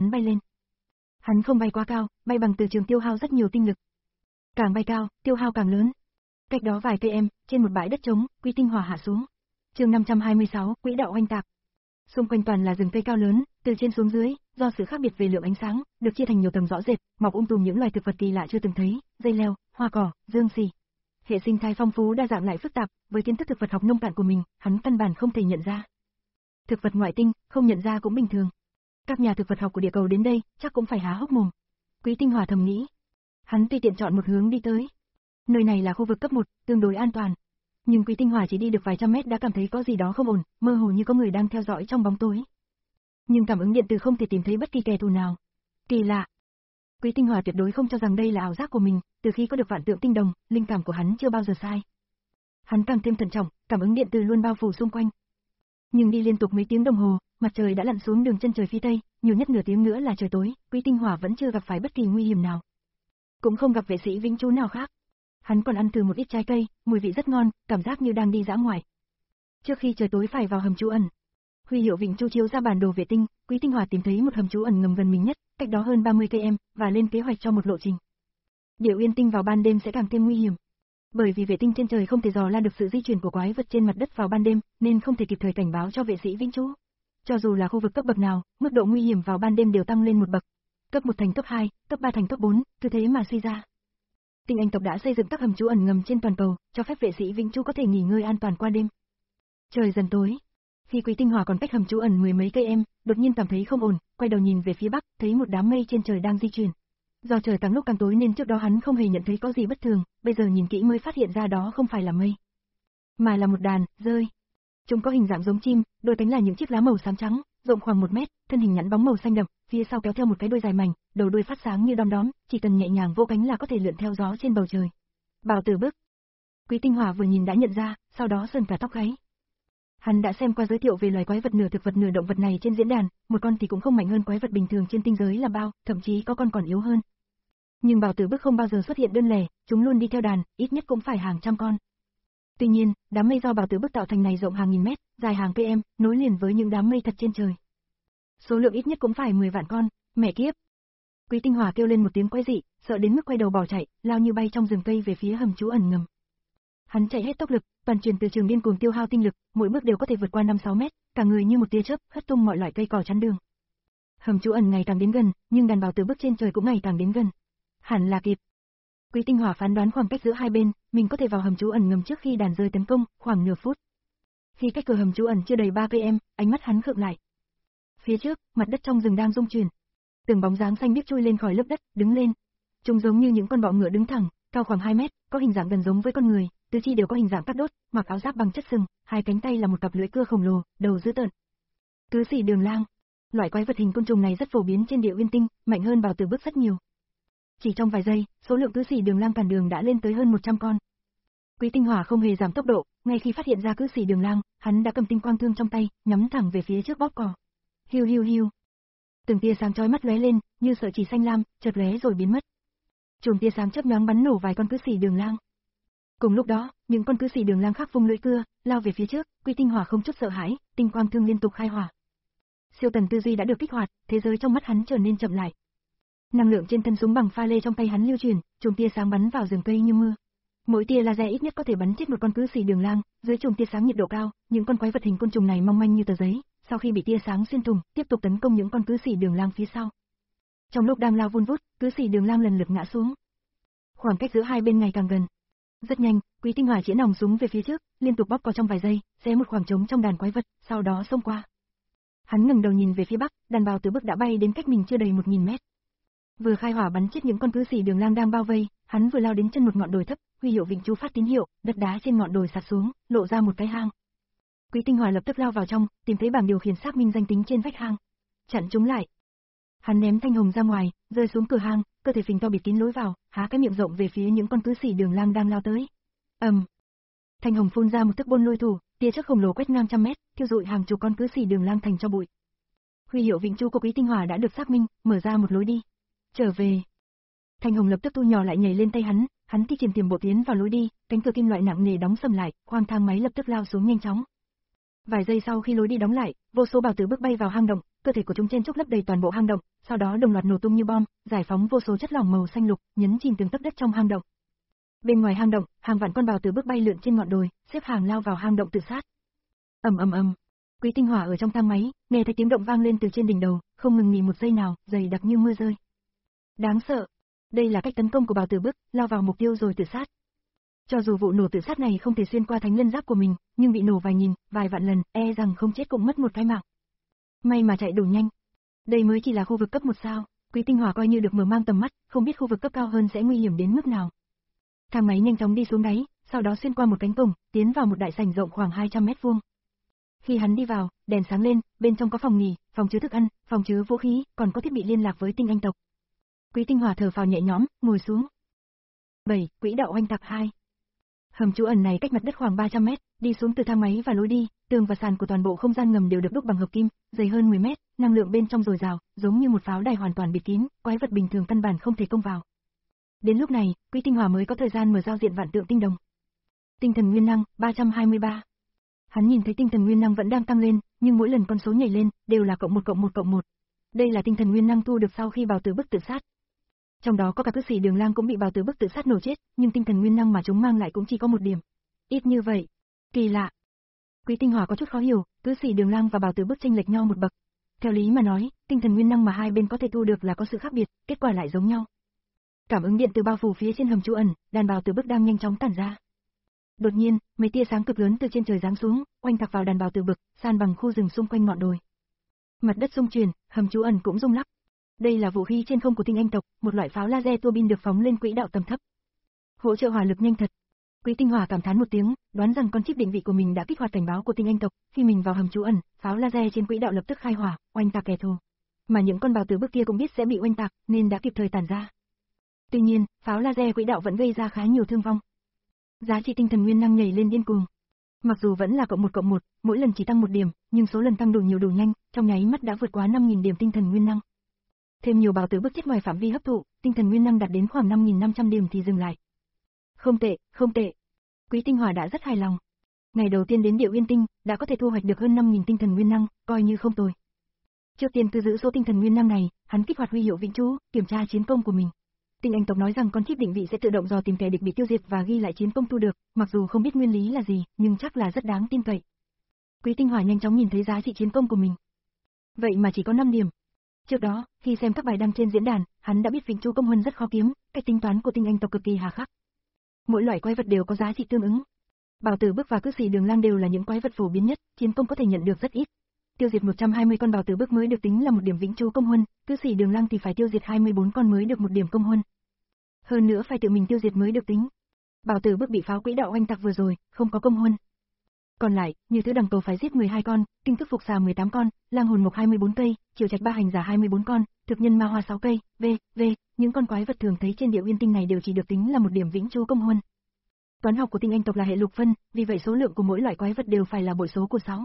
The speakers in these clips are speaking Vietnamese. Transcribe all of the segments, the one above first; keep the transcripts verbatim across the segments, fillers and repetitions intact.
hắn bay lên. Hắn không bay quá cao, bay bằng từ trường tiêu hao rất nhiều tinh lực. Càng bay cao, tiêu hao càng lớn. Cách đó vài cây em, trên một bãi đất trống, Quý Tinh Hỏa hạ xuống. Chương năm trăm hai mươi sáu, quỹ đạo oanh tạc. Xung quanh toàn là rừng cây cao lớn, từ trên xuống dưới, do sự khác biệt về lượng ánh sáng, được chia thành nhiều tầng rõ rệt, mọc um tùm những loài thực vật kỳ lạ chưa từng thấy, dây leo, hoa cỏ, dương xì. Hệ sinh thái phong phú đa dạng lại phức tạp, với kiến thức thực vật học nông cạn của mình, hắn căn bản không thể nhận ra. Thực vật ngoại tinh, không nhận ra cũng bình thường. Các nhà thực vật học của địa cầu đến đây, chắc cũng phải há hốc mồm. Quý Tinh Hỏa thầm nghĩ. Hắn tùy tiện chọn một hướng đi tới. Nơi này là khu vực cấp một, tương đối an toàn. Nhưng Quý Tinh Hỏa chỉ đi được vài trăm mét đã cảm thấy có gì đó không ổn, mơ hồ như có người đang theo dõi trong bóng tối. Nhưng cảm ứng điện từ không thể tìm thấy bất kỳ kẻ thù nào. Kỳ lạ. Quý Tinh Hỏa tuyệt đối không cho rằng đây là ảo giác của mình, từ khi có được vạn tượng tinh đồng, linh cảm của hắn chưa bao giờ sai. Hắn càng thêm thận trọng, cảm ứng điện từ luôn bao phủ xung quanh. Nhưng đi liên tục mấy tiếng đồng hồ, mặt trời đã lặn xuống đường chân trời phía tây, nhiều nhất nửa tiếng nữa là trời tối, Quý Tinh Hỏa vẫn chưa gặp phải bất kỳ nguy hiểm nào. Cũng không gặp vệ sĩ Vĩnh Chú nào khác. Hắn còn ăn từ một ít trái cây, mùi vị rất ngon, cảm giác như đang đi dã ngoại. Trước khi trời tối phải vào hầm trú ẩn. Huy hiệu Vĩnh Chú chiếu ra bản đồ vệ tinh, Quý Tinh Hỏa tìm thấy một hầm trú ẩn ngầm gần mình nhất, cách đó hơn ba mươi cây em, và lên kế hoạch cho một lộ trình. Điệu Yên Tinh vào ban đêm sẽ càng thêm nguy hiểm. Bởi vì vệ tinh trên trời không thể dò la được sự di chuyển của quái vật trên mặt đất vào ban đêm, nên không thể kịp thời cảnh báo cho vệ sĩ Vĩnh Chú. Cho dù là khu vực cấp bậc nào, mức độ nguy hiểm vào ban đêm đều tăng lên một bậc. Cấp một thành cấp hai, cấp ba thành cấp bốn, cứ thế mà suy ra. Tinh Anh tộc đã xây dựng các hầm trú ẩn ngầm trên toàn cầu, cho phép vệ sĩ Vĩnh Chú có thể nghỉ ngơi an toàn qua đêm. Trời dần tối. Khi Quý Tinh Hỏa còn cách hầm trú ẩn mười mấy cây em, đột nhiên cảm thấy không ổn, quay đầu nhìn về phía bắc, thấy một đám mây trên trời đang di chuyển. Do trời càng lúc càng tối nên trước đó hắn không hề nhận thấy có gì bất thường, bây giờ nhìn kỹ mới phát hiện ra đó không phải là mây, mà là một đàn rơi. Chúng có hình dạng giống chim, đôi cánh là những chiếc lá màu xám trắng, rộng khoảng một mét, thân hình nhẵn bóng màu xanh đậm, phía sau kéo theo một cái đuôi dài mảnh, đầu đuôi phát sáng như đom đóm, chỉ cần nhẹ nhàng vỗ cánh là có thể lượn theo gió trên bầu trời. Bào tử bức. Quý Tinh Hỏa vừa nhìn đã nhận ra, sau đó sờn cả tóc gáy. Hắn đã xem qua giới thiệu về loài quái vật nửa thực vật nửa động vật này trên diễn đàn, một con thì cũng không mạnh hơn quái vật bình thường trên tinh giới là bao, thậm chí có con còn yếu hơn. Nhưng bào tử bức không bao giờ xuất hiện đơn lẻ, chúng luôn đi theo đàn, ít nhất cũng phải hàng trăm con. Tuy nhiên, đám mây do bào tử bức tạo thành này rộng hàng nghìn mét, dài hàng cây em, nối liền với những đám mây thật trên trời. Số lượng ít nhất cũng phải mười vạn con, mẹ kiếp. Quý Tinh Hỏa kêu lên một tiếng quái dị, sợ đến mức quay đầu bỏ chạy, lao như bay trong rừng cây về phía hầm trú ẩn ngầm. Hắn chạy hết tốc lực, toàn truyền từ trường điên cuồng tiêu hao tinh lực, mỗi bước đều có thể vượt qua năm sáu mét, cả người như một tia chớp, hất tung mọi loại cây cỏ chắn đường. Hầm trú ẩn ngày càng đến gần, nhưng đàn bào tử bức trên trời cũng ngày càng đến gần. Hẳn là kịp. Quý Tinh Hỏa phán đoán khoảng cách giữa hai bên, mình có thể vào hầm trú ẩn ngầm trước khi đàn rơi tấn công, khoảng nửa phút. Khi cách cửa hầm trú ẩn chưa đầy ba cây em, ánh mắt hắn khựng lại. Phía trước, mặt đất trong rừng đang rung chuyển. Từng bóng dáng xanh biếc chui lên khỏi lớp đất, đứng lên. Chúng giống như những con bọ ngựa đứng thẳng, cao khoảng hai mét, có hình dạng gần giống với con người, tứ chi đều có hình dạng cắt đốt, mặc áo giáp bằng chất sừng, hai cánh tay là một cặp lưỡi cưa khổng lồ, đầu dữ tợn. Tứ xỉ đường lang. Loại quái vật hình côn trùng này rất phổ biến trên Địa Uyên Tinh, mạnh hơn bào tử bức rất nhiều. Chỉ trong vài giây, số lượng tứ xỉ đường lang cản đường đã lên tới hơn một trăm con. Quý Tinh Hỏa không hề giảm tốc độ, ngay khi phát hiện ra tứ xỉ đường lang, hắn đã cầm tinh quang thương trong tay, nhắm thẳng về phía trước bóp cò. Hiu hiu hiu. Từng tia sáng chói mắt lóe lên, như sợi chỉ xanh lam, chợt lóe rồi biến mất. Chùm tia sáng chớp nhoáng bắn nổ vài con tứ xỉ đường lang. Cùng lúc đó, những con tứ xỉ đường lang khác vung lưỡi cưa, lao về phía trước, Quý Tinh Hỏa không chút sợ hãi, tinh quang thương liên tục khai hỏa. Siêu tần tư duy đã được kích hoạt, thế giới trong mắt hắn trở nên chậm lại. Năng lượng trên thân súng bằng pha lê trong tay hắn lưu chuyển, chùm tia sáng bắn vào rừng cây như mưa. Mỗi tia laser ít nhất có thể bắn chết một con tứ xỉ đường lang, dưới chùm tia sáng nhiệt độ cao, những con quái vật hình côn trùng này mong manh như tờ giấy, sau khi bị tia sáng xuyên thủng, tiếp tục tấn công những con tứ xỉ đường lang phía sau. Trong lúc đang lao vun vút, tứ xỉ đường lang lần lượt ngã xuống. Khoảng cách giữa hai bên ngày càng gần. Rất nhanh, Quý Tinh Hỏa chĩa nòng súng về phía trước, liên tục bóp cò trong vài giây, xé một khoảng trống trong đàn quái vật, sau đó xông qua. Hắn ngẩng đầu nhìn về phía bắc, đàn bào tử bức đã bay đến cách mình chưa đầy một nghìn mét. Vừa khai hỏa bắn chết những con tứ xỉ đường lang đang bao vây, hắn vừa lao đến chân một ngọn đồi thấp, huy hiệu Vĩnh Chú phát tín hiệu, đất đá trên ngọn đồi sạt xuống, lộ ra một cái hang. Quý Tinh Hỏa lập tức lao vào trong, tìm thấy bảng điều khiển xác minh danh tính trên vách hang, chặn chúng lại. Hắn ném thanh hồng ra ngoài, rơi xuống cửa hang, cơ thể phình to bịt kín lối vào, há cái miệng rộng về phía những con tứ xỉ đường lang đang lao tới. ầm, um. Thanh hồng phun ra một thức bôn lôi thủ, tia chớp khổng lồ quét ngang trăm mét, thiêu rụi hàng chục con tứ xỉ đường lang thành cho bụi. Huy hiệu Vĩnh Chú của Quý Tinh Hỏa đã được xác minh, mở ra một lối đi. Trở về. Thanh hồng lập tức thu nhỏ lại nhảy lên tay hắn, hắn thi triển tiềm bộ tiến vào lối đi, cánh cửa kim loại nặng nề đóng sầm lại, khoang thang máy lập tức lao xuống nhanh chóng. Vài giây sau khi lối đi đóng lại, vô số bào tử bức bay vào hang động, cơ thể của chúng chen chúc lấp đầy toàn bộ hang động, sau đó đồng loạt nổ tung như bom, giải phóng vô số chất lỏng màu xanh lục, nhấn chìm từng tấc đất trong hang động. Bên ngoài hang động, hàng vạn con bào tử bước bay lượn trên ngọn đồi, xếp hàng lao vào hang động tự sát. Ầm ầm ầm. Quý Tinh Hỏa ở trong thang máy, nghe thấy tiếng động vang lên từ trên đỉnh đầu, không ngừng nghỉ một giây nào, dày đặc như mưa rơi. Đáng sợ. Đây là cách tấn công của bào tử bức, lao vào mục tiêu rồi tự sát. Cho dù vụ nổ tự sát này không thể xuyên qua thánh lân giáp của mình, nhưng bị nổ vài nghìn, vài vạn lần, e rằng không chết cũng mất một cái mạng. May mà chạy đủ nhanh. Đây mới chỉ là khu vực cấp một sao, Quý Tinh Hỏa coi như được mở mang tầm mắt, không biết khu vực cấp cao hơn sẽ nguy hiểm đến mức nào. Thang máy nhanh chóng đi xuống đáy, sau đó xuyên qua một cánh cổng, tiến vào một đại sảnh rộng khoảng hai trăm mét vuông. Khi hắn đi vào, đèn sáng lên, bên trong có phòng nghỉ, phòng chứa thức ăn, phòng chứa vũ khí, còn có thiết bị liên lạc với tinh anh tộc. Quý Tinh Hỏa thở phào nhẹ nhõm, ngồi xuống. bảy. Quỹ đạo oanh tạc hai. Hầm trú ẩn này cách mặt đất khoảng ba trăm mét, đi xuống từ thang máy và lối đi, tường và sàn của toàn bộ không gian ngầm đều được đúc bằng hợp kim, dày hơn mười mét, năng lượng bên trong dồi dào, giống như một pháo đài hoàn toàn bịt kín, quái vật bình thường căn bản không thể công vào. Đến lúc này, Quý Tinh Hỏa mới có thời gian mở giao diện vạn tượng tinh đồng. Tinh thần nguyên năng ba trăm hai mươi ba. Hắn nhìn thấy tinh thần nguyên năng vẫn đang tăng lên, nhưng mỗi lần con số nhảy lên đều là cộng một cộng một cộng một. Đây là tinh thần nguyên năng thu được sau khi bào tử bức tự sát. Trong đó có cả cư sĩ Đường Lang cũng bị bào tử bức tự sát nổ chết, nhưng tinh thần nguyên năng mà chúng mang lại cũng chỉ có một điểm. Ít như vậy. Kỳ lạ. Quý Tinh Hỏa có chút khó hiểu, cư sĩ Đường Lang và bào tử bức chênh lệch nhau một bậc. Theo lý mà nói, tinh thần nguyên năng mà hai bên có thể thu được là có sự khác biệt, kết quả lại giống nhau. Cảm ứng điện từ bao phủ phía trên hầm trú ẩn, đàn bào tử bức đang nhanh chóng tản ra. Đột nhiên, mấy tia sáng cực lớn từ trên trời giáng xuống, oanh tạc vào đàn bào tử bực, san bằng khu rừng xung quanh ngọn đồi. Mặt đất rung chuyển, hầm trú ẩn cũng rung lắc. Đây là vũ khí trên không của tinh anh tộc, một loại pháo laser tua bin được phóng lên quỹ đạo tầm thấp. Hỗ trợ hỏa lực nhanh thật. Quý Tinh Hỏa cảm thán một tiếng, đoán rằng con chip định vị của mình đã kích hoạt cảnh báo của tinh anh tộc, khi mình vào hầm trú ẩn, pháo laser trên quỹ đạo lập tức khai hỏa, oanh tạc kẻ thù. Mà những con bào tử bức kia cũng biết sẽ bị oanh tạc, nên đã kịp thời tản ra. Tuy nhiên, pháo laser quỹ đạo vẫn gây ra khá nhiều thương vong. Giá trị tinh thần nguyên năng nhảy lên điên cuồng. Mặc dù vẫn là cộng một cộng một, mỗi lần chỉ tăng một điểm, nhưng số lần tăng đủ nhiều đủ nhanh, trong nháy mắt đã vượt quá năm nghìn điểm tinh thần nguyên năng. Thêm nhiều bào tử bức chết ngoài phạm vi hấp thụ, tinh thần nguyên năng đạt đến khoảng năm nghìn năm trăm điểm thì dừng lại. Không tệ, không tệ. Quý Tinh Hỏa đã rất hài lòng. Ngày đầu tiên đến Điệu Uyên Tinh, đã có thể thu hoạch được hơn năm nghìn tinh thần nguyên năng, coi như không tồi. Trước tiên cứ giữ số tinh thần nguyên năng này, hắn kích hoạt huy hiệu vĩnh trú, kiểm tra chiến công của mình. Tinh anh tộc nói rằng con chip định vị sẽ tự động dò tìm kẻ địch bị tiêu diệt và ghi lại chiến công thu được, mặc dù không biết nguyên lý là gì, nhưng chắc là rất đáng tin cậy. Quý Tinh Hỏa nhanh chóng nhìn thấy giá trị chiến công của mình. Vậy mà chỉ có năm điểm. Trước đó, khi xem các bài đăng trên diễn đàn, hắn đã biết Vĩnh Chu công huân rất khó kiếm, cách tính toán của tinh anh tộc cực kỳ hà khắc. Mỗi loại quái vật đều có giá trị tương ứng. Bào tử bức và cư sĩ Đường Lang đều là những quái vật phổ biến nhất, chiến công có thể nhận được rất ít. Tiêu diệt một trăm hai mươi con bào tử bức mới được tính là một điểm Vĩnh Chu công huân, cư sĩ Đường Lang thì phải tiêu diệt hai mươi bốn con mới được một điểm công huân. Hơn nữa phải tự mình tiêu diệt mới được tính. Bào tử bức bị pháo quỹ đạo oanh tạc vừa rồi, không có công huân. Còn lại, như thứ đằng cầu phải giết mười hai con, kinh thức phục xà mười tám con, lang hồn mộc hai mươi bốn cây, triều trạch ba hành giả hai mươi bốn con, thực nhân ma hoa sáu cây, v, v, những con quái vật thường thấy trên Điệu Uyên Tinh này đều chỉ được tính là một điểm Vĩnh Chu công huân. Toán học của tinh anh tộc là hệ lục phân, vì vậy số lượng của mỗi loại quái vật đều phải là bội số của sáu.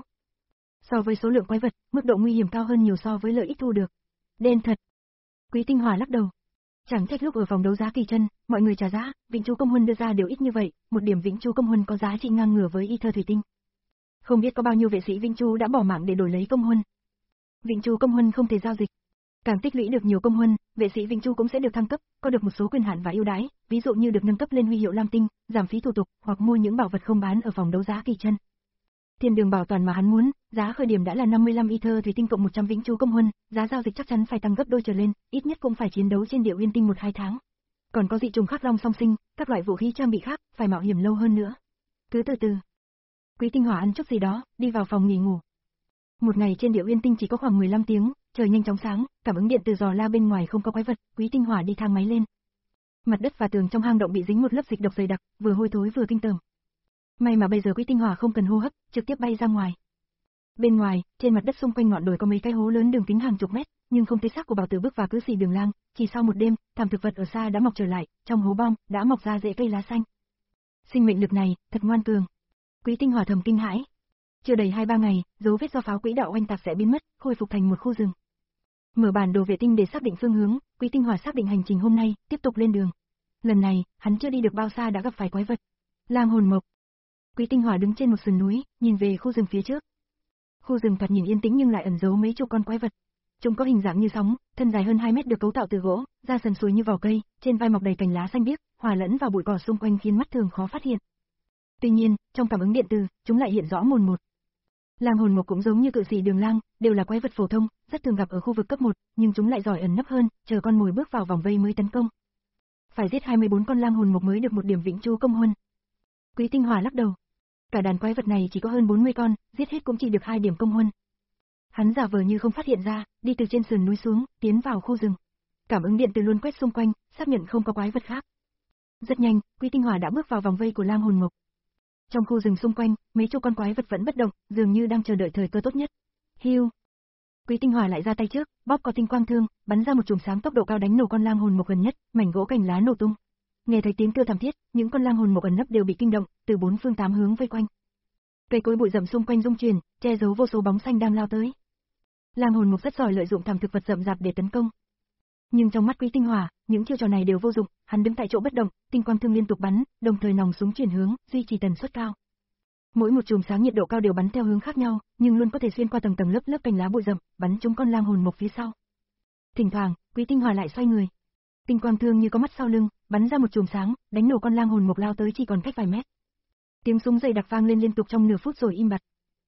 So với số lượng quái vật, mức độ nguy hiểm cao hơn nhiều so với lợi ích thu được. Đen thật. Quý Tinh Hỏa lắc đầu. Chẳng trách lúc ở vòng đấu giá kỳ chân, mọi người trả giá, Vĩnh Chu công huân đưa ra đều ít như vậy, một điểm Vĩnh Chu công huân có giá trị ngang ngửa với Ether thủy tinh. Không biết có bao nhiêu vệ sĩ Vĩnh Chu đã bỏ mạng để đổi lấy công huân. Vĩnh Chu công huân không thể giao dịch. Càng tích lũy được nhiều công huân, vệ sĩ Vĩnh Chu cũng sẽ được thăng cấp, có được một số quyền hạn và ưu đãi, ví dụ như được nâng cấp lên huy hiệu lam tinh, giảm phí thủ tục, hoặc mua những bảo vật không bán ở vòng đấu giá kỳ chân. Thiên đường bảo toàn mà hắn muốn, giá khởi điểm đã là năm mươi lăm Ether thủy tinh cộng một trăm Vĩnh Chu công huân, giá giao dịch chắc chắn phải tăng gấp đôi trở lên, ít nhất cũng phải chiến đấu trên Điệu Uyên Tinh một hai tháng. Còn có dị trùng khắc long song sinh, các loại vũ khí trang bị khác, phải mạo hiểm lâu hơn nữa. Cứ từ từ. Quý Tinh Hỏa ăn chút gì đó, đi vào phòng nghỉ ngủ. Một ngày trên Điệu Uyên Tinh chỉ có khoảng mười lăm tiếng, trời nhanh chóng sáng, cảm ứng điện từ dò la bên ngoài không có quái vật, Quý Tinh Hỏa đi thang máy lên. Mặt đất và tường trong hang động bị dính một lớp dịch độc dày đặc, vừa hôi thối vừa kinh tởm. May mà bây giờ Quý Tinh Hỏa không cần hô hấp, trực tiếp bay ra ngoài. Bên ngoài, trên mặt đất xung quanh ngọn đồi có mấy cái hố lớn đường kính hàng chục mét, nhưng không thấy xác của Bào Tử Bức và cư sĩ Đường Lang, chỉ sau một đêm, thảm thực vật ở xa đã mọc trở lại, trong hố bom đã mọc ra rễ cây lá xanh. Sinh mệnh lực này, thật ngoan cường. Quý Tinh Hỏa thầm kinh hãi. Chưa đầy hai ba ngày, dấu vết do pháo quỹ đạo oanh tạc sẽ biến mất, khôi phục thành một khu rừng. Mở bản đồ vệ tinh để xác định phương hướng, Quý Tinh Hỏa xác định hành trình hôm nay, tiếp tục lên đường. Lần này, hắn chưa đi được bao xa đã gặp phải quái vật. Lang hồn mộc. Quý Tinh Hỏa đứng trên một sườn núi, nhìn về khu rừng phía trước. Khu rừng thoạt nhìn yên tĩnh nhưng lại ẩn giấu mấy chục con quái vật. Chúng có hình dạng như sóng, thân dài hơn hai mét được cấu tạo từ gỗ, da sần sùi như vỏ cây, trên vai mọc đầy cành lá xanh biếc, hòa lẫn vào bụi cỏ xung quanh khiến mắt thường khó phát hiện. Tuy nhiên, trong cảm ứng điện từ, chúng lại hiện rõ mồn một. Lang hồn mộc cũng giống như cự sĩ đường lang, đều là quái vật phổ thông, rất thường gặp ở khu vực cấp một, nhưng chúng lại giỏi ẩn nấp hơn, chờ con mồi bước vào vòng vây mới tấn công. Phải giết hai mươi bốn con lang hồn mộc mới được một điểm vĩnh chu công huân. Quý Tinh Hỏa lắc đầu. Cả đàn quái vật này chỉ có hơn bốn mươi con, giết hết cũng chỉ được hai điểm công huân. Hắn giả vờ như không phát hiện ra, đi từ trên sườn núi xuống, tiến vào khu rừng. Cảm ứng điện từ luôn quét xung quanh, xác nhận không có quái vật khác. Rất nhanh, Quý Tinh Hỏa đã bước vào vòng vây của lang hồn mộc. Trong khu rừng xung quanh, mấy chục con quái vật vẫn bất động, dường như đang chờ đợi thời cơ tốt nhất. Hiu. Quý Tinh Hỏa lại ra tay trước, bóp có tinh quang thương, bắn ra một chùm sáng tốc độ cao đánh nổ con lang hồn mộc gần nhất, mảnh gỗ cành lá nổ tung. Nghe thấy tiếng kêu thảm thiết, những con lang hồn mộc ẩn nấp đều bị kinh động, từ bốn phương tám hướng vây quanh. Cây cối bụi rậm xung quanh rung chuyển, che giấu vô số bóng xanh đang lao tới. Lang hồn mộc rất giỏi lợi dụng thảm thực vật rậm rạp để tấn công. Nhưng trong mắt Quý Tinh Hỏa, những chiêu trò này đều vô dụng, hắn đứng tại chỗ bất động, tinh quang thương liên tục bắn, đồng thời nòng súng chuyển hướng, duy trì tần suất cao. Mỗi một chùm sáng nhiệt độ cao đều bắn theo hướng khác nhau, nhưng luôn có thể xuyên qua tầng tầng lớp lớp cành lá bụi rậm, bắn trúng con lang hồn mộc phía sau. Thỉnh thoảng, Quý Tinh Hỏa lại xoay người. Tinh quang thương như có mắt sau lưng, bắn ra một chùm sáng, đánh nổ con lang hồn mộc lao tới chỉ còn cách vài mét. Tiếng súng dày đặc vang lên liên tục trong nửa phút rồi im bặt.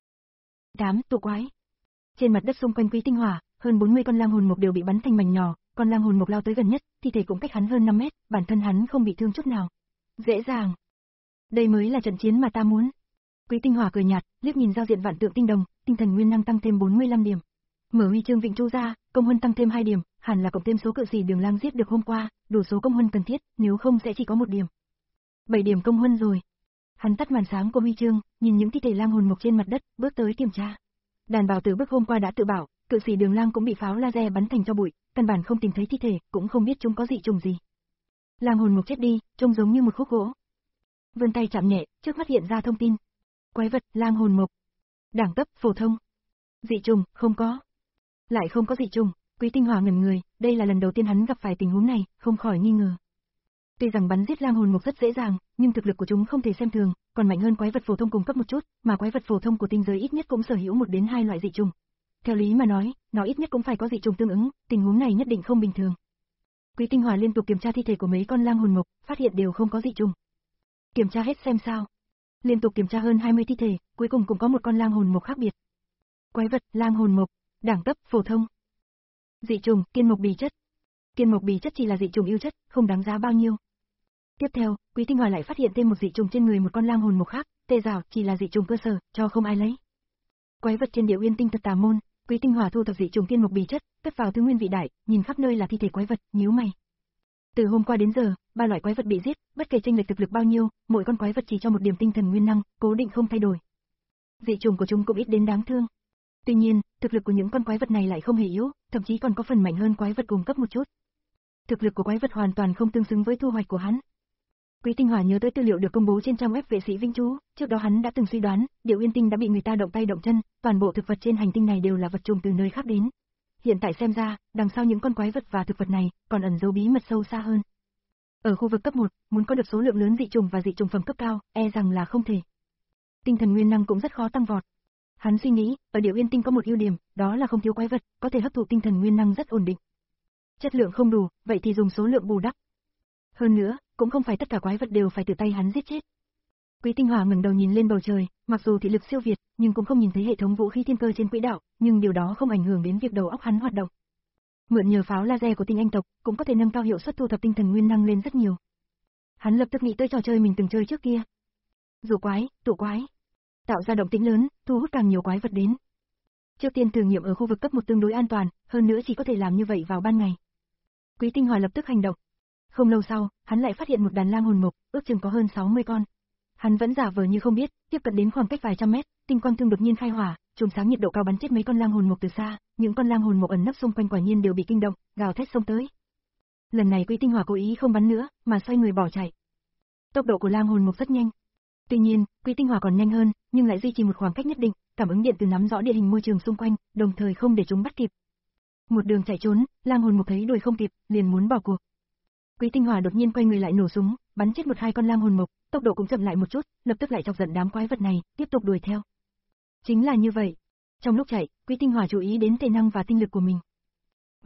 Đám tụ quái. Trên mặt đất xung quanh Quý Tinh Hỏa, hơn bốn mươi con lang hồn mộc đều bị bắn thành mảnh nhỏ, con lang hồn mộc lao tới gần nhất, thi thể cũng cách hắn hơn năm mét, bản thân hắn không bị thương chút nào. Dễ dàng. Đây mới là trận chiến mà ta muốn. Quý Tinh Hỏa cười nhạt, liếc nhìn giao diện vạn tượng tinh đồng, tinh thần nguyên năng tăng thêm bốn mươi lăm điểm. Mở huy chương vịnh chu ra, công huân tăng thêm hai điểm, hẳn là cộng thêm số cự sĩ đường lang giết được hôm qua, đủ số công huân cần thiết, nếu không sẽ chỉ có một điểm. bảy điểm công huân rồi. Hắn tắt màn sáng của huy chương, nhìn những thi thể lang hồn mộc trên mặt đất, bước tới kiểm tra. Đàn bảo tử bước hôm qua đã tự bảo, cự sĩ đường lang cũng bị pháo laser bắn thành cho bụi, căn bản không tìm thấy thi thể, cũng không biết chúng có dị trùng gì. Lang hồn mộc chết đi, trông giống như một khúc gỗ. Vươn tay chạm nhẹ, trước mắt hiện ra thông tin. Quái vật, lang hồn mộc. Đẳng cấp, phổ thông. Dị trùng, không có. Lại không có dị trùng, Quý Tinh Hỏa ngẩn người, đây là lần đầu tiên hắn gặp phải tình huống này, không khỏi nghi ngờ. Tuy rằng bắn giết lang hồn mộc rất dễ dàng, nhưng thực lực của chúng không thể xem thường, còn mạnh hơn quái vật phổ thông cùng cấp một chút, mà quái vật phổ thông của tinh giới ít nhất cũng sở hữu một đến hai loại dị trùng. Theo lý mà nói, nó ít nhất cũng phải có dị trùng tương ứng, tình huống này nhất định không bình thường. Quý Tinh Hỏa liên tục kiểm tra thi thể của mấy con lang hồn mộc, phát hiện đều không có dị trùng. Kiểm tra hết xem sao. Liên tục kiểm tra hơn hai mươi thi thể, cuối cùng cũng có một con lang hồn mộc khác biệt. Quái vật, lang hồn mộc, đẳng cấp, phổ thông. Dị trùng, kiên mộc bì chất. Kiên mộc bì chất chỉ là dị trùng ưu chất, không đáng giá bao nhiêu. Tiếp theo, Quý Tinh Hỏa lại phát hiện thêm một dị trùng trên người một con lang hồn mộc khác, tê rào, chỉ là dị trùng cơ sở, cho không ai lấy. Quái vật trên địa uyên tinh thật tà môn, Quý Tinh Hỏa thu thập dị trùng kiên mộc bì chất, cất vào thứ nguyên vị đại, nhìn khắp nơi là thi thể quái vật, nhíu mày. Từ hôm qua đến giờ, ba loại quái vật bị giết, bất kể chênh lệch thực lực bao nhiêu, mỗi con quái vật chỉ cho một điểm tinh thần nguyên năng, cố định không thay đổi. Dị trùng của chúng cũng ít đến đáng thương. Tuy nhiên, thực lực của những con quái vật này lại không hề yếu, thậm chí còn có phần mạnh hơn quái vật cùng cấp một chút. Thực lực của quái vật hoàn toàn không tương xứng với thu hoạch của hắn. Quý Tinh Hỏa nhớ tới tư liệu được công bố trên trang web vệ sĩ Vinh Chú, trước đó hắn đã từng suy đoán, Điệu Uyên Tinh đã bị người ta động tay động chân, toàn bộ thực vật trên hành tinh này đều là vật trùng từ nơi khác đến. Hiện tại xem ra, đằng sau những con quái vật và thực vật này, còn ẩn giấu bí mật sâu xa hơn. Ở khu vực cấp một, muốn có được số lượng lớn dị trùng và dị trùng phẩm cấp cao, e rằng là không thể. Tinh thần nguyên năng cũng rất khó tăng vọt. Hắn suy nghĩ, ở Điệu Uyên Tinh có một ưu điểm, đó là không thiếu quái vật, có thể hấp thụ tinh thần nguyên năng rất ổn định. Chất lượng không đủ, vậy thì dùng số lượng bù đắp. Hơn nữa, cũng không phải tất cả quái vật đều phải tự tay hắn giết chết. Quý Tinh Hỏa ngẩng đầu nhìn lên bầu trời, mặc dù thị lực siêu việt, nhưng cũng không nhìn thấy hệ thống vũ khí thiên cơ trên quỹ đạo, nhưng điều đó không ảnh hưởng đến việc đầu óc hắn hoạt động. Mượn nhờ pháo laser của tinh anh tộc, cũng có thể nâng cao hiệu suất thu thập tinh thần nguyên năng lên rất nhiều. Hắn lập tức nghĩ tới trò chơi mình từng chơi trước kia. Rủ quái, tụ quái, tạo ra động tĩnh lớn, thu hút càng nhiều quái vật đến. Trước tiên thử nghiệm ở khu vực cấp một tương đối an toàn, hơn nữa chỉ có thể làm như vậy vào ban ngày. Quý Tinh Hỏa lập tức hành động. Không lâu sau, hắn lại phát hiện một đàn lang hồn mộc, ước chừng có hơn sáu mươi con. Hắn vẫn giả vờ như không biết, tiếp cận đến khoảng cách vài trăm mét, tinh quang thương đột nhiên khai hỏa, chùm sáng nhiệt độ cao bắn chết mấy con lang hồn mộc từ xa, những con lang hồn mộc ẩn nấp xung quanh quả nhiên đều bị kinh động, gào thét xông tới. Lần này Quý Tinh Hỏa cố ý không bắn nữa, mà xoay người bỏ chạy. Tốc độ của lang hồn mộc rất nhanh. Tuy nhiên, Quý Tinh Hỏa còn nhanh hơn, nhưng lại duy trì một khoảng cách nhất định, cảm ứng điện từ nắm rõ địa hình môi trường xung quanh, đồng thời không để chúng bắt kịp. Một đường chạy trốn, lang hồn mộc thấy đuổi không kịp, liền muốn bỏ cuộc. Quý Tinh Hỏa đột nhiên quay người lại nổ súng, bắn chết một hai con lang hồn mộc, tốc độ cũng chậm lại một chút, lập tức lại chọc giận đám quái vật này, tiếp tục đuổi theo. Chính là như vậy. Trong lúc chạy, Quý Tinh Hỏa chú ý đến thể năng và tinh lực của mình.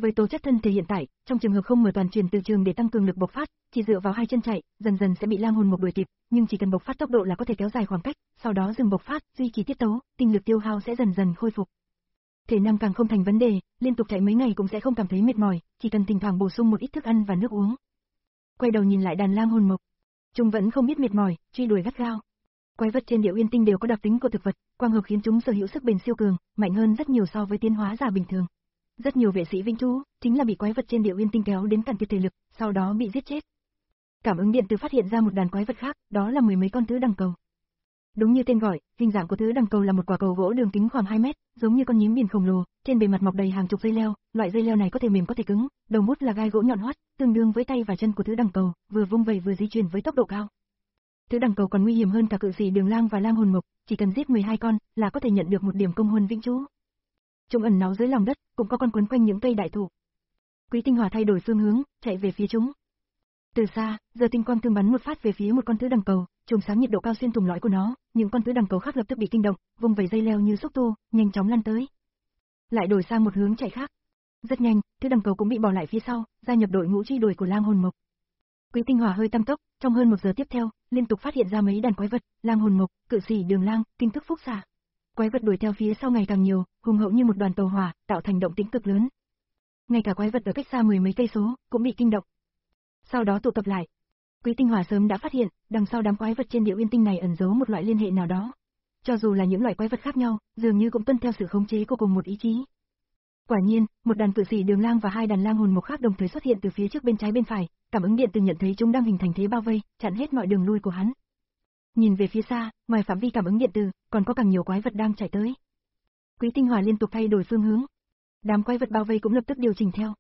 Với tố chất thân thể hiện tại, trong trường hợp không mở toàn truyền từ trường để tăng cường lực bộc phát, chỉ dựa vào hai chân chạy, dần dần sẽ bị lang hồn mộc đuổi kịp, nhưng chỉ cần bộc phát tốc độ là có thể kéo dài khoảng cách, sau đó dừng bộc phát, duy trì tiết tấu, tinh lực tiêu hao sẽ dần dần khôi phục. Thể năng càng không thành vấn đề, liên tục chạy mấy ngày cũng sẽ không cảm thấy mệt mỏi, chỉ cần thỉnh thoảng bổ sung một ít thức ăn và nước uống. Quay đầu nhìn lại đàn lang hồn mộc, chúng vẫn không biết mệt mỏi, truy đuổi gắt gao. Quái vật trên Điệu Uyên Tinh đều có đặc tính của thực vật, quang hợp khiến chúng sở hữu sức bền siêu cường, mạnh hơn rất nhiều so với tiến hóa giả bình thường. Rất nhiều vệ sĩ vĩnh trú chính là bị quái vật trên Điệu Uyên Tinh kéo đến cạn kiệt thể lực, sau đó bị giết chết. Cảm ứng điện từ phát hiện ra một đàn quái vật khác, đó là mười mấy con tứ đằng cầu. Đúng như tên gọi, hình dạng của tứ đằng cầu là một quả cầu gỗ đường kính khoảng hai mét, giống như con nhím biển khổng lồ, trên bề mặt mọc đầy hàng chục dây leo, loại dây leo này có thể mềm có thể cứng, đầu mút là gai gỗ nhọn hoắt, tương đương với tay và chân của tứ đằng cầu, vừa vung vẩy vừa di chuyển với tốc độ cao. Tứ đằng cầu còn nguy hiểm hơn cả cự sĩ đường lang và lang hồn mộc, chỉ cần giết mười hai con là có thể nhận được một điểm công huân vĩnh trú. Chúng ẩn náu dưới lòng đất, cũng có con quấn quanh những cây đại thụ. Quý Tinh Hỏa thay đổi phương hướng, chạy về phía chúng. Từ xa, giờ tinh quang thương bắn một phát về phía một con tứ đằng cầu, chùm sáng nhiệt độ cao xuyên thủng lõi của nó, những con tứ đằng cầu khác lập tức bị kinh động, vung vẩy dây leo như xúc tu, nhanh chóng lăn tới. Lại đổi sang một hướng chạy khác. Rất nhanh, tứ đằng cầu cũng bị bỏ lại phía sau, gia nhập đội ngũ truy đuổi của lang hồn mộc. Quý Tinh Hỏa hơi tăng tốc, trong hơn một giờ tiếp theo, liên tục phát hiện ra mấy đàn quái vật, lang hồn mộc, cự sĩ đường lang, kinh thức phúc xạ. Quái vật đuổi theo phía sau ngày càng nhiều, hùng hậu như một đoàn tàu hỏa, tạo thành động tĩnh cực lớn. Ngay cả quái vật ở cách xa mười mấy cây số cũng bị kinh động. Sau đó tụ tập lại. Quý Tinh Hỏa sớm đã phát hiện, đằng sau đám quái vật trên Điệu Uyên Tinh này ẩn giấu một loại liên hệ nào đó. Cho dù là những loại quái vật khác nhau, dường như cũng tuân theo sự khống chế của cùng một ý chí. Quả nhiên, một đàn cự sĩ đường lang và hai đàn lang hồn mộc khác đồng thời xuất hiện từ phía trước bên trái bên phải, cảm ứng điện từ nhận thấy chúng đang hình thành thế bao vây, chặn hết mọi đường lui của hắn. Nhìn về phía xa, ngoài phạm vi cảm ứng điện từ, còn có càng nhiều quái vật đang chạy tới. Quý Tinh Hỏa liên tục thay đổi phương hướng. Đám quái vật bao vây cũng lập tức điều chỉnh theo.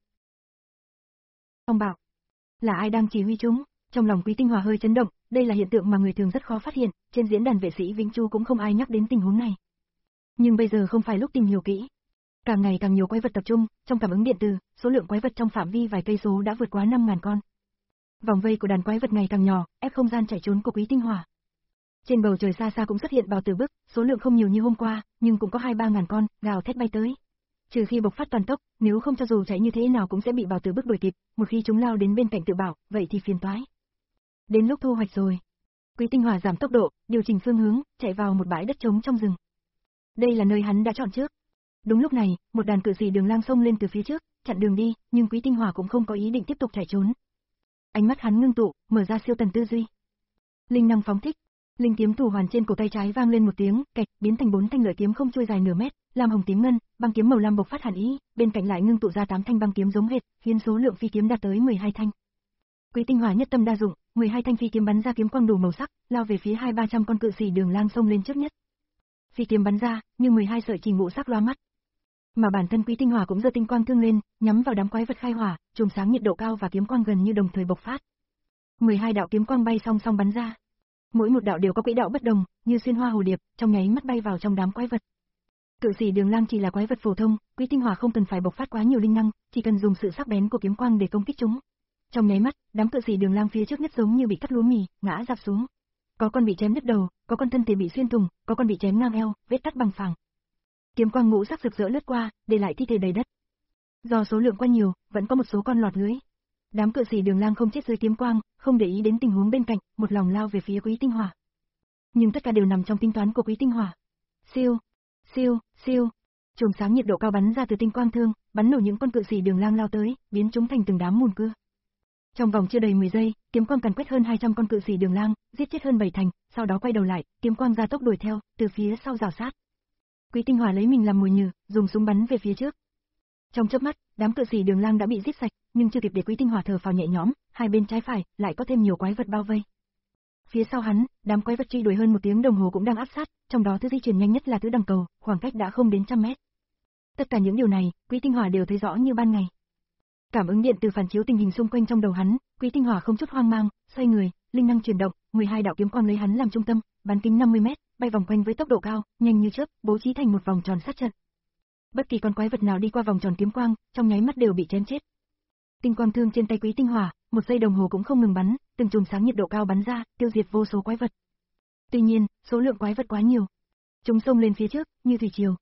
Ông bảo, là ai đang chỉ huy chúng? Trong lòng Quý Tinh Hỏa hơi chấn động, đây là hiện tượng mà người thường rất khó phát hiện, trên diễn đàn vệ sĩ Vĩnh Chu cũng không ai nhắc đến tình huống này. Nhưng bây giờ không phải lúc tìm hiểu kỹ. Càng ngày càng nhiều quái vật tập trung, trong cảm ứng điện từ, số lượng quái vật trong phạm vi vài cây số đã vượt quá năm ngàn con. Vòng vây của đàn quái vật ngày càng nhỏ, ép không gian chạy trốn của Quý Tinh Hỏa. Trên bầu trời xa xa cũng xuất hiện bào tử bức, số lượng không nhiều như hôm qua, nhưng cũng có hai ba ngàn con, gào thét bay tới. Trừ khi bộc phát toàn tốc, nếu không cho dù chạy như thế nào cũng sẽ bị bào tử bức đuổi kịp, một khi chúng lao đến bên cạnh tự bảo, vậy thì phiền toái. Đến lúc thu hoạch rồi. Quý Tinh Hỏa giảm tốc độ, điều chỉnh phương hướng, chạy vào một bãi đất trống trong rừng. Đây là nơi hắn đã chọn trước. Đúng lúc này, một đàn cự sĩ đường lang xông lên từ phía trước, chặn đường đi, nhưng Quý Tinh Hỏa cũng không có ý định tiếp tục chạy trốn. Ánh mắt hắn ngưng tụ, mở ra siêu tần tư duy. Linh năng phóng thích. Linh kiếm thủ hoàn trên cổ tay trái vang lên một tiếng, kạch, biến thành bốn thanh lợi kiếm không trôi dài nửa mét, lam hồng tím ngân, băng kiếm màu lam bộc phát hàn ý, bên cạnh lại ngưng tụ ra tám thanh băng kiếm giống hệt, khiến số lượng phi kiếm đạt tới mười hai thanh. Quý Tinh Hỏa nhất tâm đa dụng, mười hai thanh phi kiếm bắn ra kiếm quang đủ màu sắc, lao về phía hai ba trăm con cự sĩ đường lang xông lên trước nhất. Phi kiếm bắn ra, như mười hai sợi chỉ ngũ sắc lóa mắt. Mà bản thân Quý Tinh Hỏa cũng giơ tinh quang thương lên, nhắm vào đám quái vật khai hỏa, chùm sáng nhiệt độ cao và kiếm quang gần như đồng thời bộc phát. mười hai đạo kiếm quang bay song song bắn ra. Mỗi một đạo đều có quỹ đạo bất đồng, như xuyên hoa hồ điệp, trong nháy mắt bay vào trong đám quái vật. Cự sĩ đường lang chỉ là quái vật phổ thông, Quý Tinh Hỏa không cần phải bộc phát quá nhiều linh năng, chỉ cần dùng sự sắc bén của kiếm quang để công kích chúng. Trong nháy mắt, đám cự sĩ đường lang phía trước nhất giống như bị cắt lúa mì, ngã rạp xuống. Có con bị chém đứt đầu, có con thân thể bị xuyên thủng, có con bị chém ngang eo, vết cắt bằng phẳng. Kiếm quang ngũ sắc rực rỡ lướt qua, để lại thi thể đầy đất. Do số lượng quá nhiều, vẫn có một số con lọt lưới. Đám cự sĩ đường lang không chết dưới kiếm quang, không để ý đến tình huống bên cạnh, một lòng lao về phía Quý Tinh Hỏa. Nhưng tất cả đều nằm trong tính toán của Quý Tinh Hỏa. Siêu, siêu, siêu. Chùm sáng nhiệt độ cao bắn ra từ tinh quang thương, bắn nổ những con cự sĩ đường lang lao tới, biến chúng thành từng đám mùn cưa. Trong vòng chưa đầy mười giây, kiếm quang càn quét hơn hai trăm con cự sĩ đường lang, giết chết hơn bảy thành, sau đó quay đầu lại, kiếm quang gia tốc đuổi theo, từ phía sau rào sát. Quý Tinh Hỏa lấy mình làm mồi nhử, dùng súng bắn về phía trước. Trong chớp mắt, đám cự sĩ đường lang đã bị giết sạch, nhưng chưa kịp để Quý Tinh Hỏa thở phào nhẹ nhõm, hai bên trái phải lại có thêm nhiều quái vật bao vây. Phía sau hắn, đám quái vật truy đuổi hơn một tiếng đồng hồ cũng đang áp sát, trong đó thứ di chuyển nhanh nhất là tứ đằng cầu, khoảng cách đã không đến trăm mét. Tất cả những điều này, Quý Tinh Hỏa đều thấy rõ như ban ngày. Cảm ứng điện từ phản chiếu tình hình xung quanh trong đầu hắn, Quý Tinh Hỏa không chút hoang mang, xoay người, linh năng chuyển động, mười hai đạo kiếm quang lấy hắn làm trung tâm, bán kính năm mươi mét, bay vòng quanh với tốc độ cao, nhanh như chớp, bố trí thành một vòng tròn sát trận. Bất kỳ con quái vật nào đi qua vòng tròn kiếm quang, trong nháy mắt đều bị chém chết. Tinh quang thương trên tay Quý Tinh Hỏa, một giây đồng hồ cũng không ngừng bắn, từng chùm sáng nhiệt độ cao bắn ra, tiêu diệt vô số quái vật. Tuy nhiên, số lượng quái vật quá nhiều. Chúng xông lên phía trước, như thủy triều.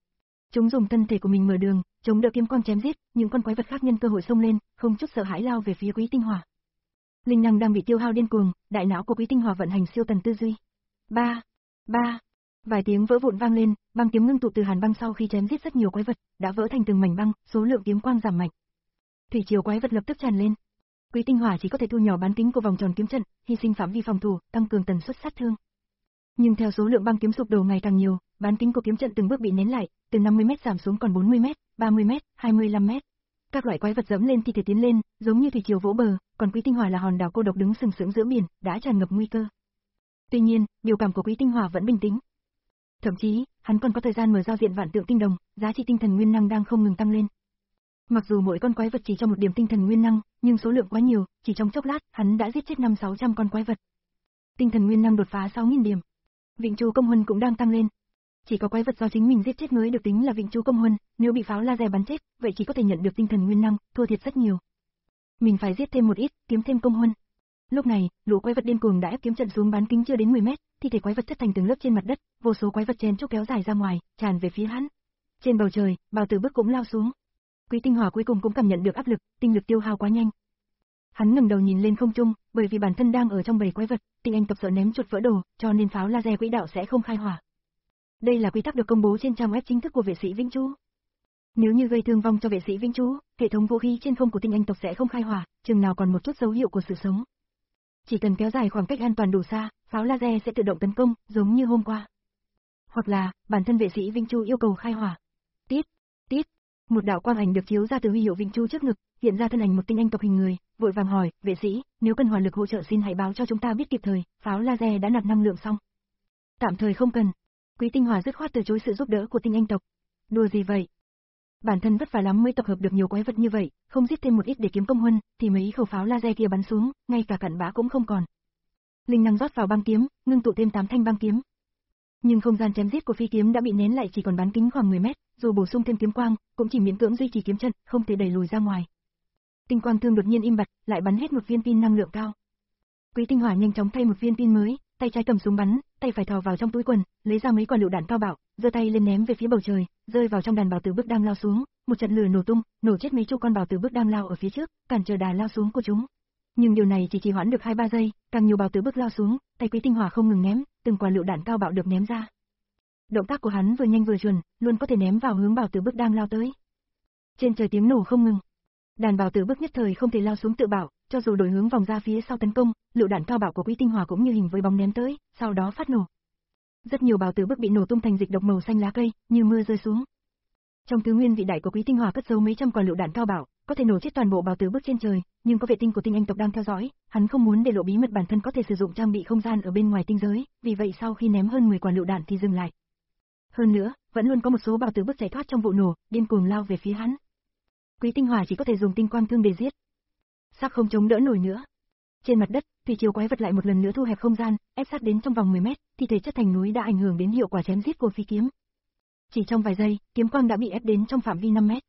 Chúng dùng thân thể của mình mở đường, chống đỡ kiếm quang chém giết, những con quái vật khác nhân cơ hội xông lên, không chút sợ hãi lao về phía Quý Tinh Hỏa. Linh năng đang bị tiêu hao điên cuồng, đại não của Quý Tinh Hỏa vận hành siêu tần tư duy. Ba, ba, vài tiếng vỡ vụn vang lên, băng kiếm ngưng tụ từ hàn băng sau khi chém giết rất nhiều quái vật, đã vỡ thành từng mảnh băng, số lượng kiếm quang giảm mạnh. Thủy triều quái vật lập tức tràn lên. Quý Tinh Hỏa chỉ có thể thu nhỏ bán kính của vòng tròn kiếm trận, hy sinh phạm vi phòng thủ, tăng cường tần suất sát thương. Nhưng theo số lượng băng kiếm sụp đổ ngày càng nhiều, bán kính của kiếm trận từng bước bị nén lại, từ năm mươi mét giảm xuống còn bốn mươi mét, ba mươi mét, hai mươi lăm mét. Các loại quái vật dẫm lên thi thể tiến lên, giống như thủy triều vỗ bờ, còn Quý Tinh Hỏa là hòn đảo cô độc đứng sừng sững giữa biển, đã tràn ngập nguy cơ. Tuy nhiên, biểu cảm của Quý Tinh Hỏa vẫn bình tĩnh. Thậm chí, hắn còn có thời gian mở giao diện vạn tượng tinh đồng, giá trị tinh thần nguyên năng đang không ngừng tăng lên. Mặc dù mỗi con quái vật chỉ cho một điểm tinh thần nguyên năng, nhưng số lượng quá nhiều, chỉ trong chốc lát, hắn đã giết chết năm sáu trăm con quái vật. Tinh thần nguyên năng đột phá sáu nghìn điểm. Vịnh Chu Công Huân cũng đang tăng lên. Chỉ có quái vật do chính mình giết chết mới được tính là Vịnh Chu Công Huân, nếu bị pháo laser bắn chết, vậy chỉ có thể nhận được tinh thần nguyên năng, thua thiệt rất nhiều. Mình phải giết thêm một ít, kiếm thêm công huân. Lúc này, lũ quái vật điên cuồng đã ép kiếm trận xuống bán kính chưa đến mười mét, thi thể quái vật chất thành từng lớp trên mặt đất, vô số quái vật chen chúc kéo dài ra ngoài, tràn về phía hắn. Trên bầu trời, Bào Tử Bức cũng lao xuống. Quý Tinh Hỏa cuối cùng cũng cảm nhận được áp lực, tinh lực tiêu hao quá nhanh. Hắn ngẩng đầu nhìn lên không trung, bởi vì bản thân đang ở trong bầy quái vật, tinh anh tộc sợ ném chuột vỡ đồ, cho nên pháo laser quỹ đạo sẽ không khai hỏa. Đây là quy tắc được công bố trên trang web chính thức của vệ sĩ Vĩnh Chu. Nếu như gây thương vong cho vệ sĩ Vĩnh Chu, hệ thống vũ khí trên không của tinh anh tộc sẽ không khai hỏa, chừng nào còn một chút dấu hiệu của sự sống. Chỉ cần kéo dài khoảng cách an toàn đủ xa, pháo laser sẽ tự động tấn công, giống như hôm qua. Hoặc là, bản thân vệ sĩ Vĩnh Chu yêu cầu khai hỏa. Tít, tít, một đạo quang ảnh được chiếu ra từ huy hiệu Vĩnh Chu trước ngực, hiện ra thân ảnh một tinh anh tộc hình người, vội vàng hỏi, vệ sĩ, nếu cần hỏa lực hỗ trợ xin hãy báo cho chúng ta biết kịp thời, pháo laser đã nạp năng lượng xong. Tạm thời không cần. Quý Tinh Hỏa dứt khoát từ chối sự giúp đỡ của tinh anh tộc. Đùa gì vậy? Bản thân vất vả lắm mới tập hợp được nhiều quái vật như vậy, không giết thêm một ít để kiếm công huân, thì mấy khẩu pháo laser kia bắn xuống, ngay cả cặn bã cũng không còn. Linh năng rót vào băng kiếm, ngưng tụ thêm tám thanh băng kiếm. Nhưng không gian chém giết của phi kiếm đã bị nén lại chỉ còn bán kính khoảng mười mét, dù bổ sung thêm kiếm quang, cũng chỉ miễn cưỡng duy trì kiếm trận, không thể đẩy lùi ra ngoài. Tinh quang thương đột nhiên im bặt, lại bắn hết một viên pin năng lượng cao. Quý Tinh Hỏa nhanh chóng thay một viên pin mới, tay trái cầm súng bắn, tay phải thò vào trong túi quần, lấy ra mấy quả lựu đạn cao bạo, giơ tay lên ném về phía bầu trời, rơi vào trong đàn Bào Tử Bức đang lao xuống, một trận lửa nổ tung, nổ chết mấy chục con Bào Tử Bức đang lao ở phía trước, cản trở đà lao xuống của chúng. Nhưng điều này chỉ trì hoãn được hai ba giây, càng nhiều Bào Tử Bức lao xuống, tay Quý Tinh Hỏa không ngừng ném, từng quả lựu đạn cao bạo được ném ra. Động tác của hắn vừa nhanh vừa chuẩn, luôn có thể ném vào hướng Bào Tử Bức đang lao tới. Trên trời tiếng nổ không ngừng. Đàn Bào Tử Bức nhất thời không thể lao xuống tự bảo, cho dù đổi hướng vòng ra phía sau tấn công, lựu đạn cao bạo của Quý Tinh Hỏa cũng như hình với bóng ném tới, sau đó phát nổ. Rất nhiều Bào Tử Bức bị nổ tung thành dịch độc màu xanh lá cây, như mưa rơi xuống. Trong tứ nguyên vị đại của Quý Tinh Hỏa cất giấu mấy trăm quả lựu đạn cao bạo, có thể nổ chết toàn bộ Bào Tử Bức trên trời, nhưng có vệ tinh của tinh anh tộc đang theo dõi, hắn không muốn để lộ bí mật bản thân có thể sử dụng trang bị không gian ở bên ngoài tinh giới, vì vậy sau khi ném hơn mười quả lựu đạn thì dừng lại. Hơn nữa, vẫn luôn có một số Bào Tử Bức chạy thoát trong vụ nổ, điên cuồng lao về phía hắn. Quý Tinh Hỏa chỉ có thể dùng tinh quang thương để giết. Sắp không chống đỡ nổi nữa. Trên mặt đất, thủy triều quái vật lại một lần nữa thu hẹp không gian, ép sát đến trong vòng mười mét, thi thể chất thành núi đã ảnh hưởng đến hiệu quả chém giết của phi kiếm. Chỉ trong vài giây, kiếm quang đã bị ép đến trong phạm vi năm mét.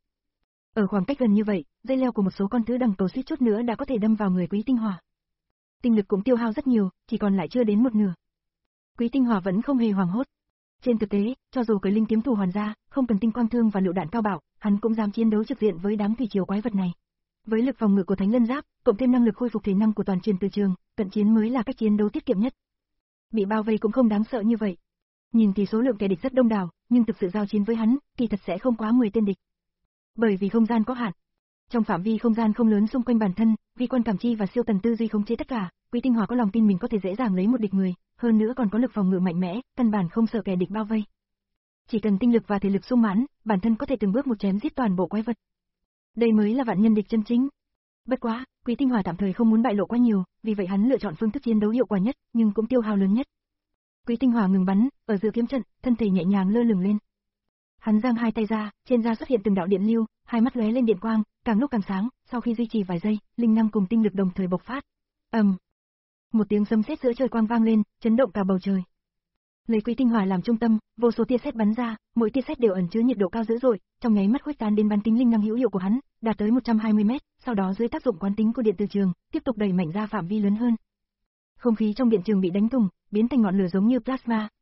Ở khoảng cách gần như vậy, dây leo của một số con thứ đằng cầu suýt chút nữa đã có thể đâm vào người Quý Tinh Hỏa. Tinh lực cũng tiêu hao rất nhiều, chỉ còn lại chưa đến một nửa. Quý Tinh Hỏa vẫn không hề hoảng hốt. Trên thực tế, cho dù cởi linh kiếm thủ hoàn ra, không cần tinh quang thương và lựu đạn cao bạo, hắn cũng dám chiến đấu trực diện với đám thủy triều quái vật này. Với lực phòng ngự của Thánh Lân Giáp, cộng thêm năng lực khôi phục thể năng của toàn truyền từ trường, cận chiến mới là cách chiến đấu tiết kiệm nhất. Bị bao vây cũng không đáng sợ như vậy. Nhìn thì số lượng kẻ địch rất đông đảo, nhưng thực sự giao chiến với hắn, kỳ thật sẽ không quá mười tên địch. Bởi vì không gian có hạn. Trong phạm vi không gian không lớn xung quanh bản thân, vi quan cảm chi và siêu tần tư duy khống chế tất cả, Quý Tinh Hỏa có lòng tin mình có thể dễ dàng lấy một địch người, hơn nữa còn có lực phòng ngự mạnh mẽ, căn bản không sợ kẻ địch bao vây. Chỉ cần tinh lực và thể lực sung mãn, bản thân có thể từng bước một chém giết toàn bộ quái vật. Đây mới là vạn nhân địch chân chính. Bất quá, Quý Tinh Hỏa tạm thời không muốn bại lộ quá nhiều, vì vậy hắn lựa chọn phương thức chiến đấu hiệu quả nhất, nhưng cũng tiêu hao lớn nhất. Quý Tinh Hỏa ngừng bắn, ở giữa kiếm trận, thân thể nhẹ nhàng lơ lửng lên. Hắn giang hai tay ra, trên da xuất hiện từng đạo điện lưu, hai mắt lóe lên điện quang, càng lúc càng sáng, sau khi duy trì vài giây, linh năng cùng tinh lực đồng thời bộc phát. Ầm. Um. Một tiếng sấm sét giữa trời quang vang lên, chấn động cả bầu trời. Lấy Quý Tinh Hỏa làm trung tâm, vô số tia sét bắn ra, mỗi tia sét đều ẩn chứa nhiệt độ cao dữ dội, trong nháy mắt khuếch tán đến bán kính linh năng hữu hiệu của hắn, đạt tới một trăm hai mươi mét, sau đó dưới tác dụng quán tính của điện từ trường, tiếp tục đẩy mạnh ra phạm vi lớn hơn. Không khí trong điện trường bị đánh thủng, biến thành ngọn lửa giống như plasma,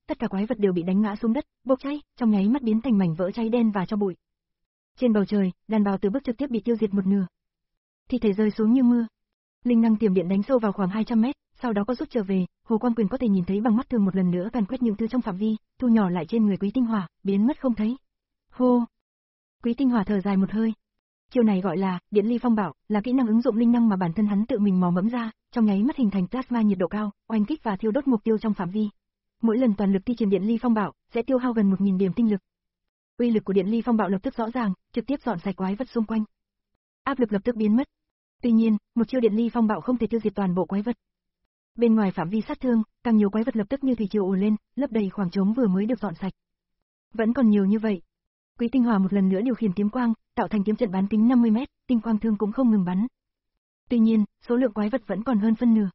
tất cả quái vật đều bị đánh ngã xuống đất, bốc cháy, trong nháy mắt biến thành mảnh vỡ cháy đen và tro bụi. Trên bầu trời, đàn bào từ bức trực tiếp bị tiêu diệt một nửa. Thi thể rơi xuống như mưa. Linh năng tiềm điện đánh sâu vào khoảng hai trăm mét, sau đó có rút trở về, Hồ Quang Quyền có thể nhìn thấy bằng mắt thường một lần nữa càn quét những thứ trong phạm vi, thu nhỏ lại trên người Quý Tinh Hỏa, biến mất không thấy. Hô! Quý Tinh Hỏa thở dài một hơi. Chiêu này gọi là Điện Ly Phong Bảo, là kỹ năng ứng dụng linh năng mà bản thân hắn tự mình mò mẫm ra, trong nháy mắt hình thành plasma nhiệt độ cao, oanh kích và thiêu đốt mục tiêu trong phạm vi. Mỗi lần toàn lực thi triển Điện Ly Phong Bảo sẽ tiêu hao gần một nghìn điểm tinh lực. Uy lực của Điện Ly Phong Bạo lập tức rõ ràng, trực tiếp dọn sạch quái vật xung quanh. Áp lực lập tức biến mất. Tuy nhiên, một chiêu Điện Ly Phong Bạo không thể tiêu diệt toàn bộ quái vật. Bên ngoài phạm vi sát thương, càng nhiều quái vật lập tức như thủy triều ùa lên, lấp đầy khoảng trống vừa mới được dọn sạch. Vẫn còn nhiều như vậy. Quý Tinh Hỏa một lần nữa điều khiển kiếm quang, tạo thành kiếm trận bán kính năm mươi mét, tinh quang thương cũng không ngừng bắn. Tuy nhiên, số lượng quái vật vẫn còn hơn phân nửa.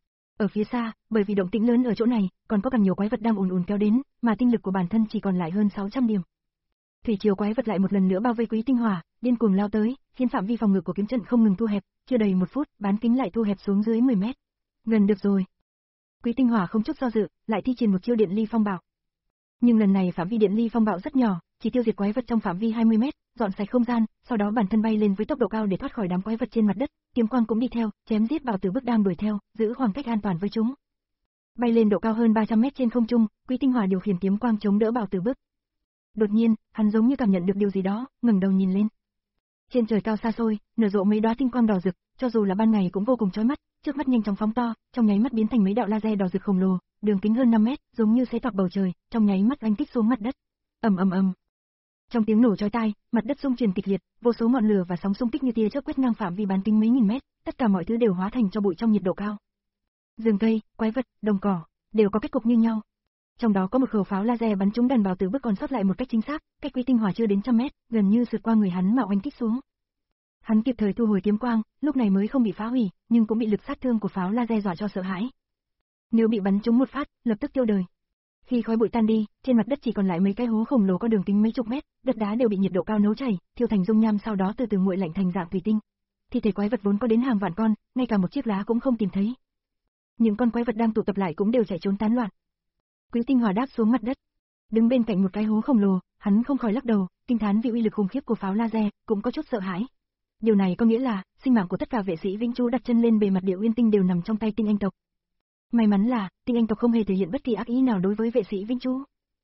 Ở phía xa, bởi vì động tĩnh lớn ở chỗ này, còn có càng nhiều quái vật đang ùn ùn kéo đến, mà tinh lực của bản thân chỉ còn lại hơn sáu trăm điểm. Thủy triều quái vật lại một lần nữa bao vây Quý Tinh Hỏa, điên cuồng lao tới, khiến phạm vi phòng ngự của kiếm trận không ngừng thu hẹp, chưa đầy một phút, bán kính lại thu hẹp xuống dưới mười mét. Gần được rồi. Quý Tinh Hỏa không chút do dự, lại thi triển một chiêu Điện Ly Phong Bảo. Nhưng lần này phạm vi Điện Ly Phong Bạo rất nhỏ, chỉ tiêu diệt quái vật trong phạm vi hai mươi mét, dọn sạch không gian, sau đó bản thân bay lên với tốc độ cao để thoát khỏi đám quái vật trên mặt đất, kiếm quang cũng đi theo, chém giết Bảo Tử Bức đang đuổi theo, giữ khoảng cách an toàn với chúng. Bay lên độ cao hơn ba trăm mét trên không trung, Quý Tinh Hỏa điều khiển kiếm quang chống đỡ Bảo Tử Bức. Đột nhiên, hắn giống như cảm nhận được điều gì đó, ngẩng đầu nhìn lên. Trên trời cao xa xôi, nở rộ mấy đóa tinh quang đỏ rực, cho dù là ban ngày cũng vô cùng chói mắt, trước mắt nhanh chóng phóng to, trong nháy mắt biến thành mấy đạo laser đỏ rực khổng lồ, đường kính hơn năm mét, giống như xé toạc bầu trời, trong nháy mắt oanh kích xuống mặt đất. Ầm ầm ầm. Trong tiếng nổ chói tai, mặt đất rung chuyển kịch liệt, vô số ngọn lửa và sóng xung kích như tia chớp quét ngang phạm vi bán kính mấy nghìn mét, tất cả mọi thứ đều hóa thành tro bụi trong nhiệt độ cao. Rừng cây, quái vật, đồng cỏ, đều có kết cục như nhau. Trong đó có một khẩu pháo laser bắn trúng đàn Bảo Tử Bức còn sót lại một cách chính xác, cách Quý Tinh Hỏa chưa đến trăm mét, gần như sượt qua người hắn mà oanh kích xuống. Hắn kịp thời thu hồi kiếm quang, lúc này mới không bị phá hủy, nhưng cũng bị lực sát thương của pháo laser dọa cho sợ hãi. Nếu bị bắn trúng một phát, lập tức tiêu đời. Khi khói bụi tan đi, trên mặt đất chỉ còn lại mấy cái hố khổng lồ có đường kính mấy chục mét, đất đá đều bị nhiệt độ cao nấu chảy, thiêu thành dung nham sau đó từ từ nguội lạnh thành dạng thủy tinh. Thi thể quái vật vốn có đến hàng vạn con, ngay cả một chiếc lá cũng không tìm thấy. Những con quái vật đang tụ tập lại cũng đều chạy trốn tán loạn. Quý Tinh Hỏa đáp xuống mặt đất, đứng bên cạnh một cái hố khổng lồ, hắn không khỏi lắc đầu, kinh thán vì uy lực khủng khiếp của pháo laser, cũng có chút sợ hãi. Điều này có nghĩa là, sinh mạng của tất cả vệ sĩ Vĩnh Chu đặt chân lên bề mặt Địa Uyên Tinh đều nằm trong tay Tinh Anh tộc. May mắn là, Tinh Anh tộc không hề thể hiện bất kỳ ác ý nào đối với vệ sĩ Vĩnh Chu.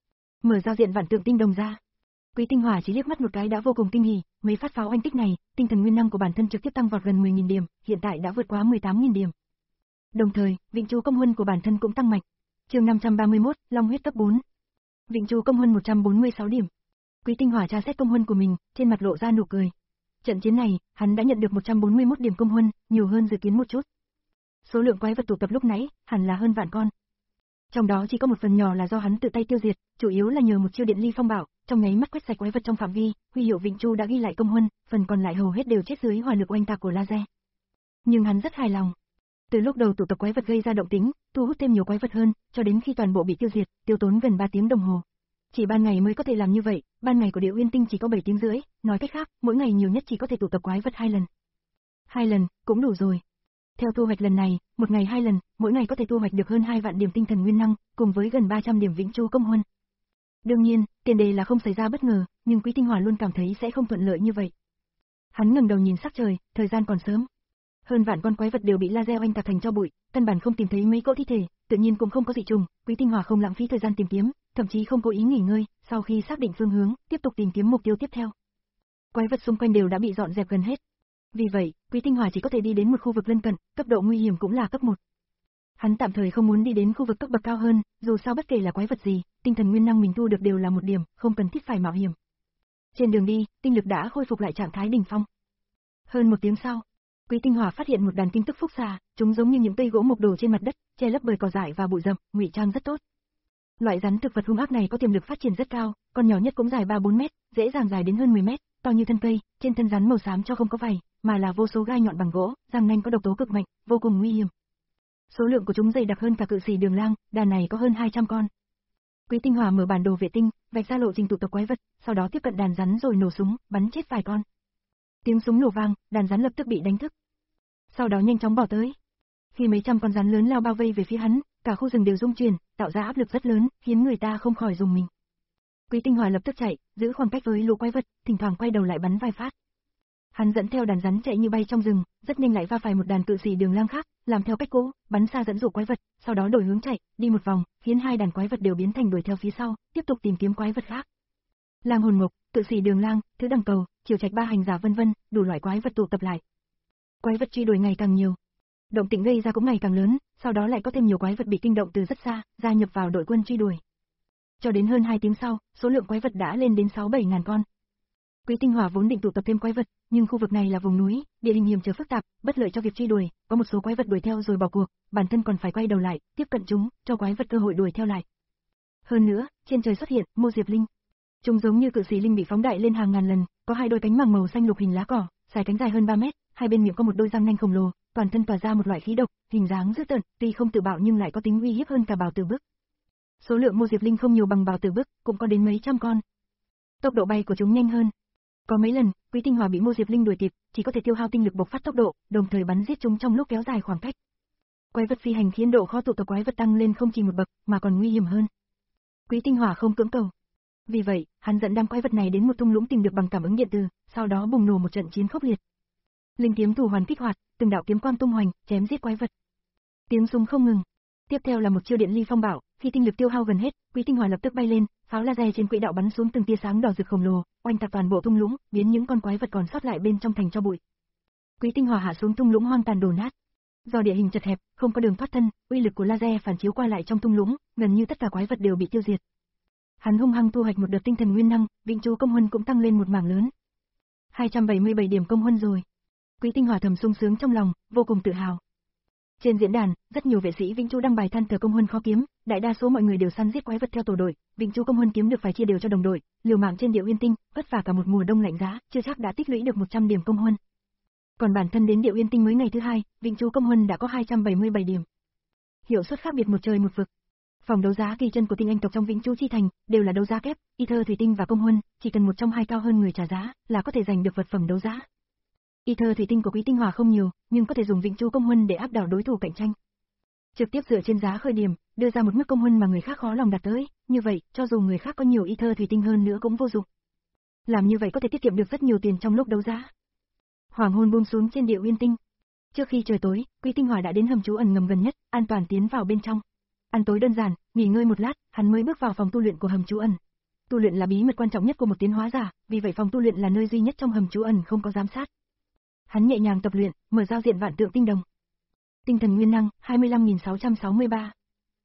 Mở giao diện vạn tượng tinh đồng ra. Quý Tinh Hỏa chỉ liếc mắt một cái đã vô cùng kinh hỉ, mấy phát pháo oanh kích này, tinh thần nguyên năng của bản thân trực tiếp tăng vọt gần mười nghìn điểm, hiện tại đã vượt quá mười tám nghìn điểm. Đồng thời, Vĩnh Chu công huân của bản thân cũng tăng mạnh. Chương năm trăm ba mươi mốt, Long huyết cấp bốn. Vĩnh Chu công huân một trăm bốn mươi sáu điểm. Quý Tinh Hỏa tra xét công huân của mình, trên mặt lộ ra nụ cười. Trận chiến này, hắn đã nhận được một trăm bốn mươi mốt điểm công huân, nhiều hơn dự kiến một chút. Số lượng quái vật tụ tập lúc nãy, hẳn là hơn vạn con. Trong đó chỉ có một phần nhỏ là do hắn tự tay tiêu diệt, chủ yếu là nhờ một chiêu Điện Ly Phong Bảo, trong nháy mắt quét sạch quái vật trong phạm vi, huy hiệu Vĩnh Chu đã ghi lại công huân, phần còn lại hầu hết đều chết dưới hỏa lực oanh tạc của laser. Nhưng hắn rất hài lòng. Từ lúc đầu tụ tập quái vật gây ra động tĩnh, thu hút thêm nhiều quái vật hơn, cho đến khi toàn bộ bị tiêu diệt, tiêu tốn gần ba tiếng đồng hồ. Chỉ ban ngày mới có thể làm như vậy, ban ngày của Địa Uyên Tinh chỉ có bảy tiếng rưỡi, nói cách khác, mỗi ngày nhiều nhất chỉ có thể tụ tập quái vật hai lần. Hai lần, cũng đủ rồi. Theo thu hoạch lần này, một ngày hai lần, mỗi ngày có thể thu hoạch được hơn hai vạn điểm tinh thần nguyên năng, cùng với gần ba trăm điểm Vĩnh Chu công huân. Đương nhiên, tiền đề là không xảy ra bất ngờ, nhưng Quý Tinh Hỏa luôn cảm thấy sẽ không thuận lợi như vậy. Hắn ngẩng đầu nhìn sắc trời, thời gian còn sớm. Hơn vạn con quái vật đều bị laser oanh tạc thành tro bụi, căn bản không tìm thấy mấy cỗ thi thể, tự nhiên cũng không có dị trùng, Quý Tinh Hỏa không lãng phí thời gian tìm kiếm, thậm chí không cố ý nghỉ ngơi, sau khi xác định phương hướng, tiếp tục tìm kiếm mục tiêu tiếp theo. Quái vật xung quanh đều đã bị dọn dẹp gần hết. Vì vậy, Quý Tinh Hỏa chỉ có thể đi đến một khu vực lân cận, cấp độ nguy hiểm cũng là cấp một. Hắn tạm thời không muốn đi đến khu vực cấp bậc cao hơn, dù sao bất kể là quái vật gì, tinh thần nguyên năng mình thu được đều là một điểm, không cần thiết phải mạo hiểm. Trên đường đi, tinh lực đã khôi phục lại trạng thái đỉnh phong. Hơn một tiếng sau, Quý Tinh Hỏa phát hiện một đàn kim tức phúc xà, chúng giống như những cây gỗ mục đổ trên mặt đất, che lấp bởi cỏ dại và bụi rậm, ngụy trang rất tốt. Loại rắn thực vật hung ác này có tiềm lực phát triển rất cao, con nhỏ nhất cũng dài ba bốn mét, dễ dàng dài đến hơn mười mét, to như thân cây, trên thân rắn màu xám cho không có vảy, mà là vô số gai nhọn bằng gỗ, răng nanh có độc tố cực mạnh, vô cùng nguy hiểm. Số lượng của chúng dày đặc hơn cả cự xỉ đường lang, đàn này có hơn hai trăm con. Quý Tinh Hỏa mở bản đồ vệ tinh, vạch ra lộ trình tụ tập quái vật, sau đó tiếp cận đàn rắn rồi nổ súng, bắn chết vài con. Tiếng súng nổ vang, đàn rắn lập tức bị đánh thức. Sau đó nhanh chóng bỏ tới. Khi mấy trăm con rắn lớn lao bao vây về phía hắn, cả khu rừng đều rung chuyển, tạo ra áp lực rất lớn, khiến người ta không khỏi rùng mình. Quý Tinh Hòa lập tức chạy, giữ khoảng cách với lũ quái vật, thỉnh thoảng quay đầu lại bắn vài phát. Hắn dẫn theo đàn rắn chạy như bay trong rừng, rất nhanh lại va phải một đàn cự sĩ đường lang khác, làm theo cách cũ, bắn xa dẫn dụ quái vật, sau đó đổi hướng chạy, đi một vòng, khiến hai đàn quái vật đều biến thành đuổi theo phía sau, tiếp tục tìm kiếm quái vật khác. Lang hồn ngục, cự sĩ đường lang, thứ đằng cầu, chiều trạch ba hành giả vân vân, đủ loại quái vật tụ tập lại. Quái vật truy đuổi ngày càng nhiều, động tĩnh gây ra cũng ngày càng lớn, sau đó lại có thêm nhiều quái vật bị kinh động từ rất xa, gia nhập vào đội quân truy đuổi. Cho đến hơn hai tiếng sau, số lượng quái vật đã lên đến sáu bảy ngàn con. Quý Tinh Hòa vốn định tụ tập thêm quái vật, nhưng khu vực này là vùng núi, địa hình hiểm trở phức tạp, bất lợi cho việc truy đuổi, có một số quái vật đuổi theo rồi bỏ cuộc, bản thân còn phải quay đầu lại, tiếp cận chúng, cho quái vật cơ hội đuổi theo lại. Hơn nữa, trên trời xuất hiện Mô Diệp Linh. Chúng giống như cự sĩ linh bị phóng đại lên hàng ngàn lần, có hai đôi cánh màng màu xanh lục hình lá cỏ, dài cánh dài hơn ba mét, hai bên miệng có một đôi răng nanh khổng lồ, toàn thân tỏa ra một loại khí độc, hình dáng dữ tợn, tuy không tự bạo nhưng lại có tính uy hiếp hơn cả Bào Tử Bức. Số lượng Mô Diệp Linh không nhiều bằng Bào Tử Bức, cũng có đến mấy trăm con. Tốc độ bay của chúng nhanh hơn. Có mấy lần, Quý Tinh Hòa bị Mô Diệp Linh đuổi kịp, chỉ có thể tiêu hao tinh lực bộc phát tốc độ, đồng thời bắn giết chúng trong lúc kéo dài khoảng cách. Quái vật phi hành khiến độ khó tụ tập quái vật tăng lên không chỉ một bậc, mà còn nguy hiểm hơn. Quý Tinh Hòa không cưỡng cầu. Vì vậy, hắn dẫn đám quái vật này đến một thung lũng tìm được bằng cảm ứng điện từ, sau đó bùng nổ một trận chiến khốc liệt. Linh kiếm thủ hoàn kích hoạt, từng đạo kiếm quang tung hoành, chém giết quái vật. Tiếng súng không ngừng. Tiếp theo là một chiêu điện ly phong bạo, khi tinh lực tiêu hao gần hết, Quý Tinh Hòa lập tức bay lên, pháo laser trên quỹ đạo bắn xuống từng tia sáng đỏ rực khổng lồ, oanh tạc toàn bộ thung lũng, biến những con quái vật còn sót lại bên trong thành tro bụi. Quý Tinh Hòa hạ xuống thung lũng hoang tàn đổ nát. Do địa hình chật hẹp, không có đường thoát thân, uy lực của laser phản chiếu qua lại trong thung lũng, gần như tất cả quái vật đều bị tiêu diệt. Hắn hung hăng thu hoạch một đợt tinh thần nguyên năng, Vĩnh Chú công huân cũng tăng lên một mảng lớn. hai trăm bảy mươi bảy điểm công huân rồi. Quý Tinh Hòa thầm sung sướng trong lòng, vô cùng tự hào. Trên diễn đàn, rất nhiều vệ sĩ Vĩnh Chú đăng bài than thở công huân khó kiếm, đại đa số mọi người đều săn giết quái vật theo tổ đội, Vĩnh Chú công huân kiếm được phải chia đều cho đồng đội, liều mạng trên Địa Uyên Tinh, vất vả cả một mùa đông lạnh giá, chưa chắc đã tích lũy được một trăm điểm công huân. Còn bản thân đến Địa Uyên Tinh mới ngày thứ hai, Vĩnh Chú công huân đã có hai trăm bảy mươi bảy điểm. Hiệu suất khác biệt một trời một vực. Phòng đấu giá kỳ chân của tinh anh tộc trong Vĩnh Chú chi thành đều là đấu giá kép, Ether thủy tinh và công huân, chỉ cần một trong hai cao hơn người trả giá là có thể giành được vật phẩm đấu giá. Ether thủy tinh của Quý Tinh Hòa không nhiều, nhưng có thể dùng Vĩnh Chú công huân để áp đảo đối thủ cạnh tranh. Trực tiếp dựa trên giá khởi điểm, đưa ra một mức công huân mà người khác khó lòng đạt tới, như vậy, cho dù người khác có nhiều Ether thủy tinh hơn nữa cũng vô dụng. Làm như vậy có thể tiết kiệm được rất nhiều tiền trong lúc đấu giá. Hoàng hôn buông xuống trên Địa Uyên Tinh. Trước khi trời tối, Quý Tinh Hòa đã đến hầm trú ẩn ngầm gần nhất, an toàn tiến vào bên trong. Ăn tối đơn giản, nghỉ ngơi một lát, hắn mới bước vào phòng tu luyện của hầm trú ẩn. Tu luyện là bí mật quan trọng nhất của một tiến hóa giả, vì vậy phòng tu luyện là nơi duy nhất trong hầm trú ẩn không có giám sát. Hắn nhẹ nhàng tập luyện, mở giao diện vạn tượng tinh đồng. Tinh thần nguyên năng hai mươi lăm nghìn sáu trăm sáu mươi ba.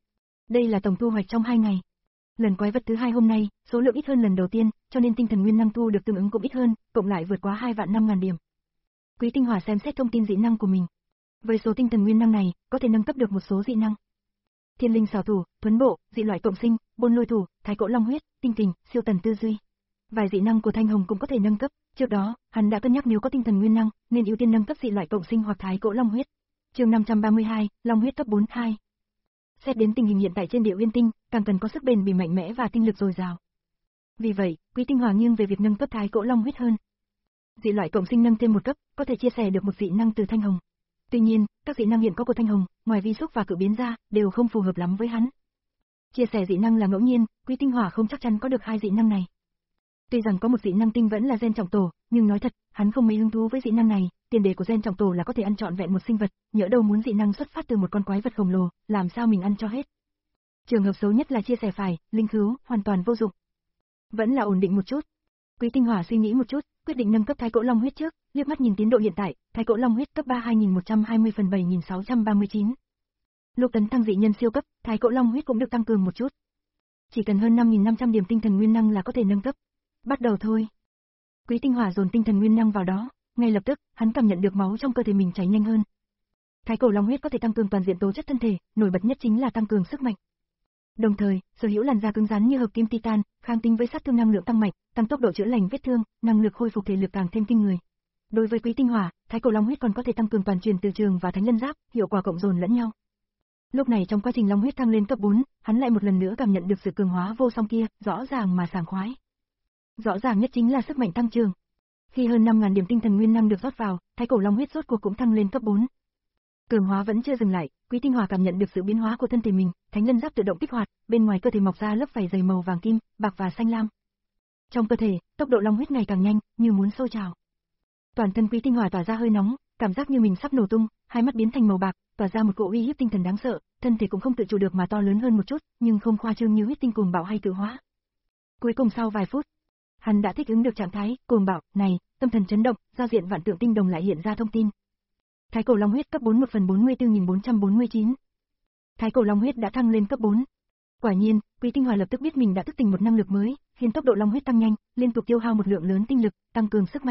Đây là tổng thu hoạch trong hai ngày. Lần quái vật thứ hai hôm nay, số lượng ít hơn lần đầu tiên, cho nên tinh thần nguyên năng thu được tương ứng cũng ít hơn, cộng lại vượt quá hai vạn năm ngàn điểm. Quý Tinh Hòa xem xét thông tin dị năng của mình. Với số tinh thần nguyên năng này, có thể nâng cấp được một số dị năng. Thiên linh xảo thủ, thuấn bộ, dị loại cộng sinh, bôn lôi thủ, thái cổ long huyết, tinh kình, siêu tần tư duy. Vài dị năng của Thanh Hồng cũng có thể nâng cấp, trước đó, hắn đã cân nhắc nếu có tinh thần nguyên năng, nên ưu tiên nâng cấp dị loại cộng sinh hoặc thái cổ long huyết. Chương năm trăm ba mươi hai, Long huyết cấp bốn hai. Xét đến tình hình hiện tại trên Địa Uyên Tinh, càng cần có sức bền bỉ mạnh mẽ và tinh lực dồi dào. Vì vậy, Quý Tinh Hòa nghiêng về việc nâng cấp thái cổ long huyết hơn. Dị loại cộng sinh nâng thêm một cấp, có thể chia sẻ được một dị năng từ Thanh Hồng. Tuy nhiên, các dị năng hiện có của Thanh Hồng, ngoài vi xúc và cự biến ra, đều không phù hợp lắm với hắn. Chia sẻ dị năng là ngẫu nhiên, Quý Tinh Hòa không chắc chắn có được hai dị năng này. Tuy rằng có một dị năng tinh vẫn là gen trọng tổ, nhưng nói thật, hắn không mấy hứng thú với dị năng này, tiền đề của gen trọng tổ là có thể ăn trọn vẹn một sinh vật, nhỡ đâu muốn dị năng xuất phát từ một con quái vật khổng lồ, làm sao mình ăn cho hết. Trường hợp xấu nhất là chia sẻ phải, linh khứu, hoàn toàn vô dụng. Vẫn là ổn định một chút. Quý Tinh Hòa suy nghĩ một chút, quyết định nâng cấp thái cổ long huyết trước, liếc mắt nhìn tiến độ hiện tại, thái cổ long huyết cấp ba hai nghìn một trăm hai mươi phần bảy nghìn sáu trăm ba mươi chín. Lúc tấn thăng dị nhân siêu cấp, thái cổ long huyết cũng được tăng cường một chút. Chỉ cần hơn năm nghìn năm trăm điểm tinh thần nguyên năng là có thể nâng cấp. Bắt đầu thôi. Quý Tinh Hòa dồn tinh thần nguyên năng vào đó, ngay lập tức, hắn cảm nhận được máu trong cơ thể mình chảy nhanh hơn. Thái cổ long huyết có thể tăng cường toàn diện tố chất thân thể, nổi bật nhất chính là tăng cường sức mạnh. Đồng thời, sở hữu làn da cứng rắn như hợp kim titan, kháng tính với sát thương năng lượng tăng mạnh, tăng tốc độ chữa lành vết thương, năng lực khôi phục thể lực càng thêm kinh người. Đối với Quý Tinh Hòa, thái cổ long huyết còn có thể tăng cường toàn truyền từ trường và thánh lân giáp, hiệu quả cộng dồn lẫn nhau. Lúc này trong quá trình long huyết thăng lên cấp bốn, hắn lại một lần nữa cảm nhận được sự cường hóa vô song kia, rõ ràng mà sảng khoái. Rõ ràng nhất chính là sức mạnh tăng trưởng. Khi hơn năm nghìn điểm tinh thần nguyên năng được rót vào, thái cổ long huyết rốt cuộc cũng thăng lên cấp bốn. Cường hóa vẫn chưa dừng lại, Quý Tinh Hòa cảm nhận được sự biến hóa của thân thể mình, Thánh Lân Giáp tự động kích hoạt, bên ngoài cơ thể mọc ra lớp vảy dày màu vàng kim, bạc và xanh lam. Trong cơ thể, tốc độ long huyết ngày càng nhanh, như muốn sôi trào. Toàn thân Quý Tinh Hòa tỏa ra hơi nóng, cảm giác như mình sắp nổ tung, hai mắt biến thành màu bạc, tỏa ra một cỗ uy hiếp tinh thần đáng sợ, thân thể cũng không tự chủ được mà to lớn hơn một chút, nhưng không khoa trương như huyết tinh cuồng bạo hay cự hóa. Cuối cùng sau vài phút, hắn đã thích ứng được trạng thái cuồng bạo này, tâm thần chấn động, giao diện vạn tượng tinh đồng lại hiện ra thông tin. Thái cổ long huyết cấp bốn một phần bốn mươi tư nghìn bốn trăm bốn mươi chín. Thái cổ long huyết đã thăng lên cấp bốn. Quả nhiên, Quý Tinh Hòa lập tức biết mình đã thức tỉnh một năng lực mới, khiến tốc độ long huyết tăng nhanh, liên tục tiêu hao một lượng lớn tinh lực, tăng cường sức mạnh.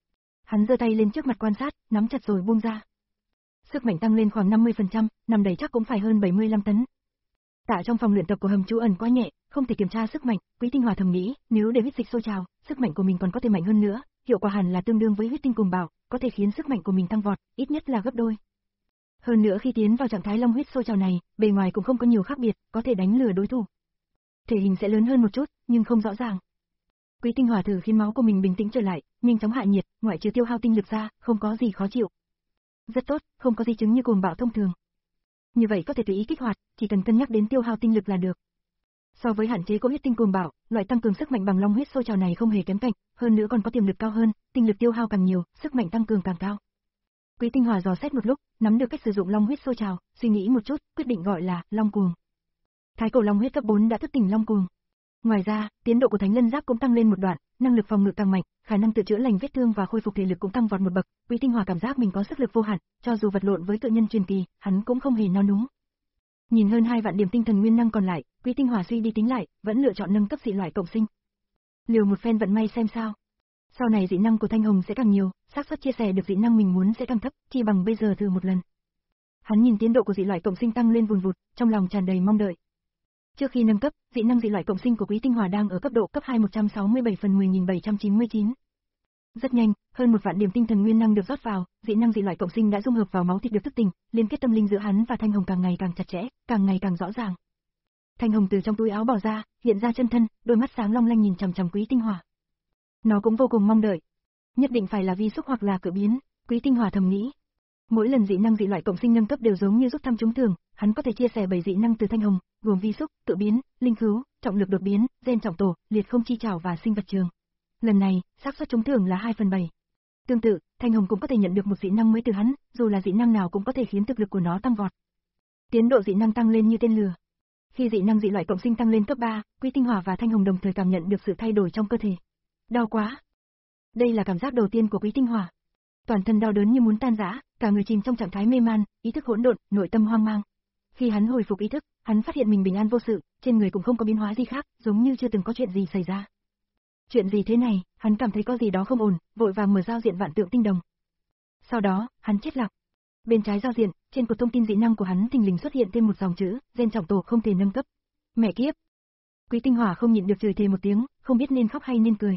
Hắn giơ tay lên trước mặt quan sát, nắm chặt rồi buông ra. Sức mạnh tăng lên khoảng năm mươi phần trăm, nằm đầy chắc cũng phải hơn bảy mươi lăm tấn. Tạ trong phòng luyện tập của hầm trú ẩn quá nhẹ, không thể kiểm tra sức mạnh, Quý Tinh Hòa thầm nghĩ, nếu để huyết dịch sôi trào, sức mạnh của mình còn có thể mạnh hơn nữa, hiệu quả hẳn là tương đương với huyết tinh cuồng bạo, có thể khiến sức mạnh của mình tăng vọt, ít nhất là gấp đôi. Hơn nữa khi tiến vào trạng thái long huyết sôi trào này, bề ngoài cũng không có nhiều khác biệt, có thể đánh lừa đối thủ. Thể hình sẽ lớn hơn một chút, nhưng không rõ ràng. Quý Tinh Hòa thử khiến máu của mình bình tĩnh trở lại, nhanh chóng hạ nhiệt, ngoại trừ tiêu hao tinh lực ra, không có gì khó chịu. Rất tốt, không có di chứng như cuồng bạo thông thường. Như vậy có thể tùy ý kích hoạt, chỉ cần cân nhắc đến tiêu hao tinh lực là được. So với hạn chế của huyết tinh cuồng bạo, loại tăng cường sức mạnh bằng long huyết sôi trào này không hề kém cạnh, hơn nữa còn có tiềm lực cao hơn, tinh lực tiêu hao càng nhiều, sức mạnh tăng cường càng cao. Quý Tinh Hòa dò xét một lúc, nắm được cách sử dụng long huyết sôi trào, suy nghĩ một chút, quyết định gọi là Long Cuồng. Thái cổ long huyết cấp bốn đã thức tỉnh Long Cuồng. Ngoài ra, tiến độ của Thánh Lân Giáp cũng tăng lên một đoạn, năng lực phòng ngự càng mạnh, khả năng tự chữa lành vết thương và khôi phục thể lực cũng tăng vọt một bậc. Quý Tinh Hòa cảm giác mình có sức lực vô hạn, cho dù vật lộn với cự nhân truyền kỳ, hắn cũng không hề nao núng. Nhìn hơn hai vạn điểm tinh thần nguyên năng còn lại, Quý Tinh Hòa suy đi tính lại, vẫn lựa chọn nâng cấp dị loại cộng sinh. Liều một phen vận may xem sao. Sau này dị năng của Thanh Hồng sẽ càng nhiều, xác suất chia sẻ được dị năng mình muốn sẽ càng thấp, chi bằng bây giờ thử một lần. Hắn nhìn tiến độ của dị loại cộng sinh tăng lên vùn vụt, trong lòng tràn đầy mong đợi. Trước khi nâng cấp, dị năng dị loại cộng sinh của Quý Tinh Hòa đang ở cấp độ cấp hai một trăm sáu mươi bảy phần mười nghìn bảy trăm chín mươi chín. Rất nhanh, hơn một vạn điểm tinh thần nguyên năng được rót vào, dị năng dị loại cộng sinh đã dung hợp vào máu thịt được thức tỉnh, liên kết tâm linh giữa hắn và Thanh Hồng càng ngày càng chặt chẽ, càng ngày càng rõ ràng. Thanh Hồng từ trong túi áo bỏ ra, hiện ra chân thân, đôi mắt sáng long lanh nhìn chằm chằm Quý Tinh Hòa. Nó cũng vô cùng mong đợi. Nhất định phải là vi xúc hoặc là cự biến, Quý Tinh Hòa thầm nghĩ. Mỗi lần dị năng dị loại cộng sinh nâng cấp đều giống như rút thăm trúng thưởng, hắn có thể chia sẻ bảy dị năng từ Thanh Hồng, gồm vi xúc, cự biến, linh khứu, trọng lực đột biến, gen trọng tổ, liệt không chi trảo và sinh vật trường. Lần này, xác suất trúng thưởng là hai phần bảy. Tương tự, Thanh Hồng cũng có thể nhận được một dị năng mới từ hắn, dù là dị năng nào cũng có thể khiến thực lực của nó tăng vọt. Tiến độ dị năng tăng lên như tên lửa. Khi dị năng dị loại cộng sinh tăng lên cấp ba, Quý Tinh Hòa và Thanh Hồng đồng thời cảm nhận được sự thay đổi trong cơ thể. Đau quá. Đây là cảm giác đầu tiên của Quý Tinh Hòa. Toàn thân đau đớn như muốn tan rã, cả người chìm trong trạng thái mê man, ý thức hỗn độn, nội tâm hoang mang. Khi hắn hồi phục ý thức, hắn phát hiện mình bình an vô sự, trên người cũng không có biến hóa gì khác, giống như chưa từng có chuyện gì xảy ra. Chuyện gì thế này, hắn cảm thấy có gì đó không ổn, vội vàng mở giao diện vạn tượng tinh đồng. Sau đó, hắn chết lặng. Bên trái giao diện, trên cột thông tin dị năng của hắn thình lình xuất hiện thêm một dòng chữ, gen trọng tổ không thể nâng cấp. Mẹ kiếp. Quý Tinh Hòa không nhịn được chửi thề một tiếng, không biết nên khóc hay nên cười.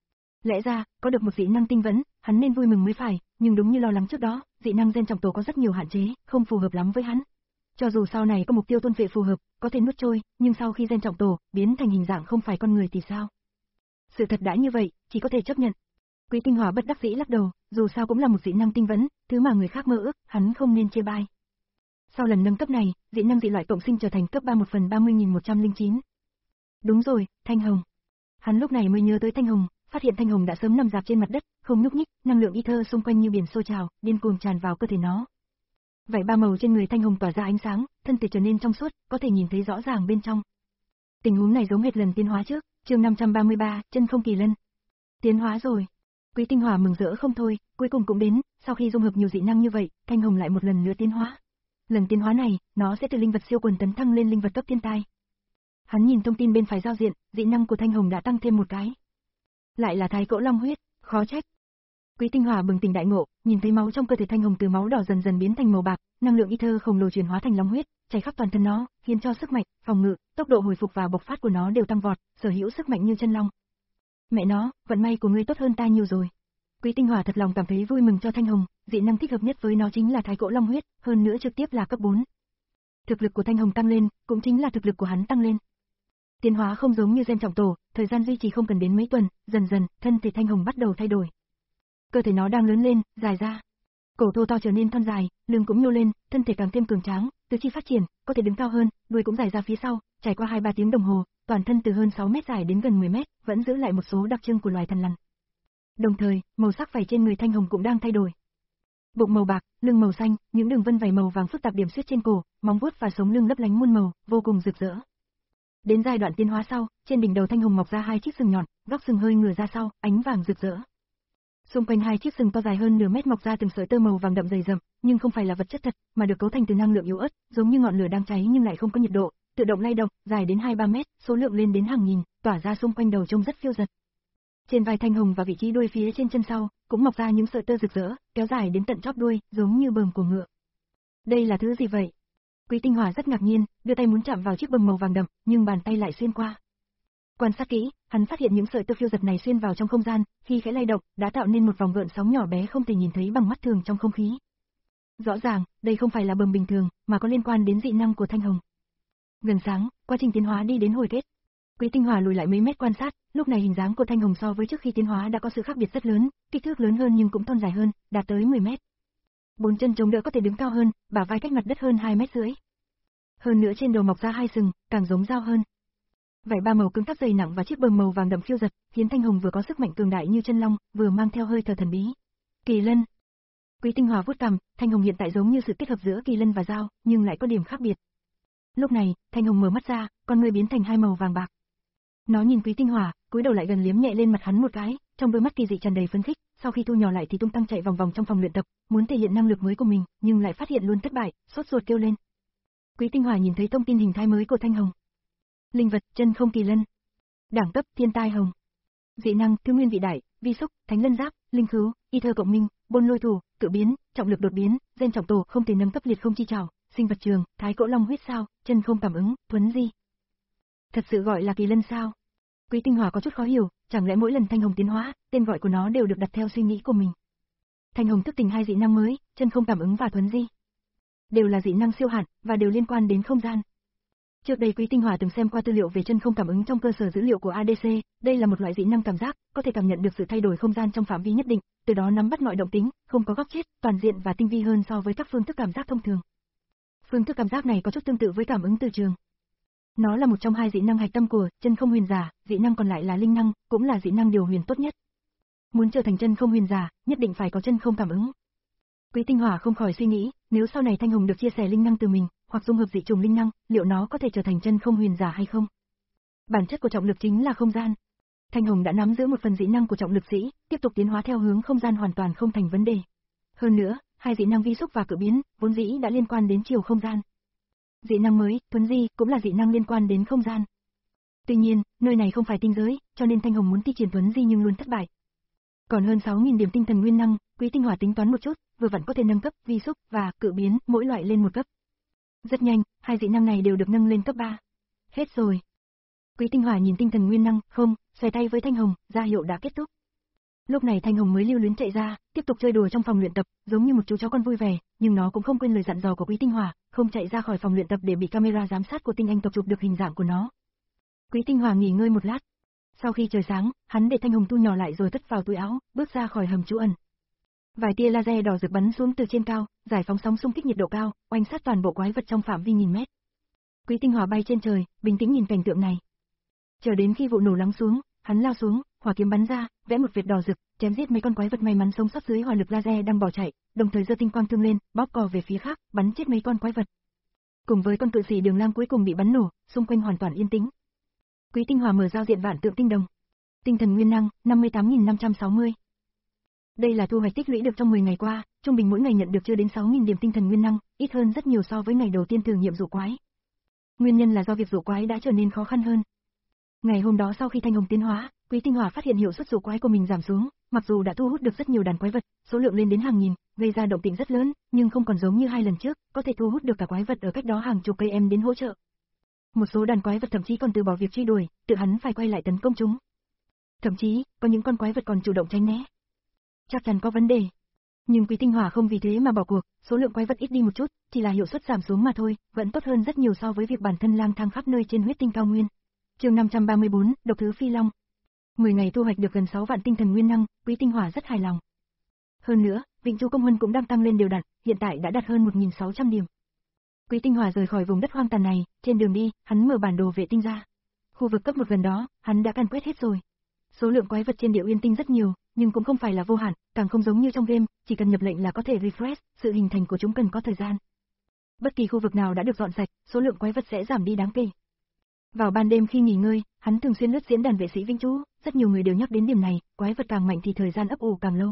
Lẽ ra, có được một dị năng tinh vấn, hắn nên vui mừng mới phải, nhưng đúng như lo lắng trước đó, dị năng gen trọng tổ có rất nhiều hạn chế, không phù hợp lắm với hắn. Cho dù sau này có mục tiêu tôn vệ phù hợp, có thể nuốt trôi, nhưng sau khi gen trọng tổ biến thành hình dạng không phải con người thì sao? Sự thật đã như vậy, chỉ có thể chấp nhận. Quý Tinh Hòa bất đắc dĩ lắc đầu, dù sao cũng là một dị năng tinh vấn, thứ mà người khác mơ ước, hắn không nên chê bai. Sau lần nâng cấp này, dị năng dị loại cộng sinh trở thành cấp ba một phần ba mươi nghìn một trăm lẻ chín. Đúng rồi, Thanh Hồng. Hắn lúc này mới nhớ tới Thanh Hồng, phát hiện Thanh Hồng đã sớm nằm dạp trên mặt đất, không nhúc nhích, năng lượng ether xung quanh như biển sôi trào, điên cuồng tràn vào cơ thể nó. Vảy ba màu trên người Thanh Hồng tỏa ra ánh sáng, thân thể trở nên trong suốt, có thể nhìn thấy rõ ràng bên trong. Tình huống này giống hệt lần tiến hóa trước, chương năm trăm ba mươi ba, chân không kỳ lân. Tiến hóa rồi. Quý Tinh Hòa mừng rỡ không thôi, cuối cùng cũng đến, sau khi dung hợp nhiều dị năng như vậy, Thanh Hồng lại một lần nữa tiến hóa. Lần tiến hóa này, nó sẽ từ linh vật siêu quần tấn thăng lên linh vật cấp thiên tai. Hắn nhìn thông tin bên phải giao diện, dị năng của Thanh Hồng đã tăng thêm một cái. Lại là thái cổ long huyết, khó trách. Quý Tinh Hòa bừng tỉnh đại ngộ, nhìn thấy máu trong cơ thể Thanh Hồng từ máu đỏ dần dần biến thành màu bạc, năng lượng ether khổng lồ chuyển hóa thành long huyết, chảy khắp toàn thân nó, khiến cho sức mạnh, phòng ngự, tốc độ hồi phục và bộc phát của nó đều tăng vọt, sở hữu sức mạnh như chân long. Mẹ nó, vận may của ngươi tốt hơn ta nhiều rồi. Quý Tinh Hòa thật lòng cảm thấy vui mừng cho Thanh Hồng, dị năng thích hợp nhất với nó chính là thái cổ long huyết, hơn nữa trực tiếp là cấp bốn. Thực lực của Thanh Hồng tăng lên, cũng chính là thực lực của hắn tăng lên. Tiến hóa không giống như gen trọng tổ, thời gian duy trì không cần đến mấy tuần, dần dần, thân thể Thanh Hồng bắt đầu thay đổi. Cơ thể nó đang lớn lên, dài ra. Cổ thô to trở nên thon dài, lưng cũng nhô lên, thân thể càng thêm cường tráng, tứ chi phát triển, có thể đứng cao hơn, đuôi cũng dài ra phía sau, trải qua hai ba tiếng đồng hồ, toàn thân từ hơn sáu mét dài đến gần mười mét, vẫn giữ lại một số đặc trưng của loài thằn lằn. Đồng thời, màu sắc vảy trên người Thanh Hồng cũng đang thay đổi. Bụng màu bạc, lưng màu xanh, những đường vân vảy màu vàng phức tạp điểm xuyết trên cổ, móng vuốt và sống lưng lấp lánh muôn màu, vô cùng rực rỡ. Đến giai đoạn tiến hóa sau, trên đỉnh đầu Thanh Hồng mọc ra hai chiếc sừng nhọn, góc sừng hơi ngửa ra sau, ánh vàng rực rỡ. Xung quanh hai chiếc sừng to dài hơn nửa mét mọc ra từng sợi tơ màu vàng đậm dày dặm, nhưng không phải là vật chất thật, mà được cấu thành từ năng lượng yếu ớt, giống như ngọn lửa đang cháy nhưng lại không có nhiệt độ, tự động lay động, dài đến hai ba mét, số lượng lên đến hàng nghìn, tỏa ra xung quanh đầu trông rất phiêu dật. Trên vai Thanh Hồng và vị trí đuôi phía trên chân sau, cũng mọc ra những sợi tơ rực rỡ, kéo dài đến tận chóp đuôi, giống như bờm của ngựa. Đây là thứ gì vậy? Quý Tinh Hỏa rất ngạc nhiên, đưa tay muốn chạm vào chiếc bờm màu vàng đậm, nhưng bàn tay lại xuyên qua. Quan sát kỹ, hắn phát hiện những sợi tơ phiêu dật này xuyên vào trong không gian, khi khẽ lay động, đã tạo nên một vòng gợn sóng nhỏ bé không thể nhìn thấy bằng mắt thường trong không khí. Rõ ràng, đây không phải là bờm bình thường, mà có liên quan đến dị năng của Thanh Hồng. Gần sáng, quá trình tiến hóa đi đến hồi kết. Quý Tinh Hỏa lùi lại mấy mét quan sát, lúc này hình dáng của Thanh Hồng so với trước khi tiến hóa đã có sự khác biệt rất lớn, kích thước lớn hơn nhưng cũng thon dài hơn, đạt tới mười mét. Bốn chân chống đỡ có thể đứng cao hơn, bả vai cách mặt đất hơn hai mét rưỡi. Hơn nữa trên đầu mọc ra hai sừng, càng giống dao hơn. Vảy ba màu cứng cáp dày nặng và chiếc bờm màu vàng đậm phiêu dật, khiến Thanh Hồng vừa có sức mạnh cường đại như chân long, vừa mang theo hơi thở thần bí. Kỳ lân. Quý Tinh Hỏa vuốt cằm, Thanh Hồng hiện tại giống như sự kết hợp giữa kỳ lân và dao, nhưng lại có điểm khác biệt. Lúc này, Thanh Hồng mở mắt ra, con ngươi biến thành hai màu vàng bạc. Nó nhìn Quý Tinh Hỏa, cúi đầu lại gần liếm nhẹ lên mặt hắn một cái, trong đôi mắt kỳ dị tràn đầy phấn khích, sau khi thu nhỏ lại thì tung tăng chạy vòng vòng trong phòng luyện tập, muốn thể hiện năng lực mới của mình, nhưng lại phát hiện luôn thất bại, sốt ruột kêu lên. Quý Tinh Hỏa nhìn thấy thông tin hình thái mới của Thanh Hồng. Linh vật, chân không kỳ lân. Đẳng cấp, thiên tai hồng. Dị năng, thứ nguyên vị đại, vi xúc, thánh lân giáp, linh khứu, y thơ cộng minh, bôn lôi thủ, cự biến, trọng lực đột biến, gen trọng tổ, không thể nâng cấp liệt không chi trảo, sinh vật trường, thái cỗ long huyết sao, chân không cảm ứng, thuấn di. Thật sự gọi là kỳ lân sao? Quý Tinh Hỏa có chút khó hiểu, chẳng lẽ mỗi lần Thanh Hồng tiến hóa, tên gọi của nó đều được đặt theo suy nghĩ của mình. Thanh Hồng thức tỉnh hai dị năng mới, chân không cảm ứng và thuấn di. Đều là dị năng siêu hạn, và đều liên quan đến không gian. Trước đây Quý Tinh Hỏa từng xem qua tư liệu về chân không cảm ứng trong cơ sở dữ liệu của a đê xê, đây là một loại dị năng cảm giác, có thể cảm nhận được sự thay đổi không gian trong phạm vi nhất định, từ đó nắm bắt mọi động tĩnh, không có góc chết, toàn diện và tinh vi hơn so với các phương thức cảm giác thông thường. Phương thức cảm giác này có chút tương tự với cảm ứng từ trường. Nó là một trong hai dị năng hạch tâm của chân không huyền giả, dị năng còn lại là linh năng, cũng là dị năng điều huyền tốt nhất. Muốn trở thành chân không huyền giả, nhất định phải có chân không cảm ứng. Quý Tinh Hỏa không khỏi suy nghĩ, nếu sau này Thanh Hồng được chia sẻ linh năng từ mình, hoặc dung hợp dị trùng linh năng, liệu nó có thể trở thành chân không huyền giả hay không? Bản chất của trọng lực chính là không gian. Thanh Hồng đã nắm giữ một phần dị năng của trọng lực sĩ, tiếp tục tiến hóa theo hướng không gian hoàn toàn không thành vấn đề. Hơn nữa, hai dị năng vi xúc và cự biến, vốn dĩ đã liên quan đến chiều không gian. Dị năng mới, thuấn di, cũng là dị năng liên quan đến không gian. Tuy nhiên, nơi này không phải tinh giới, cho nên Thanh Hồng muốn thi triển thuấn di nhưng luôn thất bại. Còn hơn sáu nghìn điểm tinh thần nguyên năng, Quý Tinh Hỏa tính toán một chút, vừa vặn có thể nâng cấp vi xúc và cự biến, mỗi loại lên một cấp. Rất nhanh, hai dị năng này đều được nâng lên cấp ba. Hết rồi. Quý Tinh Hỏa nhìn tinh thần nguyên năng, không, xoay tay với Thanh Hồng, ra hiệu đã kết thúc. Lúc này Thanh Hồng mới lưu luyến chạy ra, tiếp tục chơi đùa trong phòng luyện tập, giống như một chú chó con vui vẻ, nhưng nó cũng không quên lời dặn dò của Quý Tinh Hỏa, không chạy ra khỏi phòng luyện tập để bị camera giám sát của tinh anh tộc chụp được hình dạng của nó. Quý Tinh Hỏa nghỉ ngơi một lát. Sau khi trời sáng, hắn để Thanh Hồng thu nhỏ lại rồi cất vào túi áo, bước ra khỏi hầm trú ẩn. Vài tia laser đỏ rực bắn xuống từ trên cao, giải phóng sóng xung kích nhiệt độ cao, oanh sát toàn bộ quái vật trong phạm vi nghìn mét. Quý Tinh Hỏa bay trên trời, bình tĩnh nhìn cảnh tượng này. Chờ đến khi vụ nổ lắng xuống, hắn lao xuống, hỏa kiếm bắn ra, vẽ một vệt đỏ rực, chém giết mấy con quái vật may mắn sống sót dưới hỏa lực laser đang bỏ chạy, đồng thời giơ tinh quang thương lên, bóp cò về phía khác, bắn chết mấy con quái vật. Cùng với con cự sĩ đường lang cuối cùng bị bắn nổ, xung quanh hoàn toàn yên tĩnh. Quý Tinh Hỏa mở giao diện vạn tượng tinh đồng. Tinh thần nguyên năng, năm mươi tám nghìn năm trăm sáu mươi. Đây là thu hoạch tích lũy được trong mười ngày qua, trung bình mỗi ngày nhận được chưa đến sáu nghìn điểm tinh thần nguyên năng, ít hơn rất nhiều so với ngày đầu tiên thử nghiệm dụ quái. Nguyên nhân là do việc dụ quái đã trở nên khó khăn hơn. Ngày hôm đó sau khi Thanh Hồng tiến hóa, Quý Tinh Hỏa phát hiện hiệu suất dụ quái của mình giảm xuống, mặc dù đã thu hút được rất nhiều đàn quái vật, số lượng lên đến hàng nghìn, gây ra động tĩnh rất lớn, nhưng không còn giống như hai lần trước, có thể thu hút được cả quái vật ở cách đó hàng chục cây em đến hỗ trợ. Một số đàn quái vật thậm chí còn từ bỏ việc truy đuổi, tự hắn phải quay lại tấn công chúng. Thậm chí, có những con quái vật còn chủ động tránh né. Chắc chắn có vấn đề. Nhưng Quý Tinh Hỏa không vì thế mà bỏ cuộc, số lượng quái vật ít đi một chút, chỉ là hiệu suất giảm xuống mà thôi, vẫn tốt hơn rất nhiều so với việc bản thân lang thang khắp nơi trên huyết tinh cao nguyên. Chương năm trăm ba mươi bốn, độc thứ phi long. mười ngày thu hoạch được gần sáu vạn tinh thần nguyên năng, Quý Tinh Hỏa rất hài lòng. Hơn nữa, Vĩnh Chu công huân cũng đang tăng lên đều đặn, hiện tại đã đạt hơn một nghìn sáu trăm điểm. Quý Tinh Hòa rời khỏi vùng đất hoang tàn này, trên đường đi, hắn mở bản đồ vệ tinh ra. Khu vực cấp một gần đó, hắn đã càn quét hết rồi. Số lượng quái vật trên Địa Uyên Tinh rất nhiều, nhưng cũng không phải là vô hạn, càng không giống như trong game, chỉ cần nhập lệnh là có thể refresh, sự hình thành của chúng cần có thời gian. Bất kỳ khu vực nào đã được dọn sạch, số lượng quái vật sẽ giảm đi đáng kể. Vào ban đêm khi nghỉ ngơi, hắn thường xuyên lướt diễn đàn vệ sĩ Vĩnh Chu, rất nhiều người đều nhắc đến điểm này, quái vật càng mạnh thì thời gian ấp ủ càng lâu.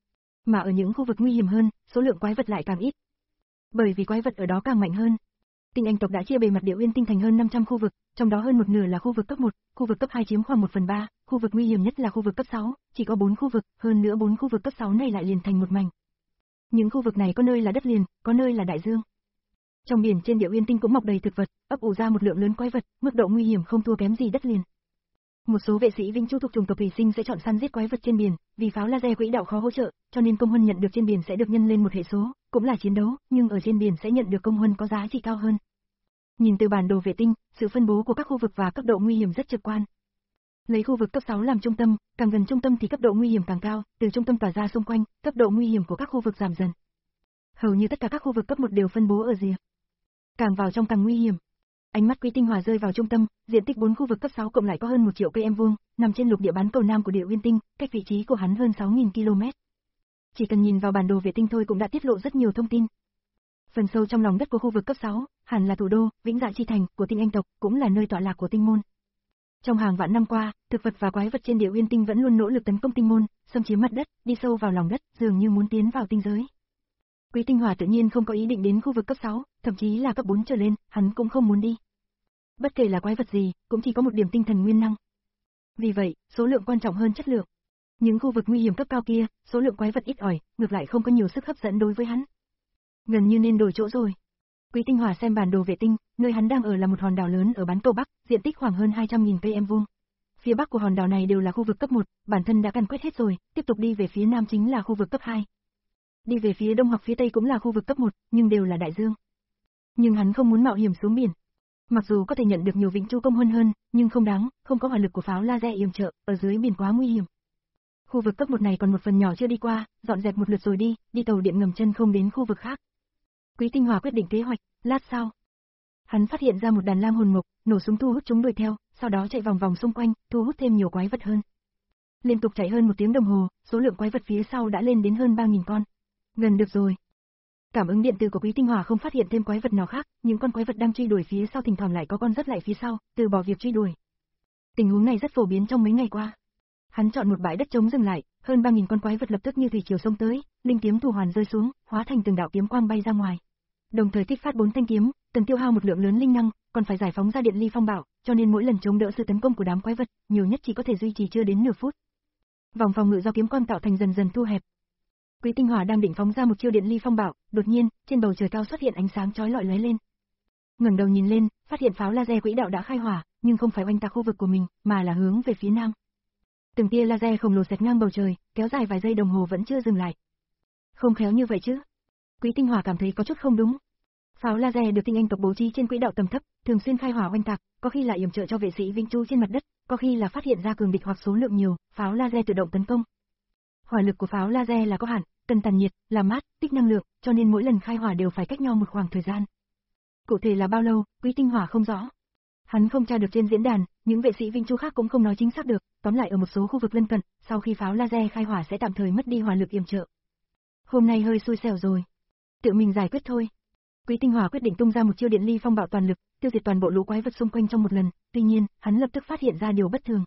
Mà ở những khu vực nguy hiểm hơn, số lượng quái vật lại càng ít. Bởi vì quái vật ở đó càng mạnh hơn. Tinh Anh tộc đã chia bề mặt Địa Uyên Tinh thành hơn năm trăm khu vực, trong đó hơn một nửa là khu vực cấp một, khu vực cấp hai chiếm khoảng một phần ba, khu vực nguy hiểm nhất là khu vực cấp sáu, chỉ có bốn khu vực, hơn nữa bốn khu vực cấp sáu này lại liền thành một mảnh. Những khu vực này có nơi là đất liền, có nơi là đại dương. Trong biển trên Địa Uyên Tinh cũng mọc đầy thực vật, ấp ủ ra một lượng lớn quái vật, mức độ nguy hiểm không thua kém gì đất liền. Một số vệ sĩ Vĩnh Chu thuộc chủng tộc thủy sinh sẽ chọn săn giết quái vật trên biển, vì pháo laser quỹ đạo khó hỗ trợ, cho nên công huân nhận được trên biển sẽ được nhân lên một hệ số, cũng là chiến đấu, nhưng ở trên biển sẽ nhận được công huân có giá trị cao hơn. Nhìn từ bản đồ vệ tinh, sự phân bố của các khu vực và cấp độ nguy hiểm rất trực quan. Lấy khu vực cấp sáu làm trung tâm, càng gần trung tâm thì cấp độ nguy hiểm càng cao, từ trung tâm tỏa ra xung quanh, cấp độ nguy hiểm của các khu vực giảm dần. Hầu như tất cả các khu vực cấp một đều phân bố ở rìa. Càng vào trong càng nguy hiểm. Ánh mắt Quý Tinh Hòa rơi vào trung tâm, diện tích bốn khu vực cấp sáu cộng lại có hơn một triệu cây em vuông, nằm trên lục địa bán cầu nam của Địa Uyên Tinh, cách vị trí của hắn hơn sáu nghìn ki lô mét. Chỉ cần nhìn vào bản đồ vệ tinh thôi cũng đã tiết lộ rất nhiều thông tin. Phần sâu trong lòng đất của khu vực cấp sáu, hẳn là thủ đô, Vĩnh Dạ Chi Thành của Tinh Anh tộc, cũng là nơi tọa lạc của Tinh môn. Trong hàng vạn năm qua, thực vật và quái vật trên Địa Uyên Tinh vẫn luôn nỗ lực tấn công Tinh môn, xâm chiếm mặt đất, đi sâu vào lòng đất, dường như muốn tiến vào tinh giới. Quý Tinh Hòa tự nhiên không có ý định đến khu vực cấp sáu, thậm chí là cấp bốn trở lên, hắn cũng không muốn đi. Bất kể là quái vật gì, cũng chỉ có một điểm tinh thần nguyên năng. Vì vậy, số lượng quan trọng hơn chất lượng. Những khu vực nguy hiểm cấp cao kia, số lượng quái vật ít ỏi, ngược lại không có nhiều sức hấp dẫn đối với hắn. Gần như nên đổi chỗ rồi. Quý Tinh Hòa xem bản đồ vệ tinh, nơi hắn đang ở là một hòn đảo lớn ở bán cầu Bắc, diện tích khoảng hơn hai trăm nghìn cây em vuông. Phía bắc của hòn đảo này đều là khu vực cấp một, bản thân đã càn quét hết rồi, tiếp tục đi về phía nam chính là khu vực cấp hai. Đi về phía đông hoặc phía tây cũng là khu vực cấp một, nhưng đều là đại dương. Nhưng hắn không muốn mạo hiểm xuống biển. Mặc dù có thể nhận được nhiều Vĩnh Chu công huân hơn, nhưng không đáng, không có hỏa lực của pháo laser yểm trợ, ở dưới biển quá nguy hiểm. Khu vực cấp một này còn một phần nhỏ chưa đi qua, dọn dẹp một lượt rồi đi, đi tàu điện ngầm chân không đến khu vực khác. Quý Tinh Hòa quyết định kế hoạch, lát sau. Hắn phát hiện ra một đàn lam hồn mộc, nổ súng thu hút chúng đuổi theo, sau đó chạy vòng vòng xung quanh, thu hút thêm nhiều quái vật hơn. Liên tục chạy hơn một tiếng đồng hồ, số lượng quái vật phía sau đã lên đến hơn ba nghìn con. Gần được rồi. Cảm ứng điện tử của Quý Tinh Hòa không phát hiện thêm quái vật nào khác, những con quái vật đang truy đuổi phía sau thỉnh thoảng lại có con rất lại phía sau, từ bỏ việc truy đuổi. Tình huống này rất phổ biến trong mấy ngày qua. Hắn chọn một bãi đất trống dừng lại, hơn ba nghìn con quái vật lập tức như thủy triều xông tới, linh kiếm thủ hoàn rơi xuống, hóa thành từng đạo kiếm quang bay ra ngoài. Đồng thời kích phát bốn thanh kiếm, cần tiêu hao một lượng lớn linh năng, còn phải giải phóng ra điện ly phong bạo, cho nên mỗi lần chống đỡ sự tấn công của đám quái vật, nhiều nhất chỉ có thể duy trì chưa đến nửa phút. Vòng phòng ngự do kiếm quang tạo thành dần dần thu hẹp. Quý Tinh Hòa đang định phóng ra một chiêu điện ly phong bạo, đột nhiên, trên bầu trời cao xuất hiện ánh sáng chói lọi lóe lên. Ngẩng đầu nhìn lên, phát hiện pháo laser quỹ đạo đã khai hỏa, nhưng không phải oanh tạc khu vực của mình, mà là hướng về phía nam. Từng tia laser khổng lồ xẹt ngang bầu trời, kéo dài vài giây đồng hồ vẫn chưa dừng lại. Không khéo như vậy chứ? Quý Tinh Hòa cảm thấy có chút không đúng. Pháo laser được Tinh Anh tộc bố trí trên quỹ đạo tầm thấp, thường xuyên khai hỏa oanh tạc, có khi là yểm trợ cho vệ sĩ Vĩnh Chu trên mặt đất, có khi là phát hiện ra cường địch hoặc số lượng nhiều, pháo laser tự động tấn công. Hỏa lực của pháo laser là có hạn, cần tản nhiệt, làm mát, tích năng lượng, cho nên mỗi lần khai hỏa đều phải cách nhau một khoảng thời gian. Cụ thể là bao lâu, Quý Tinh Hòa không rõ. Hắn không tra được trên diễn đàn, những vệ sĩ Vĩnh Chu khác cũng không nói chính xác được, tóm lại ở một số khu vực lân cận, sau khi pháo laser khai hỏa sẽ tạm thời mất đi hỏa lực yểm trợ. Hôm nay hơi xui xẻo rồi. Tự mình giải quyết thôi. Quý Tinh Hòa quyết định tung ra một chiêu điện ly phong bạo toàn lực, tiêu diệt toàn bộ lũ quái vật xung quanh trong một lần, tuy nhiên, hắn lập tức phát hiện ra điều bất thường.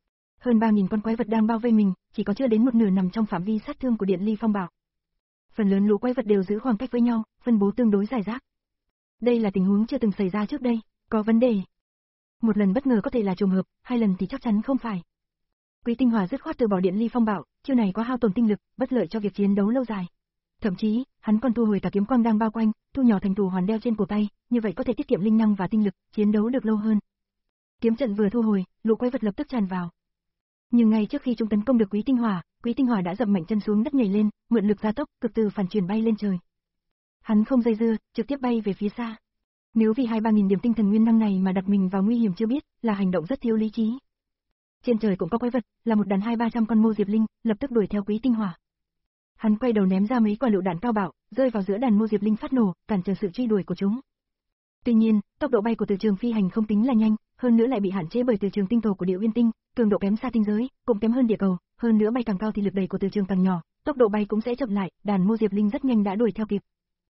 Hơn ba nghìn con quái vật đang bao vây mình, chỉ có chưa đến một nửa nằm trong phạm vi sát thương của điện ly phong bạo. Phần lớn lũ quái vật đều giữ khoảng cách với nhau, phân bố tương đối rải rác. Đây là tình huống chưa từng xảy ra trước đây, có vấn đề. Một lần bất ngờ có thể là trùng hợp, hai lần thì chắc chắn không phải. Quý Tinh Hòa dứt khoát từ bỏ điện ly phong bạo, chiêu này có hao tổn tinh lực, bất lợi cho việc chiến đấu lâu dài. Thậm chí, hắn còn thu hồi cả kiếm quang đang bao quanh, thu nhỏ thành thủ hoàn đeo trên cổ tay, như vậy có thể tiết kiệm linh năng và tinh lực, chiến đấu được lâu hơn. Kiếm trận vừa thu hồi, lũ quái vật lập tức tràn vào. Nhưng ngay trước khi chúng tấn công được Quý Tinh Hòa, Quý Tinh Hòa đã dậm mạnh chân xuống đất nhảy lên, mượn lực gia tốc, cực từ phản chuyển bay lên trời. Hắn không dây dưa, trực tiếp bay về phía xa. Nếu vì hai ba nghìn điểm tinh thần nguyên năng này mà đặt mình vào nguy hiểm chưa biết, là hành động rất thiếu lý trí. Trên trời cũng có quái vật, là một đàn hai ba trăm con mô diệp linh, lập tức đuổi theo Quý Tinh Hòa. Hắn quay đầu ném ra mấy quả lựu đạn cao bạo, rơi vào giữa đàn mô diệp linh phát nổ, cản trở sự truy đuổi của chúng. Tuy nhiên, tốc độ bay của từ trường phi hành không tính là nhanh, hơn nữa lại bị hạn chế bởi từ trường tinh thổ của Địa Uyên Tinh, cường độ kém xa tinh giới, cũng kém hơn địa cầu, hơn nữa bay càng cao thì lực đẩy của từ trường càng nhỏ, tốc độ bay cũng sẽ chậm lại, đàn mô diệp linh rất nhanh đã đuổi theo kịp.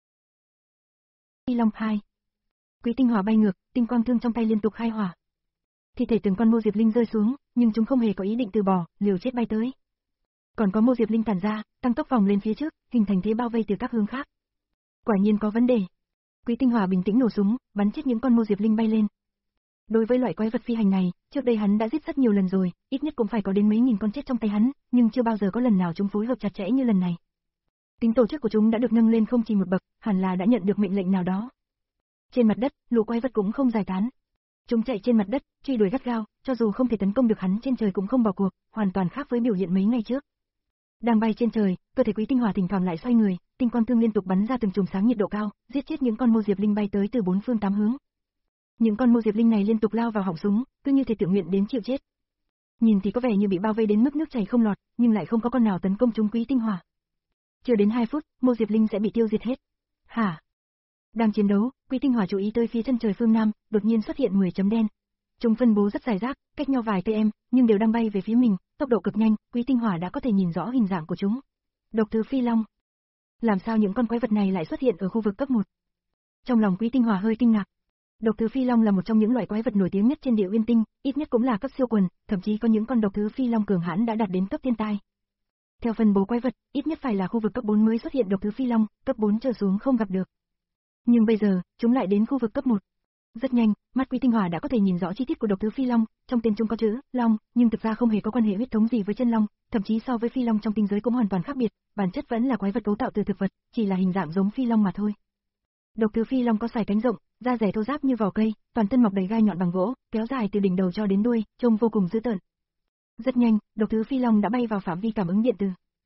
Phi Long hai. Quý tinh hỏa bay ngược, tinh quang thương trong tay liên tục khai hỏa. Thi thể từng con mô diệp linh rơi xuống, nhưng chúng không hề có ý định từ bỏ, liều chết bay tới. Còn có mô diệp linh tản ra, tăng tốc vòng lên phía trước, hình thành thế bao vây từ các hướng khác. Quả nhiên có vấn đề. Quý tinh hỏa bình tĩnh nổ súng, bắn chết những con mô diệp linh bay lên. Đối với loại quái vật phi hành này, trước đây hắn đã giết rất nhiều lần rồi, ít nhất cũng phải có đến mấy nghìn con chết trong tay hắn, nhưng chưa bao giờ có lần nào chúng phối hợp chặt chẽ như lần này. Tính tổ chức của chúng đã được nâng lên không chỉ một bậc, hẳn là đã nhận được mệnh lệnh nào đó. Trên mặt đất, lũ quái vật cũng không giải tán. Chúng chạy trên mặt đất, truy đuổi gắt gao, cho dù không thể tấn công được hắn trên trời cũng không bỏ cuộc, hoàn toàn khác với biểu hiện mấy ngày trước. Đang bay trên trời, cơ thể Quý tinh hỏa thỉnh thoảng lại xoay người, tinh quang thương liên tục bắn ra từng chùm sáng nhiệt độ cao, giết chết những con mô diệp linh bay tới từ bốn phương tám hướng. Những con mô diệp linh này liên tục lao vào họng súng, cứ như thể tự nguyện đến chịu chết. Nhìn thì có vẻ như bị bao vây đến mức nước chảy không lọt, nhưng lại không có con nào tấn công chúng Quý tinh hỏa. Chưa đến hai phút, mô diệp linh sẽ bị tiêu diệt hết. Hả? Đang chiến đấu, Quý tinh hỏa chú ý tới phía chân trời phương Nam, đột nhiên xuất hiện mười chấm đen. Chúng phân bố rất rải rác, cách nhau vài km, nhưng đều đang bay về phía mình, tốc độ cực nhanh, Quý tinh hỏa đã có thể nhìn rõ hình dạng của chúng. Độc thứ phi long. Làm sao những con quái vật này lại xuất hiện ở khu vực cấp một? Trong lòng Quý tinh hỏa hơi kinh ngạc. Độc thứ phi long là một trong những loại quái vật nổi tiếng nhất trên Địa Uyên Tinh, ít nhất cũng là cấp siêu quần, thậm chí có những con độc thứ phi long cường hãn đã đạt đến cấp thiên tai. Theo phân bố quái vật, ít nhất phải là khu vực cấp bốn mới xuất hiện độc thứ phi long, cấp bốn trở xuống không gặp được. Nhưng bây giờ, chúng lại đến khu vực cấp một. Rất nhanh, mắt Quý tinh hỏa đã có thể nhìn rõ chi tiết của độc thứ phi long, trong tên chúng có chữ long, nhưng thực ra không hề có quan hệ huyết thống gì với chân long, thậm chí so với phi long trong tinh giới cũng hoàn toàn khác biệt, bản chất vẫn là quái vật cấu tạo từ thực vật, chỉ là hình dạng giống phi long mà thôi. Độc thứ phi long có sải cánh rộng, da dẻ thô ráp như vỏ cây, toàn thân mọc đầy gai nhọn bằng gỗ, kéo dài từ đỉnh đầu cho đến đuôi, trông vô cùng dữ tợn. Rất nhanh, độc thứ phi long đã bay vào phạm vi cảm ứng điện từ.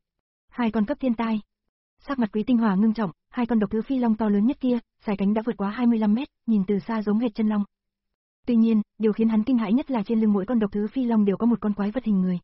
Hai con cấp thiên tai. Sắc mặt Quý tinh hỏa ngưng trọng, hai con độc thứ phi long to lớn nhất kia, sải cánh đã vượt quá hai mươi lăm mét, nhìn từ xa giống hệt chân long. Tuy nhiên, điều khiến hắn kinh hãi nhất là trên lưng mỗi con độc thứ phi long đều có một con quái vật hình người.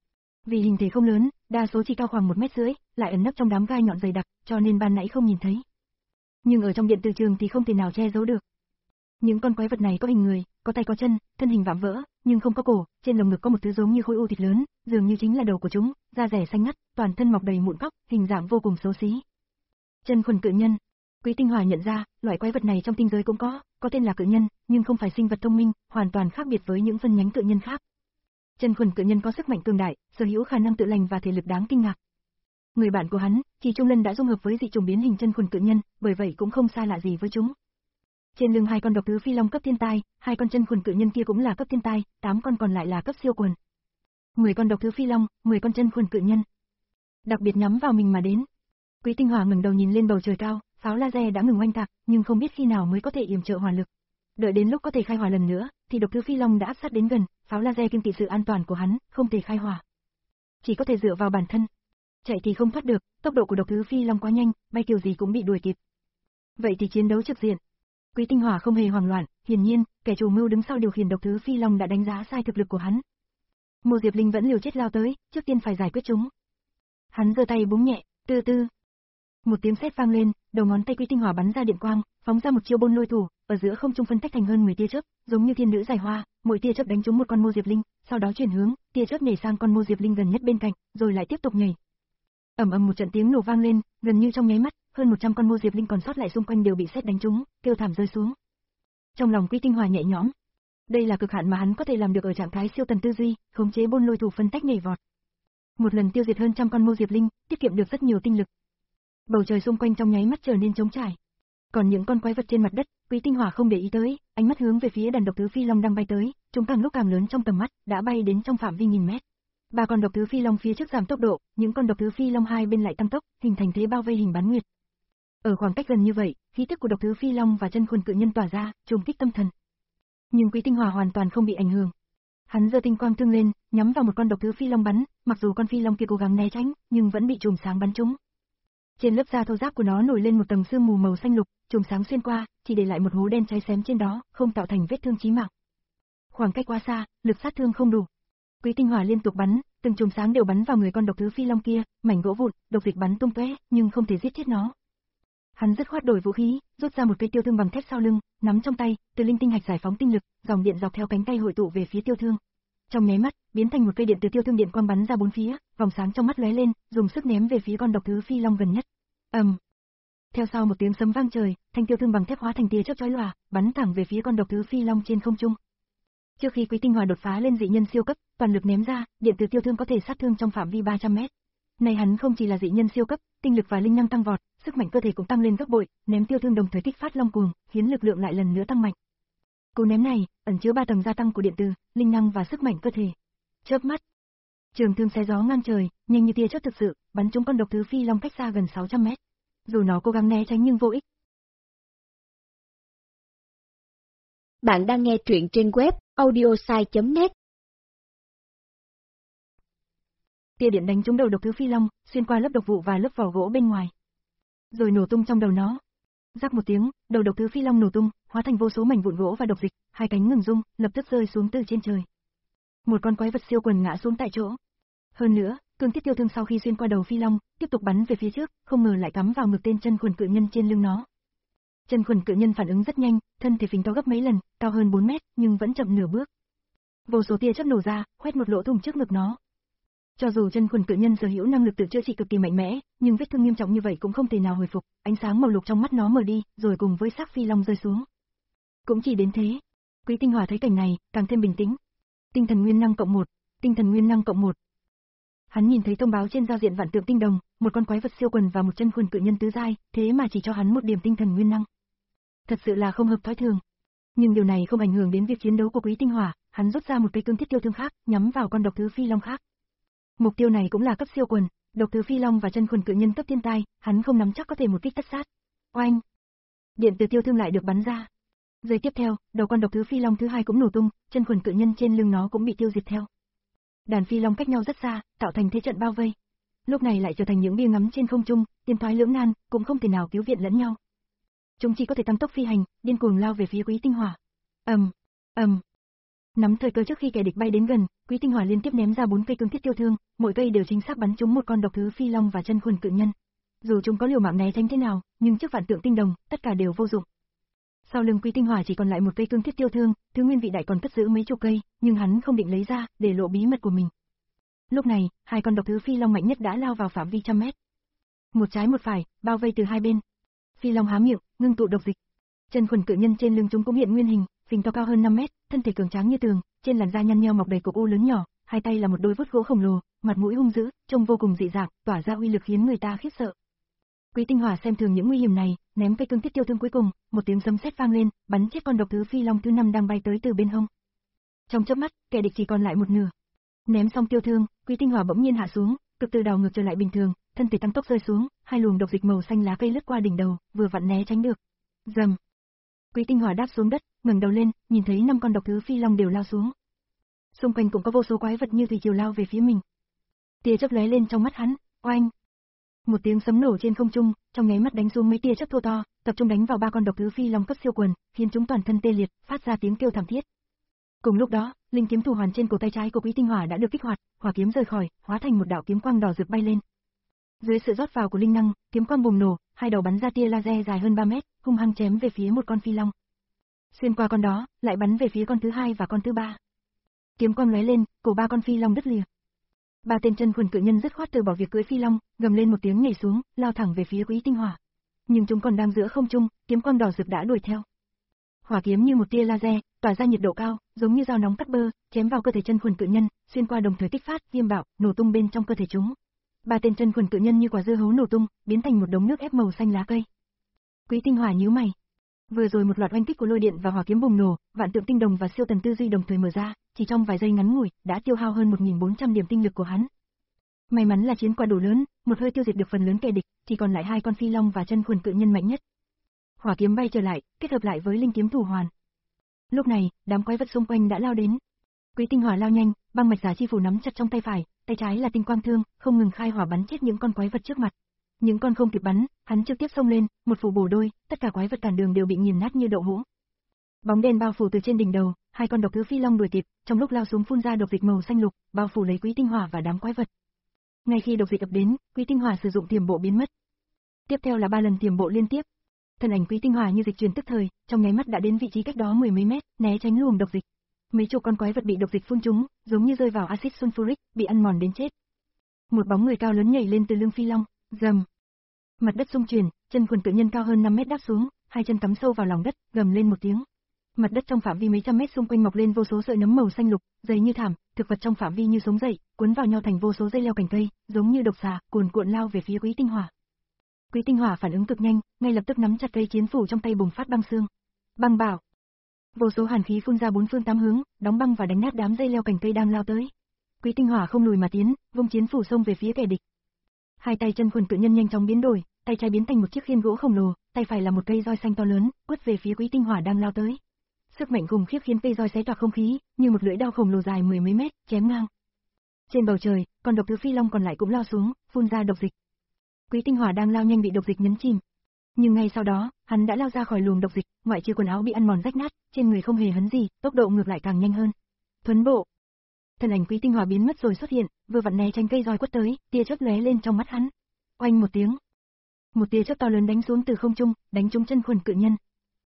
Vì hình thể không lớn, đa số chỉ cao khoảng một mét rưỡi, lại ẩn nấp trong đám gai nhọn dày đặc, cho nên ban nãy không nhìn thấy. Nhưng ở trong điện từ trường thì không thể nào che giấu được. Những con quái vật này có hình người, có tay có chân, thân hình vạm vỡ, nhưng không có cổ, trên lồng ngực có một thứ giống như khối u thịt lớn, dường như chính là đầu của chúng, da rẻ xanh ngắt, toàn thân mọc đầy mụn cóc, hình dạng vô cùng xấu xí. Chân khuẩn cự nhân. Quý tinh hỏa nhận ra, loại quái vật này trong tinh giới cũng có, có tên là cự nhân, nhưng không phải sinh vật thông minh, hoàn toàn khác biệt với những phân nhánh cự nhân khác. Chân khuẩn cự nhân có sức mạnh cường đại, sở hữu khả năng tự lành và thể lực đáng kinh ngạc. Người bạn của hắn, Chỉ Trung Lân đã dung hợp với dị chủng biến hình chân khuẩn cự nhân, bởi vậy cũng không xa lạ gì với chúng. Trên lưng hai con độc thứ phi long cấp thiên tai, hai con chân khuẩn cự nhân kia cũng là cấp thiên tai, tám con còn lại là cấp siêu quần. mười con độc thứ phi long, mười con chân khuẩn cự nhân. Đặc biệt nhắm vào mình mà đến. Quý tinh hỏa ngẩng đầu nhìn lên bầu trời cao, pháo laser đã ngừng oanh tạc, nhưng không biết khi nào mới có thể yểm trợ hỏa lực. Đợi đến lúc có thể khai hỏa lần nữa, thì độc thứ phi long đã áp sát đến gần, pháo laser kiêng kỵ sự an toàn của hắn, không thể khai hỏa. Chỉ có thể dựa vào bản thân. Chạy thì không thoát được, tốc độ của độc thứ phi long quá nhanh, bay kiểu gì cũng bị đuổi kịp. Vậy thì chiến đấu trực diện. Quý tinh hỏa không hề hoảng loạn, hiển nhiên, kẻ chủ mưu đứng sau điều khiển độc thứ phi long đã đánh giá sai thực lực của hắn. Mộ Diệp Linh vẫn liều chết lao tới, trước tiên phải giải quyết chúng. Hắn giơ tay búng nhẹ, từ từ. Một tiếng sét vang lên, đầu ngón tay Quý tinh hỏa bắn ra điện quang, phóng ra một chiêu bôn lôi thủ, ở giữa không trung phân tách thành hơn mười tia chớp, giống như thiên nữ giải hoa, mỗi tia chớp đánh trúng một con Mộ Diệp Linh, sau đó chuyển hướng, tia chớp nhảy sang con Mộ Diệp Linh gần nhất bên cạnh, rồi lại tiếp tục nhảy. Ầm ầm một trận tiếng nổ vang lên, gần như trong nháy mắt, hơn một trăm con Mộ Diệp Linh còn sót lại xung quanh đều bị sét đánh trúng, kêu thảm rơi xuống. Trong lòng Quý tinh hỏa nhẹ nhõm. Đây là cực hạn mà hắn có thể làm được ở trạng thái siêu tần tư duy, khống chế bôn lôi thủ phân tách nhảy vọt. Một lần tiêu diệt hơn trăm con Mộ Diệp Linh, tiết kiệm được rất nhiều tinh lực. Bầu trời xung quanh trong nháy mắt trở nên trống trải. Còn những con quái vật trên mặt đất, Quý tinh hỏa không để ý tới, ánh mắt hướng về phía đàn độc thứ phi long đang bay tới, chúng càng lúc càng lớn trong tầm mắt, đã bay đến trong phạm vi nghìn mét. Ba con độc thứ phi long phía trước giảm tốc độ, những con độc thứ phi long hai bên lại tăng tốc, hình thành thế bao vây hình bán nguyệt. Ở khoảng cách gần như vậy, khí tức của độc thứ phi long và chân khuẩn cự nhân tỏa ra, trùng kích tâm thần. Nhưng Quý tinh hỏa hoàn toàn không bị ảnh hưởng. Hắn giơ tinh quang thương lên, nhắm vào một con độc thứ phi long bắn, mặc dù con phi long kia cố gắng né tránh, nhưng vẫn bị chùm sáng bắn trúng. Trên lớp da thô ráp của nó nổi lên một tầng sương mù màu xanh lục, chùm sáng xuyên qua, chỉ để lại một hố đen cháy xém trên đó, không tạo thành vết thương chí mạng. Khoảng cách quá xa, lực sát thương không đủ. Quý tinh hỏa liên tục bắn, từng chùm sáng đều bắn vào người con độc thứ phi long kia, mảnh gỗ vụn, độc dịch bắn tung tóe, nhưng không thể giết chết nó. Hắn dứt khoát đổi vũ khí, rút ra một cây tiêu thương bằng thép sau lưng, nắm trong tay, từ linh tinh hạch giải phóng tinh lực, dòng điện dọc theo cánh tay hội tụ về phía tiêu thương. Trong nháy mắt, biến thành một cây điện từ tiêu thương điện quang bắn ra bốn phía, vòng sáng trong mắt lóe lên, dùng sức ném về phía con độc thứ phi long gần nhất. Ầm. Um. Theo sau một tiếng sấm vang trời, thanh tiêu thương bằng thép hóa thành tia chớp chói lòa, bắn thẳng về phía con độc thứ phi long trên không trung. Trước khi Quý Tinh Hỏa đột phá lên dị nhân siêu cấp, toàn lực ném ra, điện từ tiêu thương có thể sát thương trong phạm vi ba trăm mét. Này hắn không chỉ là dị nhân siêu cấp, tinh lực và linh năng tăng vọt, sức mạnh cơ thể cũng tăng lên gấp bội, ném tiêu thương đồng thời kích phát long cuồng, khiến lực lượng lại lần nữa tăng mạnh. Cú ném này ẩn chứa ba tầng gia tăng của điện từ, linh năng và sức mạnh cơ thể. Chớp mắt, trường thương xé gió ngang trời, nhanh như tia chớp thực sự, bắn trúng con độc thứ phi long cách xa gần sáu trăm mét. Dù nó cố gắng né tránh nhưng vô ích. Bạn đang nghe truyện trên web audiosai chấm net. Tia điện đánh trúng đầu độc thứ phi long, xuyên qua lớp độc vụ và lớp vỏ gỗ bên ngoài, rồi nổ tung trong đầu nó. Rắc một tiếng, đầu độc thứ phi long nổ tung, hóa thành vô số mảnh vụn gỗ và độc dịch, hai cánh ngừng rung, lập tức rơi xuống từ trên trời. Một con quái vật siêu quần ngã xuống tại chỗ. Hơn nữa, cương thiết tiêu thương sau khi xuyên qua đầu phi long, tiếp tục bắn về phía trước, không ngờ lại cắm vào ngực tên chân khuẩn cự nhân trên lưng nó. Chân khuẩn cự nhân phản ứng rất nhanh, thân thể phình to gấp mấy lần, cao hơn bốn mét, nhưng vẫn chậm nửa bước. Vô số tia chớp nổ ra, khoét một lỗ thủng trước ngực nó. Cho dù chân khuẩn cự nhân sở hữu năng lực tự chữa trị cực kỳ mạnh mẽ, nhưng vết thương nghiêm trọng như vậy cũng không thể nào hồi phục, ánh sáng màu lục trong mắt nó mờ đi, rồi cùng với xác phi long rơi xuống. Cũng chỉ đến thế. Quý Tinh Hỏa thấy cảnh này, càng thêm bình tĩnh. Tinh thần nguyên năng cộng một, tinh thần nguyên năng cộng một. Hắn nhìn thấy thông báo trên giao diện vạn tượng tinh đồng, một con quái vật siêu quần và một chân khuẩn cự nhân tứ giai, thế mà chỉ cho hắn một điểm tinh thần nguyên năng. Thật sự là không hợp thói thường. Nhưng điều này không ảnh hưởng đến việc chiến đấu của Quý Tinh Hỏa, hắn rút ra một cây cương thiết tiêu thương khác, nhắm vào con độc thứ phi long khác. Mục tiêu này cũng là cấp siêu quần, độc thứ phi long và chân khuẩn cự nhân cấp thiên tai, hắn không nắm chắc có thể một kích tất sát. Oanh! Điện từ tiêu thương lại được bắn ra. Giây tiếp theo, đầu con độc thứ phi long thứ hai cũng nổ tung, chân khuẩn cự nhân trên lưng nó cũng bị tiêu diệt theo. Đàn phi long cách nhau rất xa, tạo thành thế trận bao vây. Lúc này lại trở thành những bia ngắm trên không trung, tiến thoái lưỡng nan, cũng không thể nào cứu viện lẫn nhau. Chúng chỉ có thể tăng tốc phi hành, điên cuồng lao về phía Quý Tinh Hỏa. Ầm, um, ầm. Um. Nắm thời cơ trước khi kẻ địch bay đến gần, Quý Tinh Hỏa liên tiếp ném ra bốn cây cương thiết tiêu thương, mỗi cây đều chính xác bắn trúng một con độc thứ phi long và chân khuẩn cự nhân. Dù chúng có liều mạng né tránh thế nào, nhưng trước vạn tượng tinh đồng, tất cả đều vô dụng. Sau lưng Quý Tinh Hỏa chỉ còn lại một cây cương thiết tiêu thương, thứ nguyên vị đại còn cất giữ mấy chục cây, nhưng hắn không định lấy ra, để lộ bí mật của mình. Lúc này, hai con độc thứ phi long mạnh nhất đã lao vào phạm vi trăm mét. Một trái một phải, bao vây từ hai bên. Phi long há miệng, ngưng tụ độc dịch. Chân khuẩn cự nhân trên lưng chúng cũng hiện nguyên hình, phình to cao hơn năm mét, thân thể cường tráng như tường, trên làn da nhăn nheo mọc đầy cục u lớn nhỏ, hai tay là một đôi vuốt gỗ khổng lồ, mặt mũi hung dữ, trông vô cùng dị dạng, tỏa ra uy lực khiến người ta khiếp sợ. Quý Tinh Hỏa xem thường những nguy hiểm này, ném cây cương thiết tiêu thương cuối cùng, một tiếng sấm sét vang lên, bắn chết con độc thứ phi long thứ năm đang bay tới từ bên hông. Trong chớp mắt, kẻ địch chỉ còn lại một nửa. Ném xong tiêu thương, Quý Tinh Hỏa bỗng nhiên hạ xuống, cực từ đảo ngược trở lại bình thường, thân thể tăng tốc rơi xuống, hai luồng độc dịch màu xanh lá cây lướt qua đỉnh đầu, vừa vặn né tránh được. Rầm. Quý Tinh Hỏa đáp xuống đất, ngẩng đầu lên, nhìn thấy năm con độc thứ phi long đều lao xuống. Xung quanh cũng có vô số quái vật như thủy triều lao về phía mình. Tia chớp lóe lên trong mắt hắn, oanh. Một tiếng sấm nổ trên không trung, trong nháy mắt đánh xuống mấy tia chớp thô to, tập trung đánh vào ba con độc thứ phi long cấp siêu quần, khiến chúng toàn thân tê liệt, phát ra tiếng kêu thảm thiết. Cùng lúc đó, linh kiếm thủ hoàn trên cổ tay trái của Quý Tinh Hỏa đã được kích hoạt, hỏa kiếm rời khỏi, hóa thành một đạo kiếm quang đỏ rực bay lên. Dưới sự rót vào của linh năng, kiếm quang bùng nổ, hai đầu bắn ra tia laser dài hơn ba mét, hung hăng chém về phía một con phi long. Xuyên qua con đó, lại bắn về phía con thứ hai và con thứ ba. Kiếm quang lóe lên, cổ ba con phi long đứt lìa. Ba tên chân khuẩn cự nhân dứt khoát từ bỏ việc cưỡi phi long, gầm lên một tiếng nhảy xuống, lao thẳng về phía Quý Tinh Hỏa. Nhưng chúng còn đang giữa không trung, kiếm quang đỏ rực đã đuổi theo. Hỏa kiếm như một tia laser, tỏa ra nhiệt độ cao, giống như dao nóng cắt bơ, chém vào cơ thể chân khuẩn cự nhân, xuyên qua đồng thời kích phát viêm bạo, nổ tung bên trong cơ thể chúng. Ba tên chân khuẩn cự nhân như quả dưa hấu nổ tung, biến thành một đống nước ép màu xanh lá cây. Quý Tinh Hỏa nhíu mày. Vừa rồi một loạt oanh kích của lôi điện và hỏa kiếm bùng nổ, vạn tượng tinh đồng và siêu tần tư duy đồng thời mở ra, chỉ trong vài giây ngắn ngủi, đã tiêu hao hơn một nghìn bốn trăm điểm tinh lực của hắn. May mắn là chiến quả đủ lớn, một hơi tiêu diệt được phần lớn kẻ địch, chỉ còn lại hai con phi long và chân khuẩn cự nhân mạnh nhất. Hỏa kiếm bay trở lại, kết hợp lại với linh kiếm thủ hoàn. Lúc này, đám quái vật xung quanh đã lao đến. Quý Tinh Hỏa lao nhanh, băng mạch giả chi phủ nắm chặt trong tay phải, tay trái là tinh quang thương, không ngừng khai hỏa bắn chết những con quái vật trước mặt. Những con không kịp bắn, hắn trực tiếp xông lên, một phủ bổ đôi, tất cả quái vật cản đường đều bị nghiền nát như đậu hũ. Bóng đen bao phủ từ trên đỉnh đầu, hai con độc thứ phi long đuổi kịp, trong lúc lao xuống phun ra độc dịch màu xanh lục, bao phủ lấy Quý Tinh Hỏa và đám quái vật. Ngay khi độc dịch ập đến, Quý Tinh Hỏa sử dụng tiềm bộ biến mất. Tiếp theo là ba lần tiềm bộ liên tiếp. Thân ảnh Quý Tinh Hỏa như dịch chuyển tức thời, trong nháy mắt đã đến vị trí cách đó mười mấy mét, né tránh luồng độc dịch. Mấy chục con quái vật bị độc dịch phun trúng, giống như rơi vào axit sulfuric, bị ăn mòn đến chết. Một bóng người cao lớn nhảy lên từ lưng phi long, rầm. Mặt đất rung chuyển, chân quần cự nhân cao hơn năm mét đáp xuống, hai chân cắm sâu vào lòng đất, gầm lên một tiếng. Mặt đất trong phạm vi mấy trăm mét xung quanh mọc lên vô số sợi nấm màu xanh lục, dày như thảm, thực vật trong phạm vi như sống dậy, cuốn vào nhau thành vô số dây leo cành cây, giống như độc xà, cuồn cuộn lao về phía Quý Tinh Hỏa. Quý Tinh Hỏa phản ứng cực nhanh, ngay lập tức nắm chặt cây chiến phủ trong tay bùng phát băng xương. Băng bảo. Vô số hàn khí phun ra bốn phương tám hướng, đóng băng và đánh nát đám dây leo cành cây đang lao tới. Quý Tinh Hỏa không lùi mà tiến, vung chiến phủ xông về phía kẻ địch. Hai tay chân quần cự nhân nhanh chóng biến đổi, tay trái biến thành một chiếc khiên gỗ khổng lồ, tay phải là một cây roi xanh to lớn, quất về phía Quý Tinh Hỏa đang lao tới. Sức mạnh khủng khiếp khiến cây roi xé toạc không khí, như một lưỡi dao khổng lồ dài mười mấy mét, chém ngang. Trên bầu trời, con độc thứ phi long còn lại cũng lao xuống, phun ra độc dịch. Quý Tinh Hỏa đang lao nhanh bị độc dịch nhấn chìm. Nhưng ngay sau đó, hắn đã lao ra khỏi luồng độc dịch, ngoại trừ quần áo bị ăn mòn rách nát, trên người không hề hấn gì, tốc độ ngược lại càng nhanh hơn. Thuấn bộ. Thân ảnh Quý Tinh Hỏa biến mất rồi xuất hiện, vừa vặn né tránh cây roi quất tới, tia chớp lóe lên trong mắt hắn. Oanh một tiếng. Một tia chớp to lớn đánh xuống từ không trung, đánh trúng chân quần cự nhân.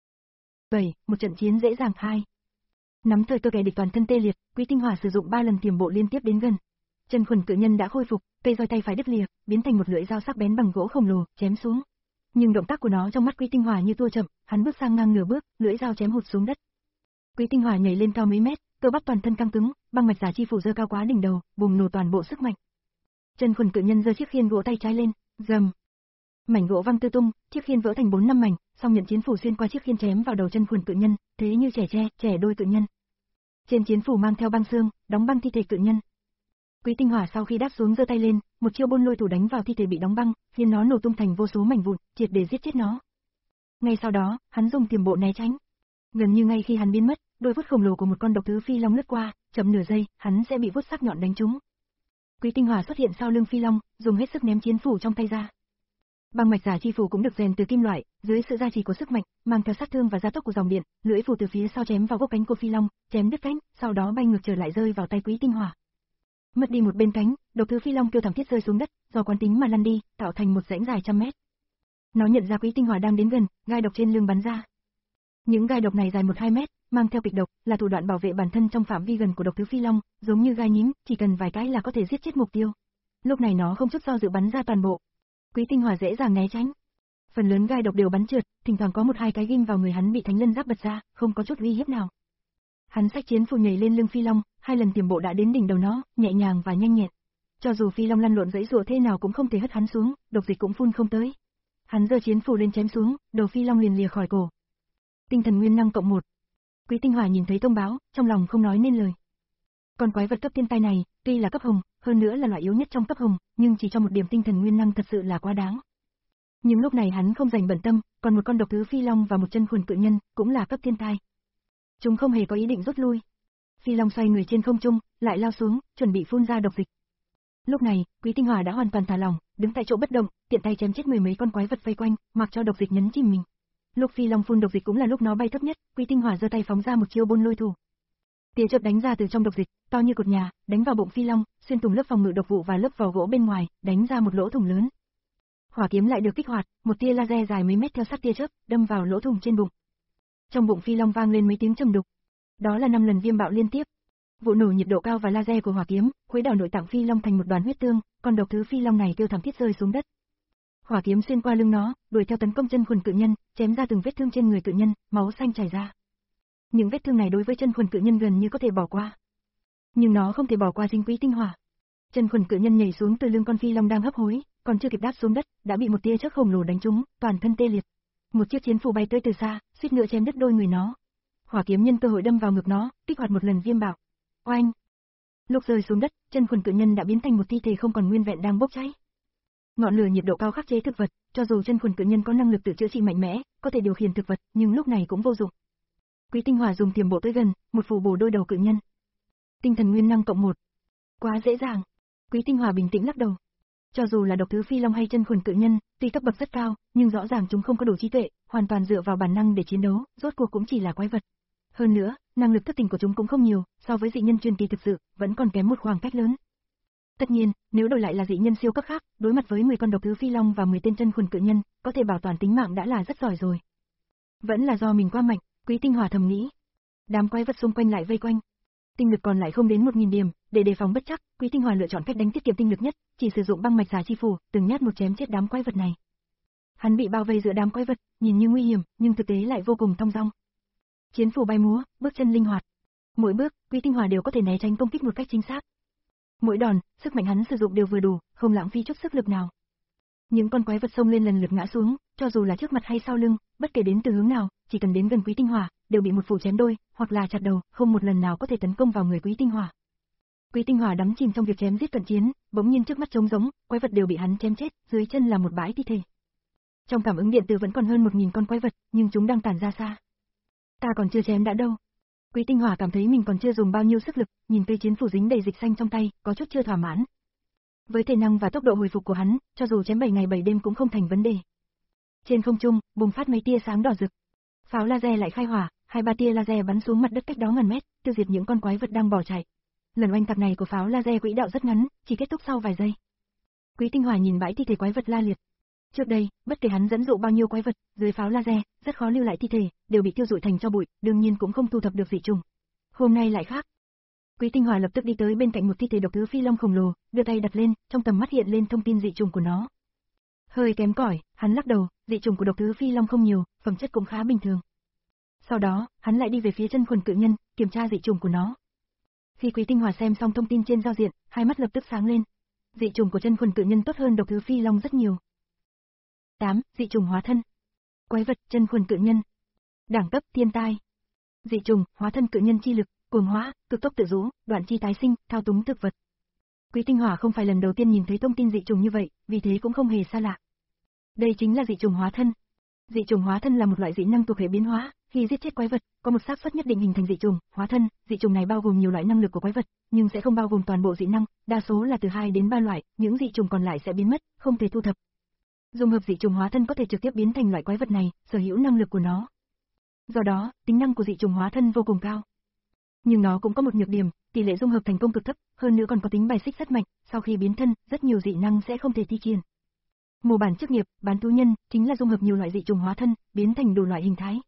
bảy, một trận chiến dễ dàng hai. Nắm thời cơ kẻ địch toàn thân tê liệt, Quý Tinh Hỏa sử dụng ba lần tiềm bộ liên tiếp đến gần. Chân quần cự nhân đã khôi phục, cây roi tay phải đứt lìa, biến thành một lưỡi dao sắc bén bằng gỗ khổng lồ, chém xuống. Nhưng động tác của nó trong mắt Quý Tinh Hỏa như tua chậm, hắn bước sang ngang nửa bước, lưỡi dao chém hụt xuống đất. Quý Tinh Hỏa nhảy lên cao mấy mét, cơ bắp toàn thân căng cứng, băng mạch giả chi phủ giơ cao quá đỉnh đầu, bùng nổ toàn bộ sức mạnh. Chân quần cự nhân giơ chiếc khiên gỗ tay trái lên, rầm. Mảnh gỗ văng tư tung, chiếc khiên vỡ thành bốn năm mảnh, song nhận chiến phủ xuyên qua chiếc khiên chém vào đầu chân quần cự nhân, thế như trẻ tre, trẻ đôi cự nhân. Trên chiến phủ mang theo băng xương, đóng băng thi thể cự nhân. Quý Tinh Hỏa sau khi đáp xuống giơ tay lên, một chiêu buôn lôi thủ đánh vào thi thể bị đóng băng, khiến nó nổ tung thành vô số mảnh vụn, triệt để giết chết nó. Ngay sau đó, hắn dùng tiềm bộ né tránh. Gần như ngay khi hắn biến mất, đôi vuốt khổng lồ của một con độc thứ phi long lướt qua, chậm nửa giây, hắn sẽ bị vuốt sắc nhọn đánh trúng. Quý Tinh Hỏa xuất hiện sau lưng phi long, dùng hết sức ném chiến phủ trong tay ra. Băng mạch giả chi phủ cũng được rèn từ kim loại, dưới sự gia trì của sức mạnh, mang theo sát thương và gia tốc của dòng điện, lưỡi phủ từ phía sau chém vào gốc cánh của phi long, chém đứt cánh, sau đó bay ngược trở lại rơi vào tay Quý Tinh Hỏa. Mất đi một bên cánh, độc thứ phi long kêu thảm thiết rơi xuống đất, do quán tính mà lăn đi, tạo thành một rãnh dài trăm mét. Nó nhận ra Quý Tinh Hỏa đang đến gần, gai độc trên lưng bắn ra. Những gai độc này dài một hai mét, mang theo kịch độc, là thủ đoạn bảo vệ bản thân trong phạm vi gần của độc thứ phi long, giống như gai nhím, chỉ cần vài cái là có thể giết chết mục tiêu. Lúc này nó không chút do dự bắn ra toàn bộ. Quý Tinh Hỏa dễ dàng né tránh. Phần lớn gai độc đều bắn trượt, thỉnh thoảng có một hai cái ghim vào người hắn bị thánh lân giáp bật ra, không có chút uy hiếp nào. Hắn xách chiến phủ nhảy lên lưng phi long, hai lần tiềm bộ đã đến đỉnh đầu nó, nhẹ nhàng và nhanh nhẹn. Cho dù phi long lăn lộn giãy giụa thế nào cũng không thể hất hắn xuống, độc dịch cũng phun không tới. Hắn giơ chiến phủ lên chém xuống, đầu phi long liền lìa khỏi cổ. Tinh thần nguyên năng cộng một. Quý Tinh Hỏa nhìn thấy thông báo, trong lòng không nói nên lời. Con quái vật cấp thiên tai này, tuy là cấp hồng, hơn nữa là loại yếu nhất trong cấp hồng, nhưng chỉ cho một điểm tinh thần nguyên năng thật sự là quá đáng. Nhưng lúc này hắn không dành bận tâm, còn một con độc thứ phi long và một chân khuẩn cự nhân, cũng là cấp thiên tai. Chúng không hề có ý định rút lui. Phi long xoay người trên không trung, lại lao xuống, chuẩn bị phun ra độc dịch. Lúc này, Quý Tinh Hỏa đã hoàn toàn thả lỏng, đứng tại chỗ bất động, tiện tay chém chết mười mấy con quái vật vây quanh, mặc cho độc dịch nhấn chìm mình. Lúc phi long phun độc dịch cũng là lúc nó bay thấp nhất, Quý Tinh Hỏa giơ tay phóng ra một chiêu buôn lôi thủ. Tia chớp đánh ra từ trong độc dịch, to như cột nhà, đánh vào bụng phi long, xuyên thủng lớp phòng ngự độc vụ và lớp vỏ gỗ bên ngoài, đánh ra một lỗ thủng lớn. Hỏa kiếm lại được kích hoạt, một tia laser dài mấy mét theo sát tia chớp, đâm vào lỗ thủng trên bụng. Trong bụng phi long vang lên mấy tiếng trầm đục. Đó là năm lần viêm bạo liên tiếp. Vụ nổ nhiệt độ cao và laser của hỏa kiếm, khuấy đảo nội tạng phi long thành một đoàn huyết tương, còn độc thứ phi long này kêu thảm thiết rơi xuống đất. Hỏa kiếm xuyên qua lưng nó, đuổi theo tấn công chân khuẩn cự nhân, chém ra từng vết thương trên người cự nhân, máu xanh chảy ra. Những vết thương này đối với chân khuẩn cự nhân gần như có thể bỏ qua. Nhưng nó không thể bỏ qua chính Quý Tinh Hỏa. Chân khuẩn cự nhân nhảy xuống từ lưng con phi long đang hấp hối, còn chưa kịp đáp xuống đất, đã bị một tia chớp khổng lồ đánh trúng, toàn thân tê liệt. Một chiếc chiến phủ bay tới từ xa, suýt nữa chém đứt đôi người nó. Hỏa kiếm nhân cơ hội đâm vào ngực nó, kích hoạt một lần viêm bạo. Oanh! Lúc rơi xuống đất, chân khuẩn cự nhân đã biến thành một thi thể không còn nguyên vẹn đang bốc cháy. Ngọn lửa nhiệt độ cao khắc chế thực vật, cho dù chân khuẩn cự nhân có năng lực tự chữa trị mạnh mẽ, có thể điều khiển thực vật, nhưng lúc này cũng vô dụng. Quý Tinh Hỏa dùng tiềm bộ tới gần, một phủ bổ đôi đầu cự nhân. Tinh thần nguyên năng cộng một. Quá dễ dàng. Quý Tinh Hỏa bình tĩnh lắc đầu. Cho dù là độc thứ phi long hay chân khuẩn cự nhân, tuy cấp bậc rất cao, nhưng rõ ràng chúng không có đủ trí tuệ, hoàn toàn dựa vào bản năng để chiến đấu, rốt cuộc cũng chỉ là quái vật. Hơn nữa, năng lực thức tỉnh của chúng cũng không nhiều, so với dị nhân truyền kỳ thực sự, vẫn còn kém một khoảng cách lớn. Tất nhiên, nếu đổi lại là dị nhân siêu cấp khác, đối mặt với mười con độc thứ phi long và mười tên chân khuẩn cự nhân, có thể bảo toàn tính mạng đã là rất giỏi rồi. Vẫn là do mình quá mạnh, Quý Tinh Hỏa thầm nghĩ. Đám quái vật xung quanh lại vây quanh. Tinh lực còn lại không đến một nghìn điểm, để đề phòng bất trắc, Quý Tinh Hỏa lựa chọn cách đánh tiết kiệm tinh lực nhất, chỉ sử dụng băng mạch giả chi phủ, từng nhát một chém chết đám quái vật này. Hắn bị bao vây giữa đám quái vật, nhìn như nguy hiểm, nhưng thực tế lại vô cùng thong dong. Chiến phủ bay múa, bước chân linh hoạt. Mỗi bước, Quý Tinh Hỏa đều có thể né tránh công kích một cách chính xác. Mỗi đòn, sức mạnh hắn sử dụng đều vừa đủ, không lãng phí chút sức lực nào. Những con quái vật xông lên lần lượt ngã xuống, cho dù là trước mặt hay sau lưng, bất kể đến từ hướng nào, chỉ cần đến gần Quý Tinh Hỏa, đều bị một phủ chém đôi, hoặc là chặt đầu, không một lần nào có thể tấn công vào người Quý Tinh Hỏa. Quý Tinh Hỏa đắm chìm trong việc chém giết cận chiến, bỗng nhiên trước mắt trống rỗng, quái vật đều bị hắn chém chết, dưới chân là một bãi thi thể. Trong cảm ứng điện tử vẫn còn hơn một nghìn con quái vật, nhưng chúng đang tản ra xa. Ta còn chưa chém đã đâu. Quý Tinh Hỏa cảm thấy mình còn chưa dùng bao nhiêu sức lực, nhìn cây chiến phủ dính đầy dịch xanh trong tay, có chút chưa thỏa mãn. Với thể năng và tốc độ hồi phục của hắn, cho dù chém bảy ngày bảy đêm cũng không thành vấn đề. Trên không trung, bùng phát mấy tia sáng đỏ rực. Pháo laser lại khai hỏa, hai ba tia laser bắn xuống mặt đất cách đó ngàn mét, tiêu diệt những con quái vật đang bỏ chạy. Lần oanh tạc này của pháo laser quỹ đạo rất ngắn, chỉ kết thúc sau vài giây. Quý Tinh Hỏa nhìn bãi thi thể quái vật la liệt. Trước đây, bất kể hắn dẫn dụ bao nhiêu quái vật, dưới pháo laser, rất khó lưu lại thi thể, đều bị tiêu rụi thành tro bụi, đương nhiên cũng không thu thập được dị trùng. Hôm nay lại khác. Quý Tinh Hỏa lập tức đi tới bên cạnh một thi thể độc thứ phi long khổng lồ, đưa tay đặt lên, trong tầm mắt hiện lên thông tin dị trùng của nó. Hơi kém cỏi, hắn lắc đầu, dị trùng của độc thứ phi long không nhiều, phẩm chất cũng khá bình thường. Sau đó, hắn lại đi về phía chân khuẩn cự nhân, kiểm tra dị trùng của nó. Khi Quý Tinh Hỏa xem xong thông tin trên giao diện, hai mắt lập tức sáng lên. Dị trùng của chân khuẩn cự nhân tốt hơn độc thứ phi long rất nhiều. tám. Dị trùng hóa thân. Quái vật, chân khuẩn cự nhân. Đẳng cấp, thiên tai. Dị trùng, hóa thân cự nhân chi lực, cuồng hóa, cực tốc tự rũ, đoạn chi tái sinh, thao túng thực vật. Quý Tinh Hỏa không phải lần đầu tiên nhìn thấy thông tin dị trùng như vậy, vì thế cũng không hề xa lạ. Đây chính là dị trùng hóa thân. Dị trùng hóa thân là một loại dị năng thuộc hệ biến hóa, khi giết chết quái vật, có một xác suất nhất định hình thành dị trùng hóa thân. Dị trùng này bao gồm nhiều loại năng lực của quái vật, nhưng sẽ không bao gồm toàn bộ dị năng, đa số là từ hai đến ba loại, những dị trùng còn lại sẽ biến mất, không thể thu thập. Dung hợp dị trùng hóa thân có thể trực tiếp biến thành loại quái vật này, sở hữu năng lực của nó. Do đó, tính năng của dị trùng hóa thân vô cùng cao. Nhưng nó cũng có một nhược điểm, tỷ lệ dung hợp thành công cực thấp, hơn nữa còn có tính bài xích rất mạnh, sau khi biến thân, rất nhiều dị năng sẽ không thể thi triển. Mô bản chức nghiệp, bán thú nhân, chính là dung hợp nhiều loại dị trùng hóa thân, biến thành đủ loại hình thái.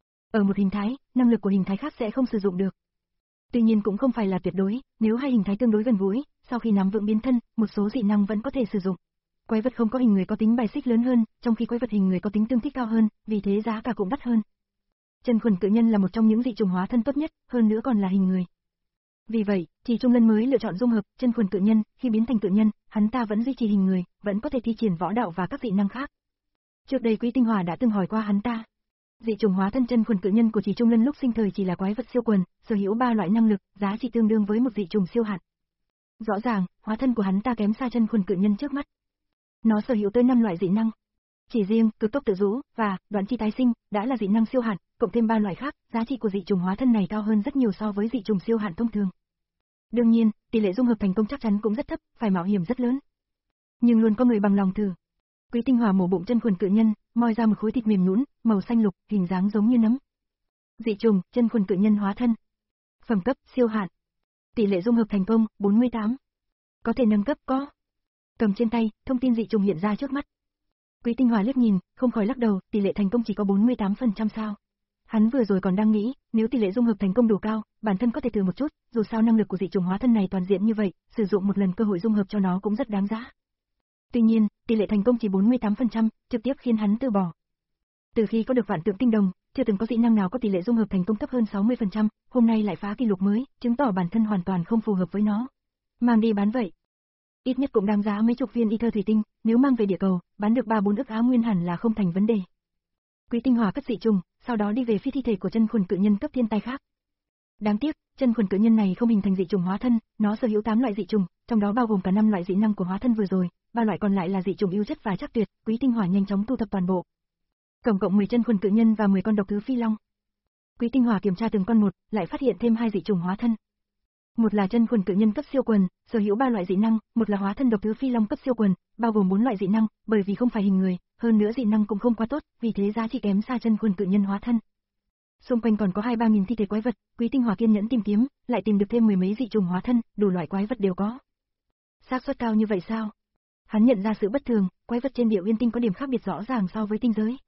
Ở một hình thái, năng lực của hình thái khác sẽ không sử dụng được. Tuy nhiên cũng không phải là tuyệt đối, nếu hai hình thái tương đối gần gũi, sau khi nắm vững biến thân, một số dị năng vẫn có thể sử dụng. Quái vật không có hình người có tính bài xích lớn hơn, trong khi quái vật hình người có tính tương thích cao hơn, vì thế giá cả cũng đắt hơn. Chân khuẩn cự nhân là một trong những dị trùng hóa thân tốt nhất, hơn nữa còn là hình người. Vì vậy, Trì Trung Lân mới lựa chọn dung hợp chân khuẩn cự nhân, khi biến thành cự nhân, hắn ta vẫn duy trì hình người, vẫn có thể thi triển võ đạo và các dị năng khác. Trước đây Quý Tinh Hỏa đã từng hỏi qua hắn ta. Dị trùng hóa thân chân khuẩn cự nhân của Trì Trung Lân lúc sinh thời chỉ là quái vật siêu quần, sở hữu ba loại năng lực, giá trị tương đương với một dị trùng siêu hạn. Rõ ràng, hóa thân của hắn ta kém xa chân khuẩn cự nhân trước mắt. Nó sở hữu tới năm loại dị năng. Chỉ riêng cực tốc tự rũ và đoạn chi tái sinh đã là dị năng siêu hạn, cộng thêm ba loại khác, giá trị của dị trùng hóa thân này cao hơn rất nhiều so với dị trùng siêu hạn thông thường. Đương nhiên, tỷ lệ dung hợp thành công chắc chắn cũng rất thấp, phải mạo hiểm rất lớn. Nhưng luôn có người bằng lòng thử. Quý Tinh Hỏa mổ bụng chân khuẩn cự nhân, moi ra một khối thịt mềm nhũn, màu xanh lục, hình dáng giống như nấm. Dị trùng, chân khuẩn cự nhân hóa thân. Phẩm cấp, siêu hạn. Tỷ lệ dung hợp thành công, bốn mươi tám. Có thể nâng cấp có. Cầm trên tay, thông tin dị trùng hiện ra trước mắt. Quý Tinh Hỏa liếc nhìn, không khỏi lắc đầu, tỷ lệ thành công chỉ có bốn mươi tám phần trăm sao. Hắn vừa rồi còn đang nghĩ, nếu tỷ lệ dung hợp thành công đủ cao, bản thân có thể thử một chút, dù sao năng lực của dị trùng hóa thân này toàn diện như vậy, sử dụng một lần cơ hội dung hợp cho nó cũng rất đáng giá. Tuy nhiên, tỷ lệ thành công chỉ bốn mươi tám phần trăm, trực tiếp khiến hắn từ bỏ. Từ khi có được vạn tượng tinh đồng, chưa từng có dị năng nào có tỷ lệ dung hợp thành công thấp hơn sáu mươi phần trăm, hôm nay lại phá kỷ lục mới, chứng tỏ bản thân hoàn toàn không phù hợp với nó. Mang đi bán vậy. Ít nhất cũng đáng giá mấy chục viên ether thủy tinh, nếu mang về địa cầu, bán được ba bốn ức á nguyên hẳn là không thành vấn đề. Quý Tinh Hỏa cất dị trùng, sau đó đi về phía thi thể của chân khuẩn cự nhân cấp thiên tai khác. Đáng tiếc, chân khuẩn cự nhân này không hình thành dị trùng hóa thân, nó sở hữu tám loại dị trùng, trong đó bao gồm cả năm loại dị năng của hóa thân vừa rồi, ba loại còn lại là dị trùng ưu chất và chắc tuyệt, Quý Tinh Hỏa nhanh chóng thu thập toàn bộ. Tổng cộng mười chân khuẩn cự nhân và mười con độc thứ phi long. Quý Tinh Hỏa kiểm tra từng con một, lại phát hiện thêm hai dị trùng hóa thân. Một là chân khuẩn cự nhân cấp siêu quần, sở hữu ba loại dị năng, một là hóa thân độc thứ phi long cấp siêu quần, bao gồm bốn loại dị năng, bởi vì không phải hình người, hơn nữa dị năng cũng không quá tốt, vì thế giá trị kém xa chân khuẩn cự nhân hóa thân. Xung quanh còn có hai ba nghìn thi thể quái vật, Quý Tinh Hỏa kiên nhẫn tìm kiếm, lại tìm được thêm mười mấy dị trùng hóa thân, đủ loại quái vật đều có. Xác suất cao như vậy sao? Hắn nhận ra sự bất thường, quái vật trên Điệu Yên Tinh có điểm khác biệt rõ ràng so với tinh giới.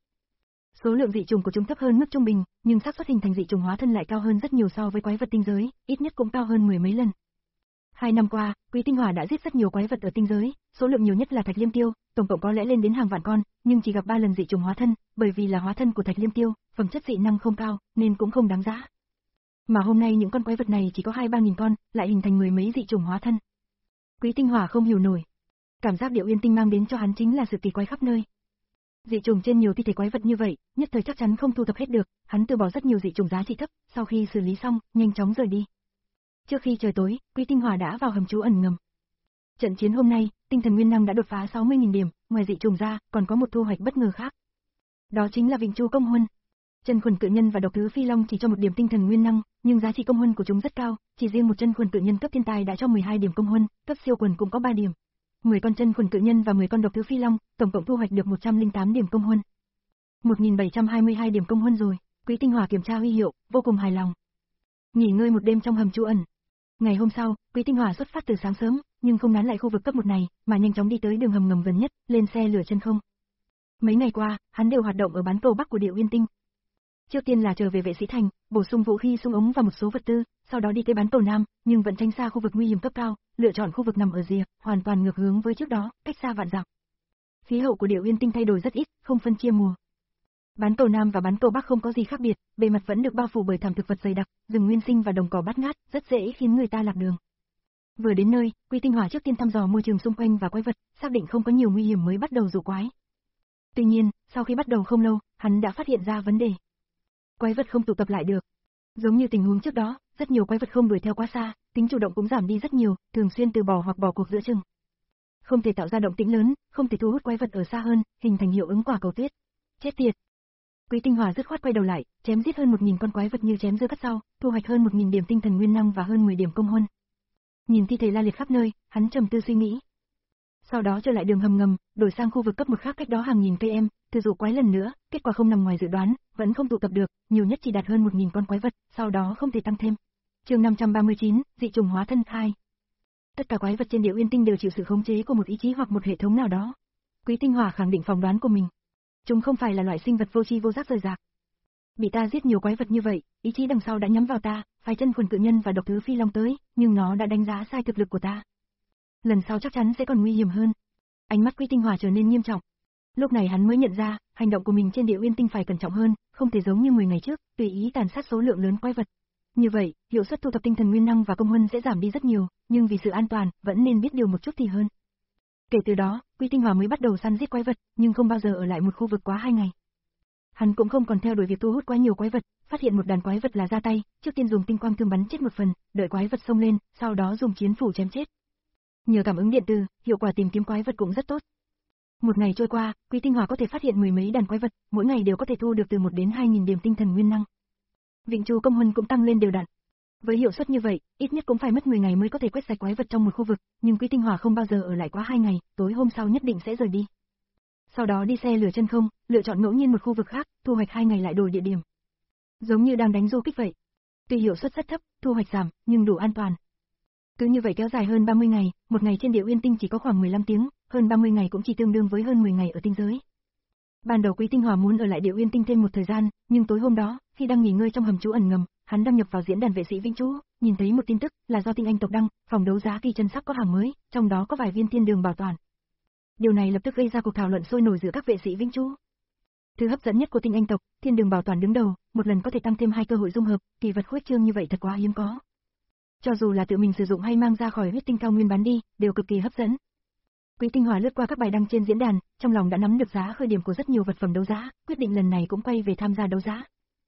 Số lượng dị trùng của chúng thấp hơn mức trung bình, nhưng xác suất hình thành dị trùng hóa thân lại cao hơn rất nhiều so với quái vật tinh giới, ít nhất cũng cao hơn mười mấy lần. Hai năm qua, Quý Tinh Hỏa đã giết rất nhiều quái vật ở tinh giới, số lượng nhiều nhất là Thạch Liêm Tiêu, tổng cộng có lẽ lên đến hàng vạn con, nhưng chỉ gặp ba lần dị trùng hóa thân, bởi vì là hóa thân của Thạch Liêm Tiêu, phẩm chất dị năng không cao, nên cũng không đáng giá. Mà hôm nay những con quái vật này chỉ có hai ba nghìn con, lại hình thành mười mấy dị trùng hóa thân. Quý Tinh Hỏa không hiểu nổi. Cảm giác Điệu Yên Tinh mang đến cho hắn chính là sự kỳ quái khắp nơi. Dị trùng trên nhiều thi thể quái vật như vậy, nhất thời chắc chắn không thu thập hết được, hắn từ bỏ rất nhiều dị trùng giá trị thấp, sau khi xử lý xong, nhanh chóng rời đi. Trước khi trời tối, Quý Tinh Hỏa đã vào hầm trú ẩn ngầm. Trận chiến hôm nay, tinh thần nguyên năng đã đột phá sáu mươi nghìn điểm, ngoài dị trùng ra, còn có một thu hoạch bất ngờ khác. Đó chính là Vịnh Chu công huân. Chân khuẩn cự nhân và độc thứ phi long chỉ cho một điểm tinh thần nguyên năng, nhưng giá trị công huân của chúng rất cao, chỉ riêng một chân khuẩn cự nhân cấp thiên tài đã cho mười hai điểm công huân, cấp siêu quần cũng có ba điểm. mười con chân khuẩn cự nhân và mười con độc thứ phi long, tổng cộng thu hoạch được một trăm lẻ tám điểm công huân. một nghìn bảy trăm hai mươi hai điểm công huân rồi, Quý Tinh Hỏa kiểm tra huy hiệu, vô cùng hài lòng. Nghỉ ngơi một đêm trong hầm trú ẩn. Ngày hôm sau, Quý Tinh Hỏa xuất phát từ sáng sớm, nhưng không nán lại khu vực cấp một này, mà nhanh chóng đi tới đường hầm ngầm gần nhất, lên xe lửa chân không. Mấy ngày qua, hắn đều hoạt động ở bán cầu Bắc của Điệu Yên Tinh. Trước tiên là trở về Vệ Sĩ Thành, bổ sung vũ khí súng ống và một số vật tư, sau đó đi tới bán cầu Nam, nhưng vẫn tránh xa khu vực nguy hiểm cấp cao, lựa chọn khu vực nằm ở rìa, hoàn toàn ngược hướng với trước đó, cách xa vạn dặm. Khí hậu của Điệu Yên Tinh thay đổi rất ít, không phân chia mùa. Bán cầu Nam và bán cầu Bắc không có gì khác biệt, bề mặt vẫn được bao phủ bởi thảm thực vật dày đặc, rừng nguyên sinh và đồng cỏ bát ngát, rất dễ khiến người ta lạc đường. Vừa đến nơi, Quý Tinh Hỏa trước tiên thăm dò môi trường xung quanh và quái vật, xác định không có nhiều nguy hiểm mới bắt đầu dụ quái. Tuy nhiên, sau khi bắt đầu không lâu, hắn đã phát hiện ra vấn đề. Quái vật không tụ tập lại được. Giống như tình huống trước đó, rất nhiều quái vật không đuổi theo quá xa, tính chủ động cũng giảm đi rất nhiều, thường xuyên từ bỏ hoặc bỏ cuộc giữa chừng. Không thể tạo ra động tĩnh lớn, không thể thu hút quái vật ở xa hơn, hình thành hiệu ứng quả cầu tuyết. Chết tiệt. Quý Tinh Hỏa dứt khoát quay đầu lại, chém giết hơn một nghìn con quái vật như chém dưa cắt rau, thu hoạch hơn một nghìn điểm tinh thần nguyên năng và hơn mười điểm công huân. Nhìn thi thể la liệt khắp nơi, hắn trầm tư suy nghĩ. Sau đó trở lại đường hầm ngầm, đổi sang khu vực cấp một khác cách đó hàng nghìn cây em, thử dụ quái lần nữa, kết quả không nằm ngoài dự đoán, vẫn không tụ tập được, nhiều nhất chỉ đạt hơn một nghìn con quái vật, sau đó không thể tăng thêm. Chương năm trăm ba mươi chín, dị trùng hóa thân hai. Tất cả quái vật trên Điệu Yên Tinh đều chịu sự khống chế của một ý chí hoặc một hệ thống nào đó. Quý Tinh Hỏa khẳng định phỏng đoán của mình. Chúng không phải là loại sinh vật vô tri vô giác rời rạc. Bị ta giết nhiều quái vật như vậy, ý chí đằng sau đã nhắm vào ta, phải chân khuẩn cự nhân và độc thứ phi long tới, nhưng nó đã đánh giá sai thực lực của ta. Lần sau chắc chắn sẽ còn nguy hiểm hơn. Ánh mắt Quý Tinh Hỏa trở nên nghiêm trọng. Lúc này hắn mới nhận ra, hành động của mình trên Điệu Yên Tinh phải cẩn trọng hơn, không thể giống như mười ngày trước, tùy ý tàn sát số lượng lớn quái vật. Như vậy, hiệu suất thu thập tinh thần nguyên năng và công huân sẽ giảm đi rất nhiều, nhưng vì sự an toàn, vẫn nên biết điều một chút thì hơn. Kể từ đó, Quý Tinh Hỏa mới bắt đầu săn giết quái vật, nhưng không bao giờ ở lại một khu vực quá hai ngày. Hắn cũng không còn theo đuổi việc thu hút quá nhiều quái vật, phát hiện một đàn quái vật là ra tay, trước tiên dùng tinh quang thương bắn chết một phần, đợi quái vật xông lên, sau đó dùng chiến phủ chém chết. Nhờ cảm ứng điện từ, hiệu quả tìm kiếm quái vật cũng rất tốt. Một ngày trôi qua, Quý Tinh Hỏa có thể phát hiện mười mấy đàn quái vật, mỗi ngày đều có thể thu được từ một đến hai nghìn điểm tinh thần nguyên năng. Vịnh Chu công huân cũng tăng lên đều đặn. Với hiệu suất như vậy, ít nhất cũng phải mất mười ngày mới có thể quét sạch quái vật trong một khu vực, nhưng Quý Tinh Hỏa không bao giờ ở lại quá hai ngày, tối hôm sau nhất định sẽ rời đi. Sau đó đi xe lửa chân không, lựa chọn ngẫu nhiên một khu vực khác, thu hoạch hai ngày lại đổi địa điểm. Giống như đang đánh du kích vậy. Tuy hiệu suất rất thấp, thu hoạch giảm, nhưng đủ an toàn. Cứ như vậy kéo dài hơn ba mươi ngày, một ngày trên Điệu Yên Tinh chỉ có khoảng mười lăm tiếng, hơn ba mươi ngày cũng chỉ tương đương với hơn mười ngày ở tinh giới. Ban đầu Quý Tinh Hỏa muốn ở lại Điệu Yên Tinh thêm một thời gian, nhưng tối hôm đó, khi đang nghỉ ngơi trong hầm trú ẩn ngầm, hắn đăng nhập vào diễn đàn vệ sĩ Vĩnh Chu, nhìn thấy một tin tức là do Tinh Anh tộc đăng, phòng đấu giá kỳ chân sắc có hàng mới, trong đó có vài viên thiên đường bảo toàn. Điều này lập tức gây ra cuộc thảo luận sôi nổi giữa các vệ sĩ Vĩnh Chu. Thứ hấp dẫn nhất của Tinh Anh tộc, thiên đường bảo toàn đứng đầu, một lần có thể tăng thêm hai cơ hội dung hợp, kỳ vật khuếch trương như vậy thật quá hiếm có. Cho dù là tự mình sử dụng hay mang ra khỏi huyết tinh cao nguyên bán đi, đều cực kỳ hấp dẫn. Quý Tinh Hỏa lướt qua các bài đăng trên diễn đàn, trong lòng đã nắm được giá khởi điểm của rất nhiều vật phẩm đấu giá, quyết định lần này cũng quay về tham gia đấu giá.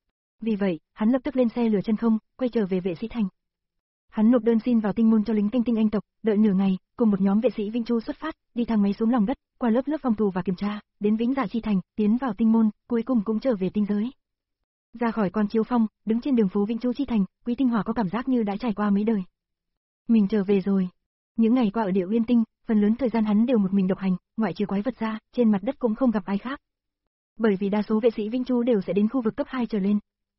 Vì vậy, hắn lập tức lên xe lửa chân không, quay trở về Vệ Sĩ Thành. Hắn nộp đơn xin vào tinh môn cho lính canh Tinh Anh tộc, đợi nửa ngày, cùng một nhóm vệ sĩ Vinh Chu xuất phát, đi thang máy xuống lòng đất, qua lớp lớp phòng thủ và kiểm tra, đến Vĩnh Dạ Chi Thành, tiến vào tinh môn, cuối cùng cũng trở về tinh giới. Ra khỏi Quan Chiếu Phong, đứng trên đường phố Vĩnh Chu Chi Thành, Quý Tinh Hỏa có cảm giác như đã trải qua mấy đời. Mình trở về rồi. Những ngày qua ở Điệu Yên Tinh, phần lớn thời gian hắn đều một mình độc hành, ngoại trừ quái vật ra, trên mặt đất cũng không gặp ai khác. Bởi vì đa số vệ sĩ Vĩnh Chu đều sẽ đến khu vực cấp hai trở lên.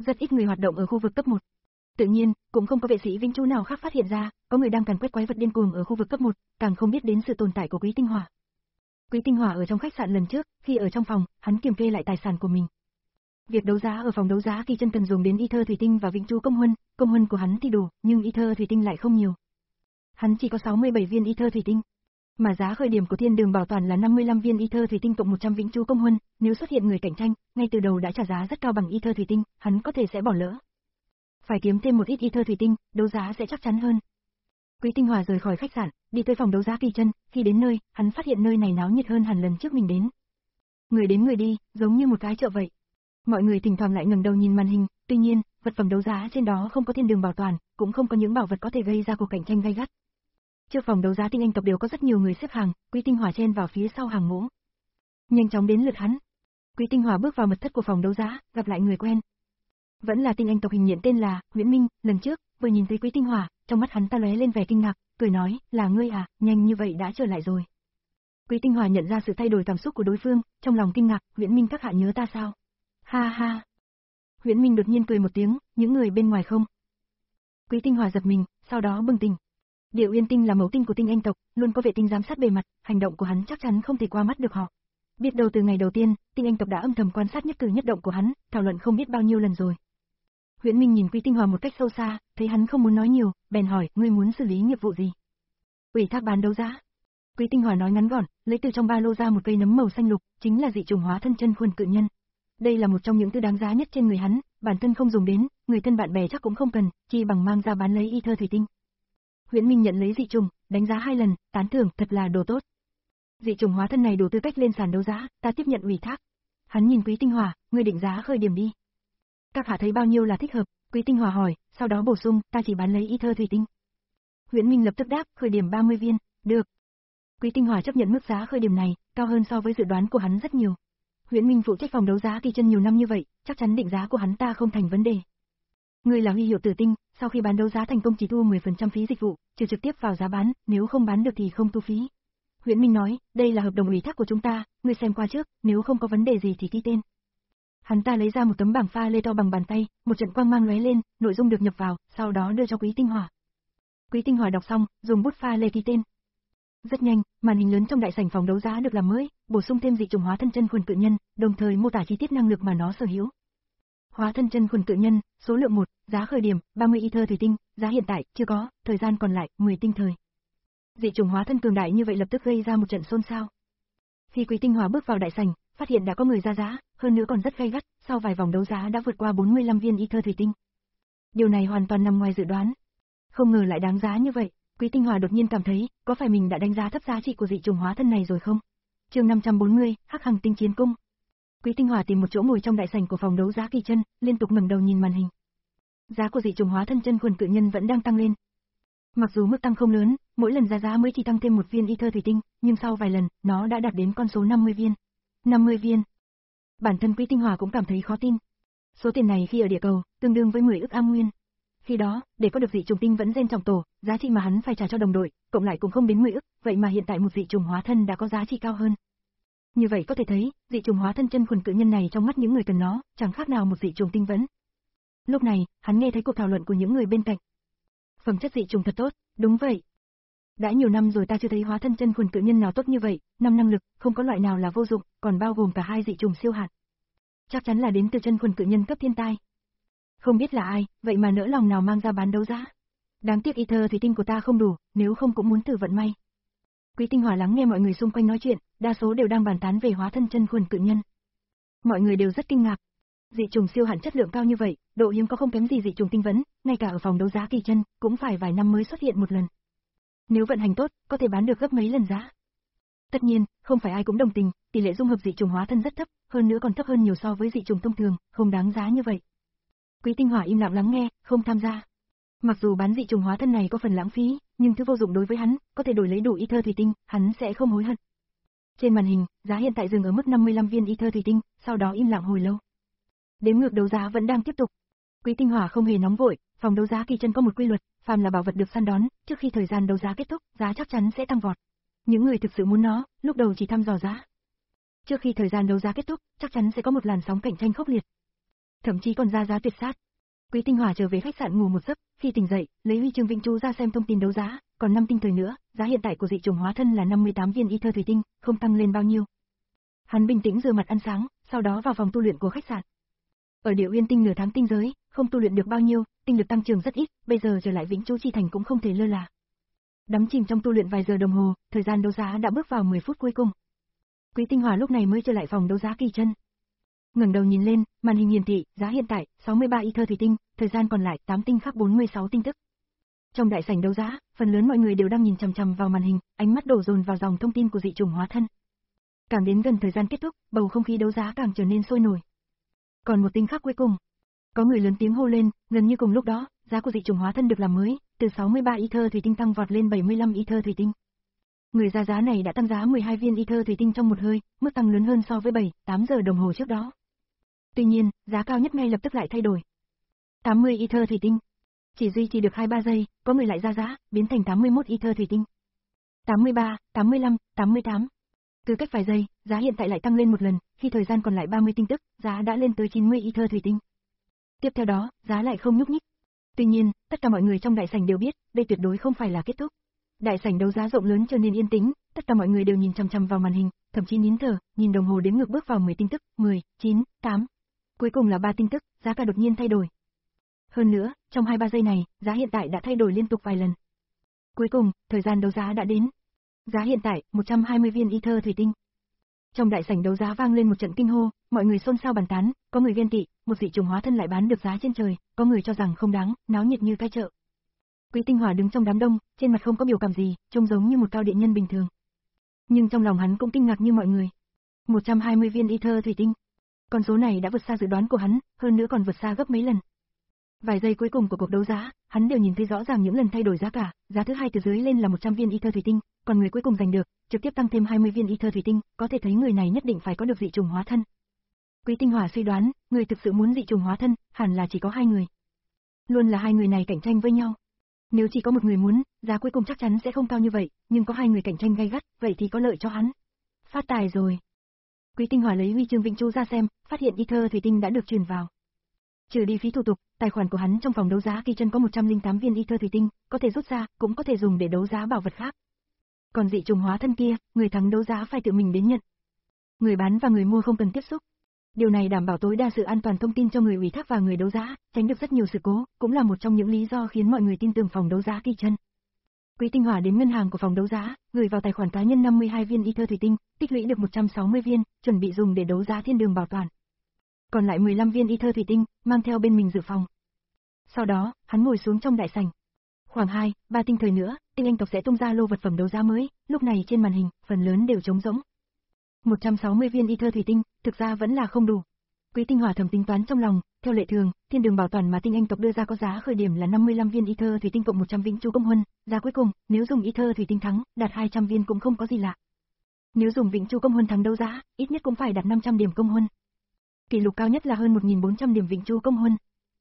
Rất ít người hoạt động ở khu vực cấp một. Tự nhiên, cũng không có vệ sĩ Vĩnh Chu nào khác phát hiện ra, có người đang càn quét quái vật điên cuồng ở khu vực cấp một, càng không biết đến sự tồn tại của Quý Tinh Hỏa. Quý Tinh Hỏa ở trong khách sạn lần trước, khi ở trong phòng, hắn kiềm kê lại tài sản của mình. Việc đấu giá ở phòng đấu giá Kỳ Chân cần dùng đến Ether thủy tinh và Vĩnh Chu công huân, công huân của hắn thì đủ, nhưng Ether thủy tinh lại không nhiều. Hắn chỉ có sáu mươi bảy viên Ether thủy tinh, mà giá khởi điểm của Thiên Đường Bảo Toàn là năm mươi lăm viên Ether thủy tinh cộng một trăm Vĩnh Chu công huân, nếu xuất hiện người cạnh tranh, ngay từ đầu đã trả giá rất cao bằng Ether thủy tinh, hắn có thể sẽ bỏ lỡ. Phải kiếm thêm một ít Ether thủy tinh, đấu giá sẽ chắc chắn hơn. Quý Tinh Hỏa rời khỏi khách sạn, đi tới phòng đấu giá Kỳ Chân, khi đến nơi, hắn phát hiện nơi này náo nhiệt hơn hẳn lần trước mình đến. Người đến người đi, giống như một cái chợ vậy. Mọi người thỉnh thoảng lại ngẩng đầu nhìn màn hình, tuy nhiên, vật phẩm đấu giá trên đó không có Thiên Đường Bảo Toàn, cũng không có những bảo vật có thể gây ra cuộc cạnh tranh gay gắt. Trước phòng đấu giá Tinh Anh tộc đều có rất nhiều người xếp hàng, Quý Tinh Hỏa chen vào phía sau hàng ngũ. Nhanh chóng đến lượt hắn. Quý Tinh Hỏa bước vào mật thất của phòng đấu giá, gặp lại người quen. Vẫn là Tinh Anh tộc hình nhện tên là Huyễn Minh, lần trước, vừa nhìn thấy Quý Tinh Hỏa, trong mắt hắn ta lóe lên vẻ kinh ngạc, cười nói, là ngươi à, nhanh như vậy đã trở lại rồi. Quý Tinh Hỏa nhận ra sự thay đổi cảm xúc của đối phương, trong lòng kinh ngạc, Huyễn Minh các hạ nhớ ta sao? Ha ha. Huyễn Minh đột nhiên cười một tiếng, những người bên ngoài không? Quý Tinh Hỏa giật mình, sau đó bừng tỉnh. Điệu Uyên Tinh là mẫu tinh của Tinh Anh tộc, luôn có vệ tinh giám sát bề mặt, hành động của hắn chắc chắn không thể qua mắt được họ. Biết đâu từ ngày đầu tiên, Tinh Anh tộc đã âm thầm quan sát nhất cử nhất động của hắn, thảo luận không biết bao nhiêu lần rồi. Huyễn Minh nhìn Quý Tinh Hỏa một cách sâu xa, thấy hắn không muốn nói nhiều, bèn hỏi, ngươi muốn xử lý nghiệp vụ gì? Ủy thác bán đấu giá. Quý Tinh Hỏa nói ngắn gọn, lấy từ trong ba lô ra một cây nấm màu xanh lục, chính là dị trùng hóa thân chân khuôn cự nhân. Đây là một trong những thứ đáng giá nhất trên người hắn, bản thân không dùng đến, người thân bạn bè chắc cũng không cần, chi bằng mang ra bán lấy Ether thủy tinh. Huyễn Minh nhận lấy dị trùng, đánh giá hai lần, tán thưởng, thật là đồ tốt. Dị trùng hóa thân này đủ tư cách lên sàn đấu giá, ta tiếp nhận ủy thác. Hắn nhìn Quý Tinh Hỏa, ngươi định giá khởi điểm đi. Các hạ thấy bao nhiêu là thích hợp? Quý Tinh Hỏa hỏi, sau đó bổ sung, ta chỉ bán lấy Ether thủy tinh. Huyễn Minh lập tức đáp, khởi điểm ba mươi viên, được. Quý Tinh Hỏa chấp nhận mức giá khởi điểm này, cao hơn so với dự đoán của hắn rất nhiều. Huyễn Minh phụ trách phòng đấu giá Kỳ Chân nhiều năm như vậy, chắc chắn định giá của hắn ta không thành vấn đề. Ngươi là huy hiệu tử tinh, sau khi bán đấu giá thành công chỉ thu mười phần trăm phí dịch vụ, trừ trực tiếp vào giá bán, nếu không bán được thì không thu phí. Huyễn Minh nói, đây là hợp đồng ủy thác của chúng ta, ngươi xem qua trước, nếu không có vấn đề gì thì ký tên. Hắn ta lấy ra một tấm bảng pha lê to bằng bàn tay, một trận quang mang lóe lên, nội dung được nhập vào, sau đó đưa cho Quý Tinh Hỏa. Quý Tinh Hỏa đọc xong, dùng bút pha lê ký tên. Rất nhanh, màn hình lớn trong đại sảnh phòng đấu giá được làm mới, bổ sung thêm dị trùng hóa thân chân khuôn cự nhân, đồng thời mô tả chi tiết năng lực mà nó sở hữu. Hóa thân chân khuôn cự nhân, số lượng một, giá khởi điểm ba mươi Ether thủy tinh, giá hiện tại chưa có, thời gian còn lại mười tinh thời. Dị trùng hóa thân cường đại như vậy lập tức gây ra một trận xôn xao. Khi Quý Tinh Hỏa bước vào đại sảnh, phát hiện đã có người ra giá, hơn nữa còn rất gay gắt, sau vài vòng đấu giá đã vượt qua bốn mươi lăm viên Ether thủy tinh. Điều này hoàn toàn nằm ngoài dự đoán. Không ngờ lại đáng giá như vậy. Quý Tinh Hỏa đột nhiên cảm thấy, có phải mình đã đánh giá thấp giá trị của dị trùng hóa thân này rồi không? Chương năm trăm bốn mươi, Hắc Hằng Tinh Chiến Cung. Quý Tinh Hỏa tìm một chỗ ngồi trong đại sảnh của phòng đấu giá Kỳ Chân, liên tục ngẩng đầu nhìn màn hình. Giá của dị trùng hóa thân chân khuôn cự nhân vẫn đang tăng lên. Mặc dù mức tăng không lớn, mỗi lần ra giá mới chỉ tăng thêm một viên Ether thủy tinh, nhưng sau vài lần, nó đã đạt đến con số năm mươi viên. năm mươi viên. Bản thân Quý Tinh Hỏa cũng cảm thấy khó tin. Số tiền này khi ở địa cầu, tương đương với mười ức am nguyên. Khi đó, để có được dị trùng tinh vẫn gen trọng tổ, giá trị mà hắn phải trả cho đồng đội, cộng lại cũng không đến mười ức, vậy mà hiện tại một dị trùng hóa thân đã có giá trị cao hơn. Như vậy có thể thấy, dị trùng hóa thân chân khuôn cự nhân này trong mắt những người cần nó, chẳng khác nào một dị trùng tinh vẫn. Lúc này, hắn nghe thấy cuộc thảo luận của những người bên cạnh. Phẩm chất dị trùng thật tốt, đúng vậy. Đã nhiều năm rồi ta chưa thấy hóa thân chân khuôn cự nhân nào tốt như vậy, năm năng lực, không có loại nào là vô dụng, còn bao gồm cả hai dị trùng siêu hạt. Chắc chắn là đến từ chân khuôn cự nhân cấp thiên tai. Không biết là ai, vậy mà nỡ lòng nào mang ra bán đấu giá. Đáng tiếc Ether thủy tinh của ta không đủ, nếu không cũng muốn thử vận may. Quý Tinh Hỏa lắng nghe mọi người xung quanh nói chuyện, đa số đều đang bàn tán về hóa thân chân khuôn cự nhân. Mọi người đều rất kinh ngạc. Dị trùng siêu hạn chất lượng cao như vậy, độ hiếm có không kém gì dị trùng tinh vấn, ngay cả ở phòng đấu giá Kỳ Chân, cũng phải vài năm mới xuất hiện một lần. Nếu vận hành tốt, có thể bán được gấp mấy lần giá. Tất nhiên, không phải ai cũng đồng tình, tỷ lệ dung hợp dị trùng hóa thân rất thấp, hơn nữa còn thấp hơn nhiều so với dị trùng thông thường, không đáng giá như vậy. Quý Tinh Hỏa im lặng lắng nghe, không tham gia. Mặc dù bán dị trùng hóa thân này có phần lãng phí, nhưng thứ vô dụng đối với hắn, có thể đổi lấy đủ Ether thủy tinh, hắn sẽ không hối hận. Trên màn hình, giá hiện tại dừng ở mức năm mươi lăm viên Ether thủy tinh, sau đó im lặng hồi lâu. Đếm ngược đấu giá vẫn đang tiếp tục. Quý Tinh Hỏa không hề nóng vội, phòng đấu giá Kỳ Chân có một quy luật, phàm là bảo vật được săn đón, trước khi thời gian đấu giá kết thúc, giá chắc chắn sẽ tăng vọt. Những người thực sự muốn nó, lúc đầu chỉ thăm dò giá. Trước khi thời gian đấu giá kết thúc, chắc chắn sẽ có một làn sóng cạnh tranh khốc liệt. thậm chí còn ra giá tuyệt sát. Quý Tinh Hỏa trở về khách sạn ngủ một giấc, khi tỉnh dậy, lấy huy chương Vĩnh Chu ra xem thông tin đấu giá, còn năm tinh thời nữa, giá hiện tại của dị chủng hóa thân là năm mươi tám viên ether thủy tinh, không tăng lên bao nhiêu. Hắn bình tĩnh rửa mặt ăn sáng, sau đó vào phòng tu luyện của khách sạn. Ở Địa Uyên Tinh nửa tháng tinh giới, không tu luyện được bao nhiêu, tinh lực tăng trưởng rất ít, bây giờ trở lại Vĩnh Chu chi thành cũng không thể lơ là. Đắm chìm trong tu luyện vài giờ đồng hồ, thời gian đấu giá đã bước vào mười phút cuối cùng. Quý Tinh Hỏa lúc này mới trở lại phòng đấu giá Kỳ Chân. Ngẩng đầu nhìn lên, màn hình hiển thị, giá hiện tại sáu mươi ba ether thủy tinh, thời gian còn lại tám tinh khắc bốn mươi sáu tinh tức. Trong đại sảnh đấu giá, phần lớn mọi người đều đang nhìn chằm chằm vào màn hình, ánh mắt đổ dồn vào dòng thông tin của dị chủng hóa thân. Càng đến gần thời gian kết thúc, bầu không khí đấu giá càng trở nên sôi nổi. Còn một tinh khắc cuối cùng, có người lớn tiếng hô lên, gần như cùng lúc đó, giá của dị chủng hóa thân được làm mới, từ sáu mươi ba ether thủy tinh tăng vọt lên bảy mươi lăm ether thủy tinh. Người ra giá này đã tăng giá mười hai viên ether thủy tinh trong một hơi, mức tăng lớn hơn so với bảy, tám giờ đồng hồ trước đó. Tuy nhiên, giá cao nhất ngay lập tức lại thay đổi. tám mươi ether thủy tinh. Chỉ duy trì được hai ba giây, có người lại ra giá, biến thành tám mươi mốt ether thủy tinh. tám mươi ba, tám mươi lăm, tám mươi tám. Cứ cách vài giây, giá hiện tại lại tăng lên một lần, khi thời gian còn lại ba mươi tinh tức, giá đã lên tới chín mươi ether thủy tinh. Tiếp theo đó, giá lại không nhúc nhích. Tuy nhiên, tất cả mọi người trong đại sảnh đều biết, đây tuyệt đối không phải là kết thúc. Đại sảnh đấu giá rộng lớn trở nên yên tĩnh, tất cả mọi người đều nhìn chằm chằm vào màn hình, thậm chí nín thở, nhìn đồng hồ đếm ngược bước vào mười tinh tức, mười, chín, tám. Cuối cùng là ba tinh tức, giá cả đột nhiên thay đổi. Hơn nữa, trong hai ba giây này, giá hiện tại đã thay đổi liên tục vài lần. Cuối cùng, thời gian đấu giá đã đến. Giá hiện tại, một trăm hai mươi viên ether thủy tinh. Trong đại sảnh đấu giá vang lên một trận kinh hô, mọi người xôn xao bàn tán, có người ghen tị, một dị chủng hóa thân lại bán được giá trên trời, có người cho rằng không đáng, náo nhiệt như cái chợ. Quý Tinh Hỏa đứng trong đám đông, trên mặt không có biểu cảm gì, trông giống như một cao điện nhân bình thường. Nhưng trong lòng hắn cũng kinh ngạc như mọi người. một trăm hai mươi viên ether thủy tinh. Con số này đã vượt xa dự đoán của hắn, hơn nữa còn vượt xa gấp mấy lần. Vài giây cuối cùng của cuộc đấu giá, hắn đều nhìn thấy rõ ràng những lần thay đổi giá cả, giá thứ hai từ dưới lên là một trăm viên ether thủy tinh, còn người cuối cùng giành được, trực tiếp tăng thêm hai mươi viên ether thủy tinh, có thể thấy người này nhất định phải có được dị chủng hóa thân. Quý Tinh Hỏa suy đoán, người thực sự muốn dị chủng hóa thân, hẳn là chỉ có hai người. Luôn là hai người này cạnh tranh với nhau. Nếu chỉ có một người muốn, giá cuối cùng chắc chắn sẽ không cao như vậy, nhưng có hai người cạnh tranh gay gắt, vậy thì có lợi cho hắn. Phát tài rồi. Quý Tinh Hỏa lấy huy chương Vĩnh Chu ra xem, phát hiện ether thủy tinh đã được truyền vào. Trừ đi phí thủ tục, tài khoản của hắn trong phòng đấu giá Kỳ Chân có một trăm lẻ tám viên ether thủy tinh, có thể rút ra, cũng có thể dùng để đấu giá bảo vật khác. Còn dị chủng hóa thân kia, người thắng đấu giá phải tự mình đến nhận. Người bán và người mua không cần tiếp xúc. Điều này đảm bảo tối đa sự an toàn thông tin cho người ủy thác và người đấu giá, tránh được rất nhiều sự cố, cũng là một trong những lý do khiến mọi người tin tưởng phòng đấu giá Kỳ Chân. Quý Tinh Hỏa đến ngân hàng của phòng đấu giá, gửi vào tài khoản cá nhân năm mươi hai viên ether thủy tinh, tích lũy được một trăm sáu mươi viên, chuẩn bị dùng để đấu giá Thiên Đường Bảo Toàn. Còn lại mười lăm viên ether thủy tinh, mang theo bên mình dự phòng. Sau đó, hắn ngồi xuống trong đại sảnh. Khoảng hai, ba tinh thời nữa, tinh anh tộc sẽ tung ra lô vật phẩm đấu giá mới, lúc này trên màn hình, phần lớn đều trống rỗng. một trăm sáu mươi viên ether thủy tinh, thực ra vẫn là không đủ. Quý Tinh Hỏa thầm tính toán trong lòng, theo lệ thường, Thiên Đường Bảo Toàn mà tinh anh tộc đưa ra có giá khởi điểm là năm mươi lăm viên ether thủy tinh cộng một trăm Vĩnh Chu công huân, giá cuối cùng, nếu dùng ether thủy tinh thắng, đạt hai trăm viên cũng không có gì lạ. Nếu dùng Vĩnh Chu công huân thắng đấu giá, ít nhất cũng phải đạt năm trăm điểm công huân. Kỷ lục cao nhất là hơn một nghìn bốn trăm điểm Vĩnh Chu công huân.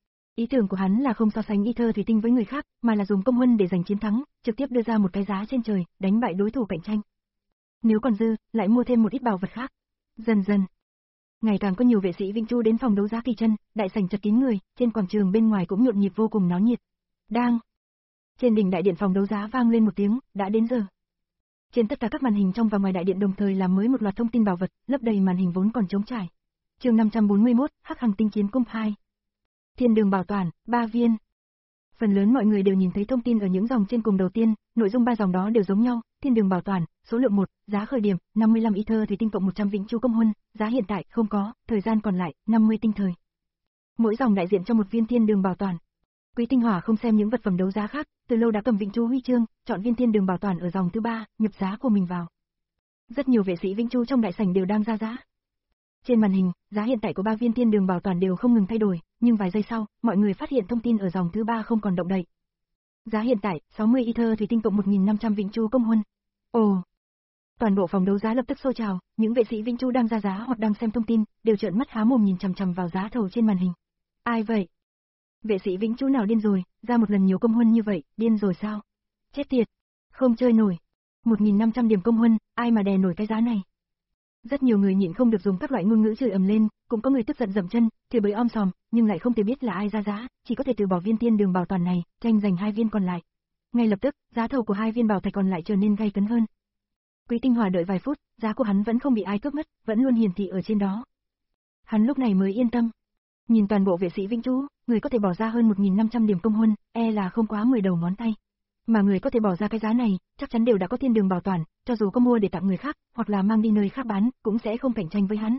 Ý tưởng của hắn là không so sánh ether thủy tinh với người khác, mà là dùng công huân để giành chiến thắng, trực tiếp đưa ra một cái giá trên trời, đánh bại đối thủ cạnh tranh. Nếu còn dư, lại mua thêm một ít bảo vật khác. Dần dần, ngày càng có nhiều vệ sĩ Vĩnh Chu đến phòng đấu giá Kỳ Chân, đại sảnh chật kín người, trên quảng trường bên ngoài cũng nhộn nhịp vô cùng náo nhiệt. Đang. Trên đỉnh đại điện phòng đấu giá vang lên một tiếng, đã đến giờ. Trên tất cả các màn hình trong và ngoài đại điện đồng thời làm mới một loạt thông tin bảo vật, lấp đầy màn hình vốn còn trống trải. Chương năm trăm bốn mươi mốt, Hắc Hằng Tinh Chiến Cung hai. Thiên Đường Bảo Toàn, ba viên. Phần lớn mọi người đều nhìn thấy thông tin ở những dòng trên cùng đầu tiên, nội dung ba dòng đó đều giống nhau, Thiên Đường Bảo Toàn, số lượng một, giá khởi điểm, năm mươi lăm ether thủy tinh cộng một trăm Vĩnh Chu công huân, giá hiện tại không có, thời gian còn lại, năm mươi tinh thời. Mỗi dòng đại diện cho một viên Thiên Đường Bảo Toàn. Quý Tinh Hỏa không xem những vật phẩm đấu giá khác, từ lâu đã cầm Vĩnh Chu huy chương, chọn viên Thiên Đường Bảo Toàn ở dòng thứ ba, nhập giá của mình vào. Rất nhiều vệ sĩ Vĩnh Chu trong đại sảnh đều đang ra giá. Trên màn hình, giá hiện tại của ba viên Thiên Đường Bảo Toàn đều không ngừng thay đổi, nhưng vài giây sau, mọi người phát hiện thông tin ở dòng thứ ba không còn động đậy. Giá hiện tại, sáu mươi ether thủy tinh cộng một nghìn năm trăm Vĩnh Chu công huân. Ồ! Toàn bộ phòng đấu giá lập tức sôi trào, những vệ sĩ Vĩnh Chu đang ra giá hoặc đang xem thông tin, đều trợn mắt há mồm nhìn chằm chằm vào giá thầu trên màn hình. Ai vậy? Vệ sĩ Vĩnh Chu nào điên rồi, ra một lần nhiều công huân như vậy, điên rồi sao? Chết tiệt! Không chơi nổi. một nghìn năm trăm điểm công huân, ai mà đè nổi cái giá này? Rất nhiều người nhịn không được dùng các loại ngôn ngữ chửi ầm lên, cũng có người tức giận dậm chân, chửi bới om sòm, nhưng lại không thể biết là ai ra giá, chỉ có thể từ bỏ viên tiên đường bảo toàn này, tranh giành hai viên còn lại. Ngay lập tức, giá thầu của hai viên bảo thạch còn lại trở nên gay cấn hơn. Quý Tinh Hòa đợi vài phút, giá của hắn vẫn không bị ai cướp mất, vẫn luôn hiển thị ở trên đó. Hắn lúc này mới yên tâm. Nhìn toàn bộ vệ sĩ Vĩnh Chu, người có thể bỏ ra hơn một nghìn năm trăm điểm công huân, e là không quá mười đầu ngón tay. Mà người có thể bỏ ra cái giá này, chắc chắn đều đã có thiên đường bảo toàn, cho dù có mua để tặng người khác, hoặc là mang đi nơi khác bán, cũng sẽ không cạnh tranh với hắn.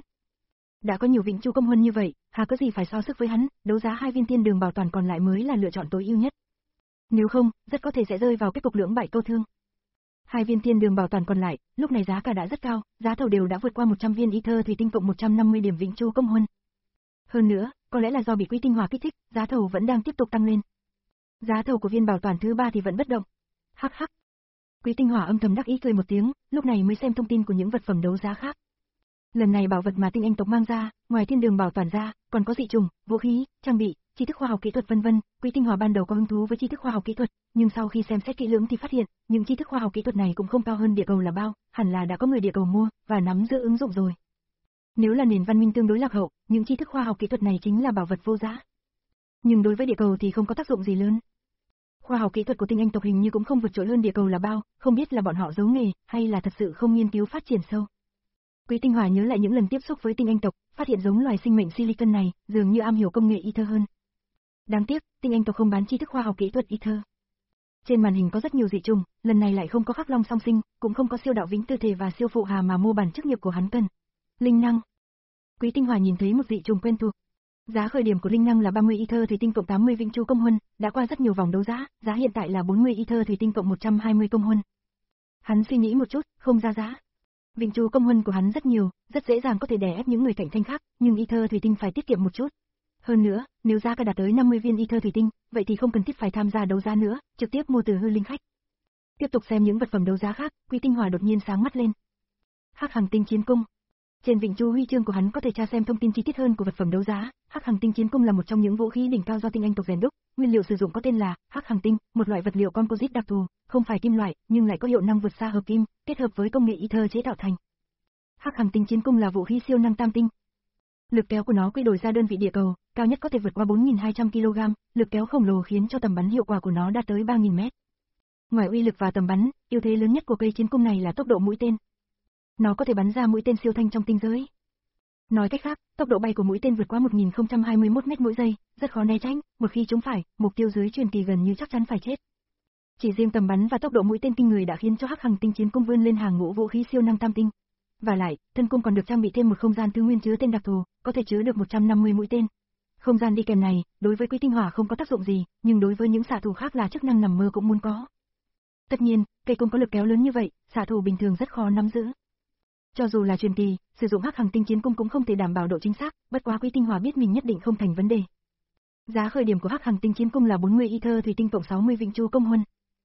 Đã có nhiều Vĩnh Chu công huân như vậy, hà có gì phải so sức với hắn, đấu giá hai viên thiên đường bảo toàn còn lại mới là lựa chọn tối ưu nhất. Nếu không, rất có thể sẽ rơi vào kết cục lưỡng bại câu thương. Hai viên thiên đường bảo toàn còn lại, lúc này giá cả đã rất cao, giá thầu đều đã vượt qua một trăm viên Ether thủy tinh cộng một trăm năm mươi điểm Vĩnh Chu công huân. Hơn nữa, có lẽ là do bị Quý Tinh Hòa kích thích, giá thầu vẫn đang tiếp tục tăng lên. Giá thầu của viên bảo toàn thứ ba thì vẫn bất động. Hắc hắc. Quý Tinh Hòa âm thầm đắc ý cười một tiếng, lúc này mới xem thông tin của những vật phẩm đấu giá khác. Lần này bảo vật mà tinh anh tộc mang ra, ngoài thiên đường bảo toàn ra, còn có dị trùng, vũ khí, trang bị, tri thức khoa học kỹ thuật vân vân. Quý Tinh Hòa ban đầu có hứng thú với tri thức khoa học kỹ thuật, nhưng sau khi xem xét kỹ lưỡng thì phát hiện, những tri thức khoa học kỹ thuật này cũng không cao hơn địa cầu là bao, hẳn là đã có người địa cầu mua và nắm giữ ứng dụng rồi. Nếu là nền văn minh tương đối lạc hậu, những tri thức khoa học kỹ thuật này chính là bảo vật vô giá. Nhưng đối với địa cầu thì không có tác dụng gì lớn. Khoa học kỹ thuật của tinh anh tộc hình như cũng không vượt trội hơn địa cầu là bao, không biết là bọn họ giấu nghề, hay là thật sự không nghiên cứu phát triển sâu. Quý Tinh Hòa nhớ lại những lần tiếp xúc với tinh anh tộc, phát hiện giống loài sinh mệnh silicon này, dường như am hiểu công nghệ Ether hơn. Đáng tiếc, tinh anh tộc không bán tri thức khoa học kỹ thuật Ether. Trên màn hình có rất nhiều dị trùng, lần này lại không có khắc long song sinh, cũng không có siêu đạo vĩnh tư thể và siêu phụ hà mà mô bản chức nghiệp của hắn cần. Linh năng. Quý Tinh Hòa nhìn thấy một dị trùng quen thuộc. Giá khởi điểm của linh năng là ba mươi Ether thủy tinh cộng tám mươi Vĩnh Chu công huân, đã qua rất nhiều vòng đấu giá, giá hiện tại là bốn mươi Ether thủy tinh cộng một trăm hai mươi công huân. Hắn suy nghĩ một chút, không ra giá. Vĩnh Chu công huân của hắn rất nhiều, rất dễ dàng có thể đè ép những người cạnh tranh khác, nhưng Ether thủy tinh phải tiết kiệm một chút. Hơn nữa, nếu giá cả đạt tới năm mươi viên Ether thủy tinh, vậy thì không cần thiết phải tham gia đấu giá nữa, trực tiếp mua từ hư linh khách. Tiếp tục xem những vật phẩm đấu giá khác, Quý Tinh Hòa đột nhiên sáng mắt lên. Hắc Hằng Tinh Chiến Cung. Trên Vĩnh Chu huy chương của hắn có thể tra xem thông tin chi tiết hơn của vật phẩm đấu giá. Hắc Hằng Tinh Chiến Cung là một trong những vũ khí đỉnh cao do tinh anh tộc rèn đúc, nguyên liệu sử dụng có tên là Hắc Hằng Tinh, một loại vật liệu composite đặc thù, không phải kim loại, nhưng lại có hiệu năng vượt xa hợp kim, kết hợp với công nghệ Ether chế tạo thành. Hắc Hằng Tinh Chiến Cung là vũ khí siêu năng tam tinh. Lực kéo của nó quy đổi ra đơn vị địa cầu, cao nhất có thể vượt qua bốn nghìn hai trăm ki lô gam, lực kéo khổng lồ khiến cho tầm bắn hiệu quả của nó đạt tới ba nghìn mét. Ngoài uy lực và tầm bắn, ưu thế lớn nhất của cây chiến cung này là tốc độ mũi tên. Nó có thể bắn ra mũi tên siêu thanh trong tinh giới. Nói cách khác, tốc độ bay của mũi tên vượt qua một nghìn không trăm hai mươi mốt mét mỗi giây, rất khó né tránh, một khi trúng phải, mục tiêu dưới truyền kỳ gần như chắc chắn phải chết. Chỉ riêng tầm bắn và tốc độ mũi tên kinh người đã khiến cho Hắc Hằng Tinh Chiến Cung vươn lên hàng ngũ vũ khí siêu năng tam tinh. Và lại, thân cung còn được trang bị thêm một không gian thứ nguyên chứa tên đặc thù, có thể chứa được một trăm năm mươi mũi tên. Không gian đi kèm này, đối với Quý Tinh Hòa không có tác dụng gì, nhưng đối với những xạ thủ khác là chức năng nằm mơ cũng muốn có. Tất nhiên, cây cung có lực kéo lớn như vậy, xạ thủ bình thường rất khó nắm giữ. Cho dù là truyền kỳ, sử dụng Hắc Hằng Tinh Chiến Cung cũng không thể đảm bảo độ chính xác, bất quá Quý Tinh Hòa biết mình nhất định không thành vấn đề. Giá khởi điểm của Hắc Hằng Tinh Chiến Cung là bốn mươi Ether thủy tinh cộng sáu mươi Vĩnh Chu công huân.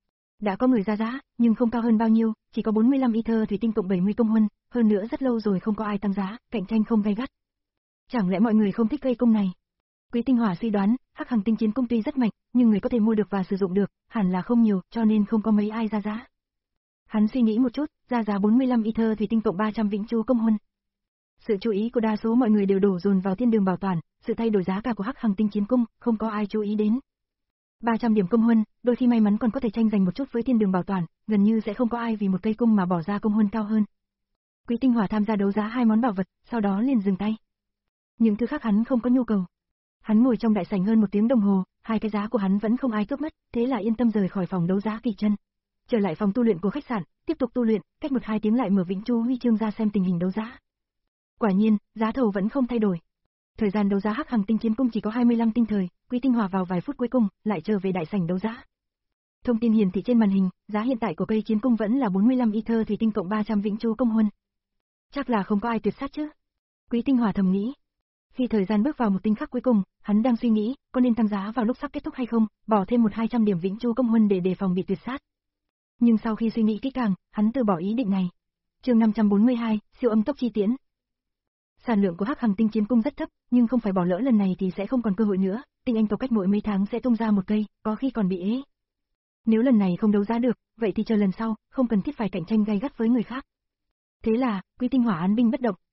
Đã có người ra giá, nhưng không cao hơn bao nhiêu, chỉ có bốn mươi lăm Ether thủy tinh cộng bảy mươi công huân, hơn nữa rất lâu rồi không có ai tăng giá, cạnh tranh không gay gắt. Chẳng lẽ mọi người không thích cây cung này? Quý Tinh Hòa suy đoán, Hắc Hằng Tinh Chiến Cung tuy rất mạnh, nhưng người có thể mua được và sử dụng được, hẳn là không nhiều, cho nên không có mấy ai ra giá. Hắn suy nghĩ một chút, ra giá bốn mươi lăm Ether thủy tinh cộng ba trăm Vĩnh Chu công huân. Sự chú ý của đa số mọi người đều đổ dồn vào thiên đường bảo toàn, sự thay đổi giá cả của Hắc Hằng Tinh Chiến Cung, không có ai chú ý đến. ba trăm điểm công huân, đôi khi may mắn còn có thể tranh giành một chút với thiên đường bảo toàn, gần như sẽ không có ai vì một cây cung mà bỏ ra công huân cao hơn. Quý Tinh Hòa tham gia đấu giá hai món bảo vật, sau đó liền dừng tay. Những thứ khác hắn không có nhu cầu. Hắn ngồi trong đại sảnh hơn một tiếng đồng hồ, hai cái giá của hắn vẫn không ai cướp mất, thế là yên tâm rời khỏi phòng đấu giá Kỳ Chân. Trở lại phòng tu luyện của khách sạn, tiếp tục tu luyện, cách một hai tiếng lại mở Vĩnh Chu huy chương ra xem tình hình đấu giá. Quả nhiên, giá thầu vẫn không thay đổi. Thời gian đấu giá Hắc Hằng Tinh Chiến Cung chỉ có hai mươi lăm tinh thời, Quý Tinh Hòa vào vài phút cuối cùng, lại trở về đại sảnh đấu giá. Thông tin hiển thị trên màn hình, giá hiện tại của cây chiến cung vẫn là bốn mươi lăm Ether thủy tinh cộng ba trăm Vĩnh Chu công huân. Chắc là không có ai tuyệt sát chứ? Quý Tinh Hòa thầm nghĩ. Khi thời gian bước vào một tinh khắc cuối cùng, hắn đang suy nghĩ, có nên tăng giá vào lúc sắp kết thúc hay không, bỏ thêm một hai trăm điểm Vĩnh Chu công huân để đề phòng bị tuyệt sát. Nhưng sau khi suy nghĩ kỹ càng, hắn từ bỏ ý định này. Chương năm trăm bốn mươi hai, siêu âm tốc chi tiễn. Sản lượng của Hắc Hằng Tinh Chiến Cung rất thấp, nhưng không phải bỏ lỡ lần này thì sẽ không còn cơ hội nữa, tinh anh tộc cách mỗi mấy tháng sẽ tung ra một cây, có khi còn bị ế. Nếu lần này không đấu giá được, vậy thì chờ lần sau, không cần thiết phải cạnh tranh gay gắt với người khác. Thế là, Quý Tinh Hòa án binh bất động.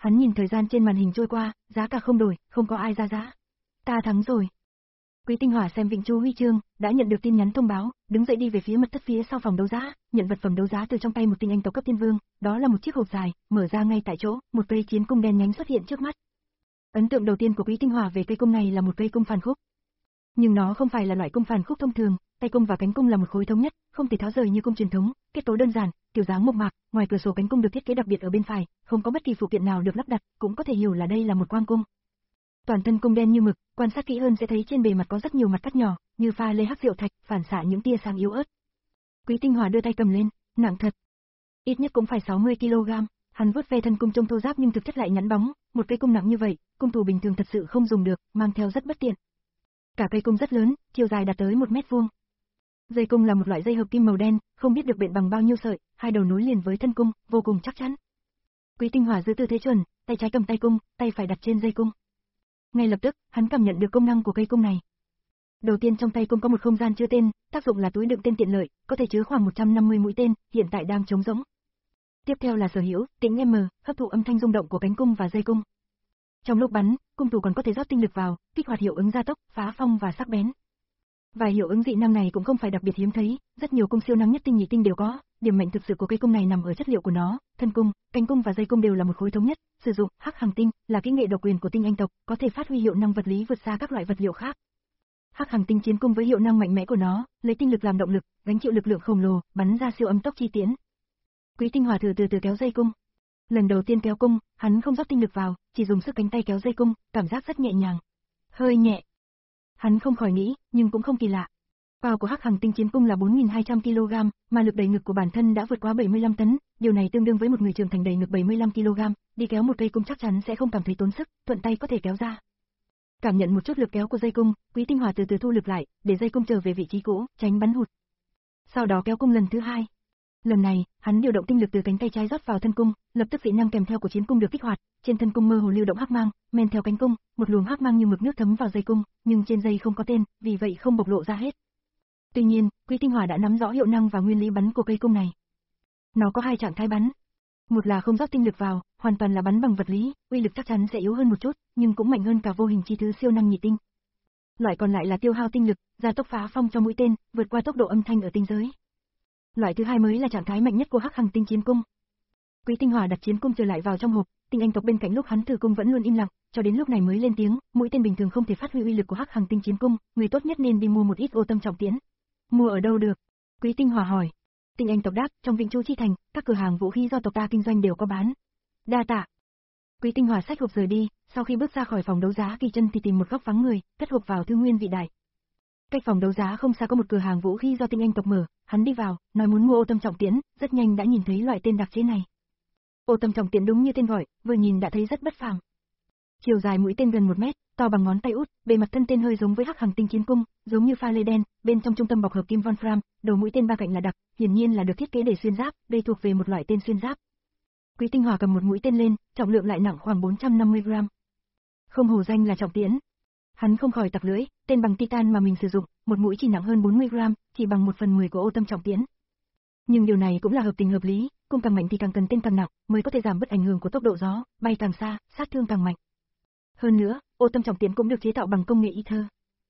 Hắn nhìn thời gian trên màn hình trôi qua, giá cả không đổi, không có ai ra giá. Ta thắng rồi. Quý Tinh Hỏa xem Vịnh Chu huy chương, đã nhận được tin nhắn thông báo, đứng dậy đi về phía mật thất phía sau phòng đấu giá, nhận vật phẩm đấu giá từ trong tay một tinh anh tộc cấp thiên vương, đó là một chiếc hộp dài, mở ra ngay tại chỗ, một cây chiến cung đen nhánh xuất hiện trước mắt. Ấn tượng đầu tiên của Quý Tinh Hỏa về cây cung này là một cây cung phản khúc. Nhưng nó không phải là loại cung phản khúc thông thường, tay cung và cánh cung là một khối thống nhất, không thể tháo rời như cung truyền thống, kết cấu đơn giản, kiểu dáng mộc mạc, ngoài cửa sổ cánh cung được thiết kế đặc biệt ở bên phải, không có bất kỳ phụ kiện nào được lắp đặt, cũng có thể hiểu là đây là một quang cung. Toàn thân cung đen như mực, quan sát kỹ hơn sẽ thấy trên bề mặt có rất nhiều mặt cắt nhỏ, như pha lê hắc diệu thạch, phản xạ những tia sáng yếu ớt. Quý Tinh Hỏa đưa tay cầm lên, nặng thật. Ít nhất cũng phải sáu mươi ki lô gam, hắn vuốt ve thân cung trông thô ráp nhưng thực chất lại nhẵn bóng, một cây cung nặng như vậy, cung thủ bình thường thật sự không dùng được, mang theo rất bất tiện. Cả cây cung rất lớn, chiều dài đạt tới một mét vuông. Dây cung là một loại dây hợp kim màu đen, không biết được bện bằng bao nhiêu sợi, hai đầu nối liền với thân cung, vô cùng chắc chắn. Quý Tinh Hỏa giữ tư thế chuẩn, tay trái cầm tay cung, tay phải đặt trên dây cung. Ngay lập tức, hắn cảm nhận được công năng của cây cung này. Đầu tiên trong tay cung có một không gian chứa tên, tác dụng là túi đựng tên tiện lợi, có thể chứa khoảng một trăm năm mươi mũi tên, hiện tại đang trống rỗng. Tiếp theo là sở hữu, tĩnh M, hấp thụ âm thanh rung động của cánh cung và dây cung. Trong lúc bắn, cung thủ còn có thể rót tinh lực vào, kích hoạt hiệu ứng gia tốc, phá phong và sắc bén. Vài hiệu ứng dị năng này cũng không phải đặc biệt hiếm thấy, rất nhiều cung siêu năng nhất tinh nhị tinh đều có, điểm mạnh thực sự của cây cung này nằm ở chất liệu của nó, thân cung, cánh cung và dây cung đều là một khối thống nhất, sử dụng hắc hằng tinh là kỹ nghệ độc quyền của tinh anh tộc, có thể phát huy hiệu năng vật lý vượt xa các loại vật liệu khác. Hắc hằng tinh chiến cung với hiệu năng mạnh mẽ của nó, lấy tinh lực làm động lực, gánh chịu lực lượng khổng lồ, bắn ra siêu âm tốc chi tiễn. Quý Tinh Hỏa thử từ từ kéo dây cung. Lần đầu tiên kéo cung, hắn không rót tinh lực vào, chỉ dùng sức cánh tay kéo dây cung, cảm giác rất nhẹ nhàng. Hơi nhẹ. Hắn không khỏi nghĩ, nhưng cũng không kỳ lạ. Power của hắc hằng tinh chiến cung là bốn nghìn hai trăm ki lô gam, mà lực đẩy ngực của bản thân đã vượt quá bảy mươi lăm tấn, điều này tương đương với một người trưởng thành đẩy ngực bảy mươi lăm ki lô gam, đi kéo một cây cung chắc chắn sẽ không cảm thấy tốn sức, thuận tay có thể kéo ra. Cảm nhận một chút lực kéo của dây cung, Quý Tinh Hỏa từ từ thu lực lại, để dây cung trở về vị trí cũ, tránh bắn hụt. Sau đó kéo cung lần thứ hai. Lần này, hắn điều động tinh lực từ cánh tay trái rót vào thân cung, lập tức dị năng kèm theo của chiến cung được kích hoạt, trên thân cung mơ hồ lưu động hắc mang, men theo cánh cung, một luồng hắc mang như mực nước thấm vào dây cung, nhưng trên dây không có tên, vì vậy không bộc lộ ra hết. Tuy nhiên, Quý Tinh Hỏa đã nắm rõ hiệu năng và nguyên lý bắn của cây cung này. Nó có hai trạng thái bắn. Một là không rót tinh lực vào, hoàn toàn là bắn bằng vật lý, uy lực chắc chắn sẽ yếu hơn một chút, nhưng cũng mạnh hơn cả vô hình chi thứ siêu năng nhị tinh. Loại còn lại là tiêu hao tinh lực, gia tốc phá phong cho mũi tên, vượt qua tốc độ âm thanh ở tinh giới. Loại thứ hai mới là trạng thái mạnh nhất của hắc hằng tinh chiến cung. Quý Tinh Hỏa đặt chiến cung trở lại vào trong hộp, tinh anh tộc bên cạnh lúc hắn thử cung vẫn luôn im lặng, cho đến lúc này mới lên tiếng, mũi tên bình thường không thể phát huy uy lực của hắc hằng tinh chiến cung, người tốt nhất nên đi mua một ít ô tâm trọng tiễn. Mua ở đâu được? Quý Tinh Hỏa hỏi. Tinh anh tộc đáp, trong Vịnh Chu chi thành, các cửa hàng vũ khí do tộc ta kinh doanh đều có bán. Đa tạ. Quý Tinh Hỏa xách hộp rời đi, sau khi bước ra khỏi phòng đấu giá kỳ chân thì tìm một góc vắng người, cất hộp vào thư nguyên vị đại. Cách phòng đấu giá không xa có một cửa hàng vũ khí do tinh anh tộc mở, hắn đi vào, nói muốn mua ô tâm trọng tiễn, rất nhanh đã nhìn thấy loại tên đặc chế này. Ô tâm trọng tiễn đúng như tên gọi, vừa nhìn đã thấy rất bất phàm. Chiều dài mũi tên gần một mét, to bằng ngón tay út, bề mặt thân tên hơi giống với hắc hằng tinh chiến cung, giống như pha lê đen, bên trong trung tâm bọc hợp kim Wolfram, đầu mũi tên ba cạnh là đặc, hiển nhiên là được thiết kế để xuyên giáp, đây thuộc về một loại tên xuyên giáp. Quý Tinh Hỏa cầm một mũi tên lên, trọng lượng lại nặng khoảng bốn trăm năm mươi gram. Không hổ danh là trọng tiễn. Hắn không khỏi tặc lưỡi, tên bằng titan mà mình sử dụng, một mũi chỉ nặng hơn bốn mươi gram, chỉ bằng một phần mười của ô tâm trọng tiễn. Nhưng điều này cũng là hợp tình hợp lý, cung càng mạnh thì càng cần tên càng nặng, mới có thể giảm bớt ảnh hưởng của tốc độ gió, bay càng xa, sát thương càng mạnh. Hơn nữa, ô tâm trọng tiễn cũng được chế tạo bằng công nghệ ether.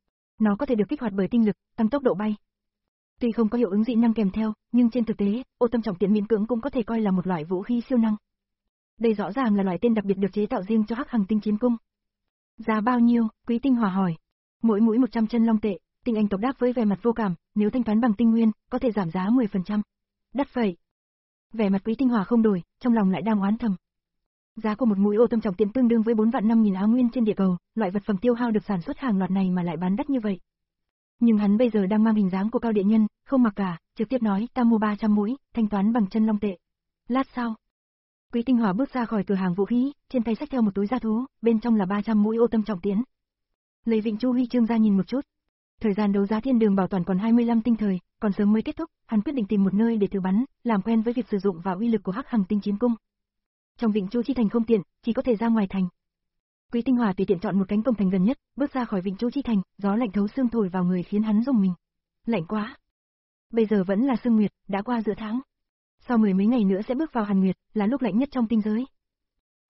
Nó có thể được kích hoạt bởi tinh lực, tăng tốc độ bay. Tuy không có hiệu ứng dị năng kèm theo, nhưng trên thực tế, ô tâm trọng tiễn miễn cưỡng cũng có thể coi là một loại vũ khí siêu năng. Đây rõ ràng là loại tên đặc biệt được chế tạo riêng cho hắc hằng tinh chiến cung. Giá bao nhiêu? Quý Tinh Hỏa hỏi. Mỗi mũi một trăm chân long tệ, tinh anh tộc đáp với vẻ mặt vô cảm, nếu thanh toán bằng tinh nguyên, có thể giảm giá mười phần trăm. Đắt vậy. Vẻ mặt Quý Tinh Hỏa không đổi, trong lòng lại đang oán thầm. Giá của một mũi ô tâm trọng tiễn tương đương với bốn vạn năm nghìn áo nguyên trên địa cầu, loại vật phẩm tiêu hao được sản xuất hàng loạt này mà lại bán đắt như vậy. Nhưng hắn bây giờ đang mang hình dáng của cao địa nhân, không mặc cả, trực tiếp nói, ta mua ba trăm mũi, thanh toán bằng chân long tệ. Lát sau, Quý Tinh Hỏa bước ra khỏi cửa hàng vũ khí, trên tay xách theo một túi da thú, bên trong là ba trăm mũi ô tâm trọng tiễn. Lấy Vịnh Chu huy chương ra nhìn một chút. Thời gian đấu giá thiên đường bảo toàn còn hai mươi lăm tinh thời, còn sớm mới kết thúc, hắn quyết định tìm một nơi để thử bắn, làm quen với việc sử dụng và uy lực của hắc hằng tinh chiến cung. Trong Vịnh Chu chi thành không tiện, chỉ có thể ra ngoài thành. Quý Tinh Hỏa tùy tiện chọn một cánh cổng thành gần nhất, bước ra khỏi Vịnh Chu chi thành, gió lạnh thấu xương thổi vào người khiến hắn rùng mình. Lạnh quá. Bây giờ vẫn là sương nguyệt, đã qua giữa tháng. Sau mười mấy ngày nữa sẽ bước vào hàn nguyệt, là lúc lạnh nhất trong tinh giới.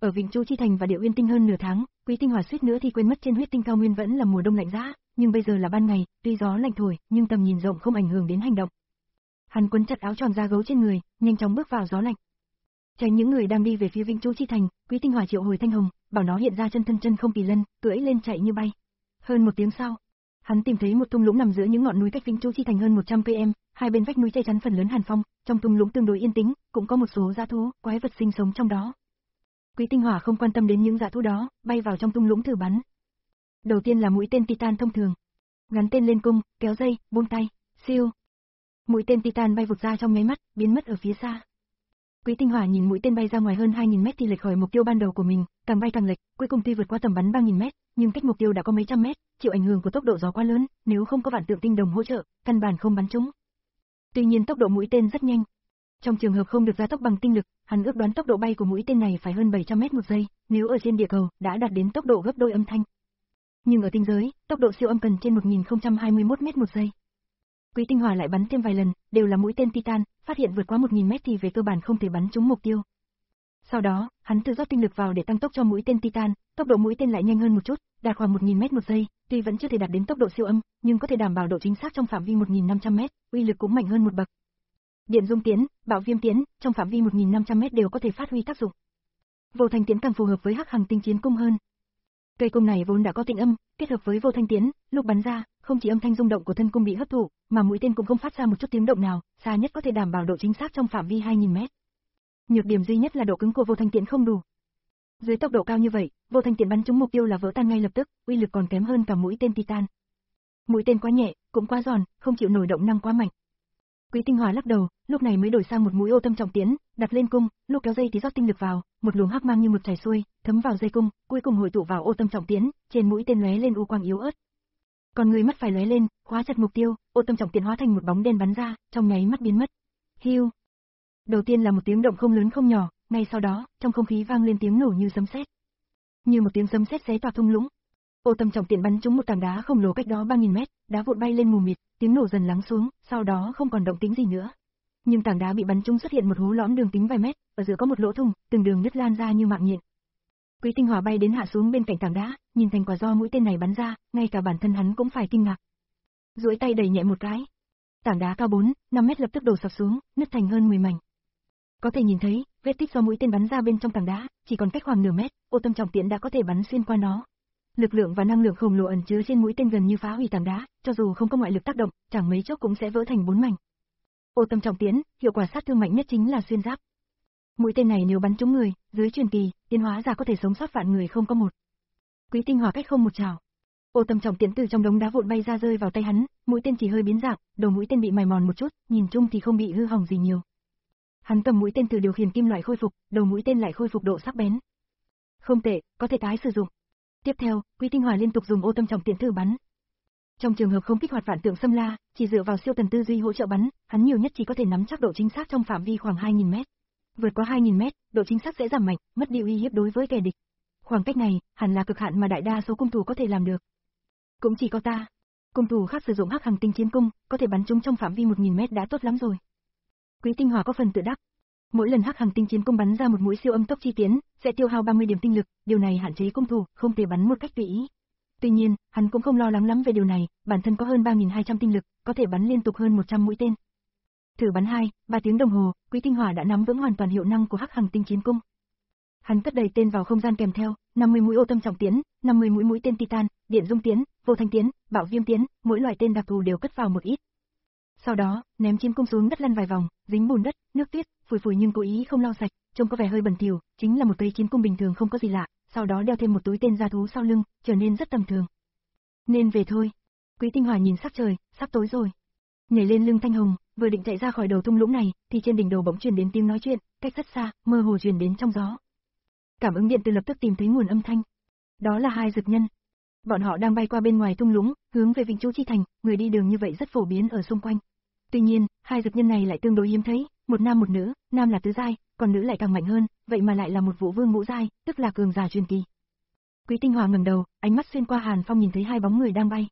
Ở Vịnh Chu Chi Thành và Điệu Uyên Tinh hơn nửa tháng, Quý Tinh Hỏa suýt nữa thì quên mất trên huyết tinh cao nguyên vẫn là mùa đông lạnh giá, nhưng bây giờ là ban ngày, tuy gió lạnh thổi, nhưng tầm nhìn rộng không ảnh hưởng đến hành động. Hắn quấn chặt áo choàng da gấu trên người, nhanh chóng bước vào gió lạnh. Tránh những người đang đi về phía Vịnh Chu Chi Thành, Quý Tinh Hỏa triệu hồi Thanh Hồng, bảo nó hiện ra chân thân chân không kỳ lân, cưỡi lên chạy như bay. Hơn một tiếng sau, hắn tìm thấy một thung lũng nằm giữa những ngọn núi cách Vịnh Chu Chi Thành hơn một trăm ki lô mét, hai bên vách núi che chắn phần lớn hàn phong, trong thung lũng tương đối yên tĩnh, cũng có một số dã thú, quái vật sinh sống trong đó. Quý Tinh Hỏa không quan tâm đến những dã thú đó, bay vào trong thung lũng thử bắn. Đầu tiên là mũi tên Titan thông thường, gắn tên lên cung, kéo dây, buông tay, siêu. Mũi tên Titan bay vụt ra trong nháy mắt, biến mất ở phía xa. Quý Tinh Hỏa nhìn mũi tên bay ra ngoài hơn hai nghìn mét thì lệch khỏi mục tiêu ban đầu của mình, càng bay càng lệch, cuối cùng tuy vượt qua tầm bắn ba nghìn mét, nhưng cách mục tiêu đã có mấy trăm mét, chịu ảnh hưởng của tốc độ gió quá lớn, nếu không có vạn tượng tinh đồng hỗ trợ, căn bản không bắn trúng. Tuy nhiên tốc độ mũi tên rất nhanh. Trong trường hợp không được gia tốc bằng tinh lực, hắn ước đoán tốc độ bay của mũi tên này phải hơn bảy trăm mét một giây, nếu ở trên địa cầu đã đạt đến tốc độ gấp đôi âm thanh. Nhưng ở tinh giới, tốc độ siêu âm cần trên một nghìn không trăm hai mươi mốt mét một giây. Quý Tinh Hỏa lại bắn thêm vài lần, đều là mũi tên Titan, phát hiện vượt quá một nghìn mét thì về cơ bản không thể bắn trúng mục tiêu. Sau đó, hắn tự rót tinh lực vào để tăng tốc cho mũi tên Titan, tốc độ mũi tên lại nhanh hơn một chút, đạt khoảng một nghìn mét một giây, tuy vẫn chưa thể đạt đến tốc độ siêu âm, nhưng có thể đảm bảo độ chính xác trong phạm vi một nghìn năm trăm mét, uy lực cũng mạnh hơn một bậc. Điện dung tiến, bạo viêm tiến, trong phạm vi một nghìn năm trăm mét đều có thể phát huy tác dụng. Vô thanh tiến càng phù hợp với Hắc Hằng Tinh Chiến Cung hơn. Cây cung này vốn đã có tĩnh âm, kết hợp với vô thanh tiến, lúc bắn ra, không chỉ âm thanh rung động của thân cung bị hấp thụ, mà mũi tên cũng không phát ra một chút tiếng động nào, xa nhất có thể đảm bảo độ chính xác trong phạm vi hai nghìn mét. Nhược điểm duy nhất là độ cứng của vô thanh tiến không đủ. Dưới tốc độ cao như vậy, vô thanh tiến bắn trúng mục tiêu là vỡ tan ngay lập tức, uy lực còn kém hơn cả mũi tên Titan. Mũi tên quá nhẹ, cũng quá giòn, không chịu nổi động năng quá mạnh. Quý Tinh Hỏa lắc đầu, lúc này mới đổi sang một mũi ô tâm trọng tiến, đặt lên cung, lúc kéo dây thì rót tinh lực vào, một luồng hắc mang như một chảy xuôi, thấm vào dây cung, cuối cùng hội tụ vào ô tâm trọng tiến, trên mũi tên lóe lên u quang yếu ớt. Còn người mắt phải lóe lên, khóa chặt mục tiêu, ô tâm trọng tiến hóa thành một bóng đen bắn ra, trong nháy mắt biến mất. Hưu. Đầu tiên là một tiếng động không lớn không nhỏ, ngay sau đó, trong không khí vang lên tiếng nổ như sấm sét. Như một tiếng sấm sét xé toạc thung lũng. Ô tâm trọng tiến bắn trúng một tảng đá khổng lồ cách đó ba nghìn mét, đá vụn bay lên mù mịt, tiếng nổ dần lắng xuống, sau đó không còn động tĩnh gì nữa. Nhưng tảng đá bị bắn trúng xuất hiện một hố lõm đường kính vài mét, ở giữa có một lỗ thủng, từng đường nứt lan ra như mạng nhện. Quý Tinh Hỏa bay đến hạ xuống bên cạnh tảng đá, nhìn thành quả do mũi tên này bắn ra, ngay cả bản thân hắn cũng phải kinh ngạc. Duỗi tay đẩy nhẹ một cái, tảng đá cao bốn, năm mét lập tức đổ sập xuống, nứt thành hơn mười mảnh. Có thể nhìn thấy, vết tích do mũi tên bắn ra bên trong tảng đá, chỉ còn cách khoảng nửa mét, ô tâm trọng tiến đã có thể bắn xuyên qua nó. Lực lượng và năng lượng khổng lồ ẩn chứa trên mũi tên gần như phá hủy tảng đá, cho dù không có ngoại lực tác động, chẳng mấy chốc cũng sẽ vỡ thành bốn mảnh. Ô tâm trọng tiến, hiệu quả sát thương mạnh nhất chính là xuyên giáp. Mũi tên này nếu bắn trúng người, dưới truyền kỳ, tiến hóa giả có thể sống sót vạn người không có một. Quý Tinh Hỏa cách không một chảo. Ô tâm trọng tiến từ trong đống đá vụn bay ra rơi vào tay hắn, mũi tên chỉ hơi biến dạng, đầu mũi tên bị mài mòn một chút, nhìn chung thì không bị hư hỏng gì nhiều. Hắn cầm mũi tên từ điều khiển kim loại khôi phục, đầu mũi tên lại khôi phục độ sắc bén. Không tệ, có thể tái sử dụng. Tiếp theo, Quý Tinh Hỏa liên tục dùng ô tâm trọng tiến thử bắn. Trong trường hợp không kích hoạt vạn tượng xâm la, chỉ dựa vào siêu tần tư duy hỗ trợ bắn, hắn nhiều nhất chỉ có thể nắm chắc độ chính xác trong phạm vi khoảng hai nghìn mét. Vượt qua hai nghìn mét, độ chính xác sẽ giảm mạnh, mất đi uy hiếp đối với kẻ địch. Khoảng cách này, hẳn là cực hạn mà đại đa số cung thủ có thể làm được. Cũng chỉ có ta. Cung thủ khác sử dụng Hắc Hằng Tinh Chiến Cung, có thể bắn trúng trong phạm vi một nghìn mét đã tốt lắm rồi. Quý Tinh Hỏa có phần tự đắc. Mỗi lần Hắc Hằng Tinh Chiến Cung bắn ra một mũi siêu âm tốc chi tiến, sẽ tiêu hao ba mươi điểm tinh lực, điều này hạn chế cung thủ, không thể bắn một cách tùy ý. Tuy nhiên, hắn cũng không lo lắng lắm về điều này, bản thân có hơn ba nghìn hai trăm tinh lực, có thể bắn liên tục hơn một trăm mũi tên. Thử bắn hai, ba tiếng đồng hồ, Quý Tinh Hỏa đã nắm vững hoàn toàn hiệu năng của Hắc Hằng Tinh Chiến Cung. Hắn cất đầy tên vào không gian kèm theo, năm mươi mũi ô tâm trọng tiến, năm mươi mũi mũi tên Titan, điện dung tiến, vô thanh tiến, bạo viêm tiến, mỗi loại tên đặc thù đều cất vào một ít. Sau đó, ném chiến cung xuống đất lăn vài vòng, dính bùn đất, nước tuyết, phủi phủi nhưng cố ý không lau sạch, trông có vẻ hơi bẩn thỉu, chính là một cây chiến cung bình thường không có gì lạ, sau đó đeo thêm một túi tên gia thú sau lưng, trở nên rất tầm thường. Nên về thôi. Quý Tinh Hỏa nhìn sắc trời, sắp tối rồi. Nhảy lên lưng Thanh Hồng, vừa định chạy ra khỏi đầu thung lũng này, thì trên đỉnh đầu bỗng truyền đến tiếng nói chuyện, cách rất xa, mơ hồ truyền đến trong gió. Cảm ứng điện từ lập tức tìm thấy nguồn âm thanh. Đó là hai dực nhân. Bọn họ đang bay qua bên ngoài thung lũng, hướng về Vịnh Chu Chi Thành, người đi đường như vậy rất phổ biến ở xung quanh. Tuy nhiên, hai dực nhân này lại tương đối hiếm thấy, một nam một nữ, nam là tứ giai, còn nữ lại càng mạnh hơn, vậy mà lại là một vũ vương ngũ giai, tức là cường giả truyền kỳ. Quý Tinh Hỏa ngẩng đầu, ánh mắt xuyên qua hàn phong nhìn thấy hai bóng người đang bay.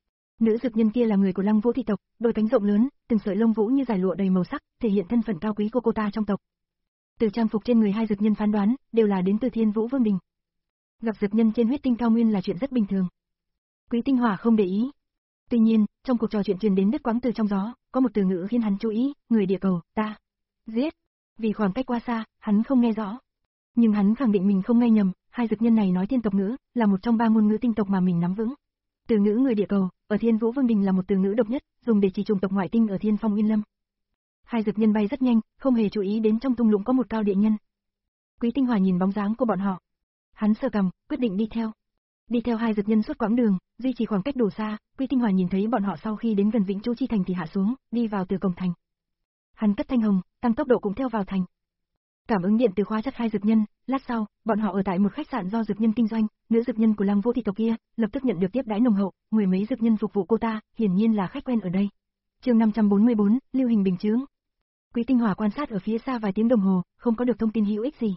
Nữ dực nhân kia là người của Lăng Vũ thị tộc, đôi cánh rộng lớn, từng sợi lông vũ như dải lụa đầy màu sắc, thể hiện thân phận cao quý của cô ta trong tộc. Từ trang phục trên người hai dược nhân phán đoán, đều là đến từ Thiên Vũ Vương Đình. Gặp dược nhân trên huyết tinh cao nguyên là chuyện rất bình thường. Quý Tinh Hỏa không để ý. Tuy nhiên, trong cuộc trò chuyện truyền đến đứt quãng từ trong gió, có một từ ngữ khiến hắn chú ý, người địa cầu, ta. Giết. Vì khoảng cách quá xa, hắn không nghe rõ. Nhưng hắn khẳng định mình không nghe nhầm, hai dược nhân này nói thiên tộc ngữ, là một trong ba ngôn ngữ tinh tộc mà mình nắm vững. Từ ngữ người địa cầu, ở Thiên Vũ Vương Đình là một từ ngữ độc nhất, dùng để chỉ chủng tộc ngoại tinh ở Thiên Phong Nguyên Lâm. Hai dược nhân bay rất nhanh, không hề chú ý đến trong thung lũng có một cao địa nhân. Quý Tinh Hỏa nhìn bóng dáng của bọn họ. Hắn sờ cằm, quyết định đi theo. Đi theo hai dược nhân suốt quãng đường, duy trì khoảng cách đủ xa, Quý Tinh Hỏa nhìn thấy bọn họ sau khi đến gần Vĩnh Chu Chi Thành thì hạ xuống, đi vào từ cổng thành. Hắn cất thanh hồng, tăng tốc độ cũng theo vào thành. Cảm ứng điện từ khóa chặt hai dược nhân, lát sau, bọn họ ở tại một khách sạn do dược nhân kinh doanh, nữ dược nhân của Lăng Vô Thị tộc kia, lập tức nhận được tiếp đãi nồng hậu, mười mấy dược nhân phục vụ cô ta, hiển nhiên là khách quen ở đây. Chương năm trăm bốn mươi bốn, lưu hình bình chướng. Quý Tinh Hỏa quan sát ở phía xa vài tiếng đồng hồ, không có được thông tin hữu ích gì.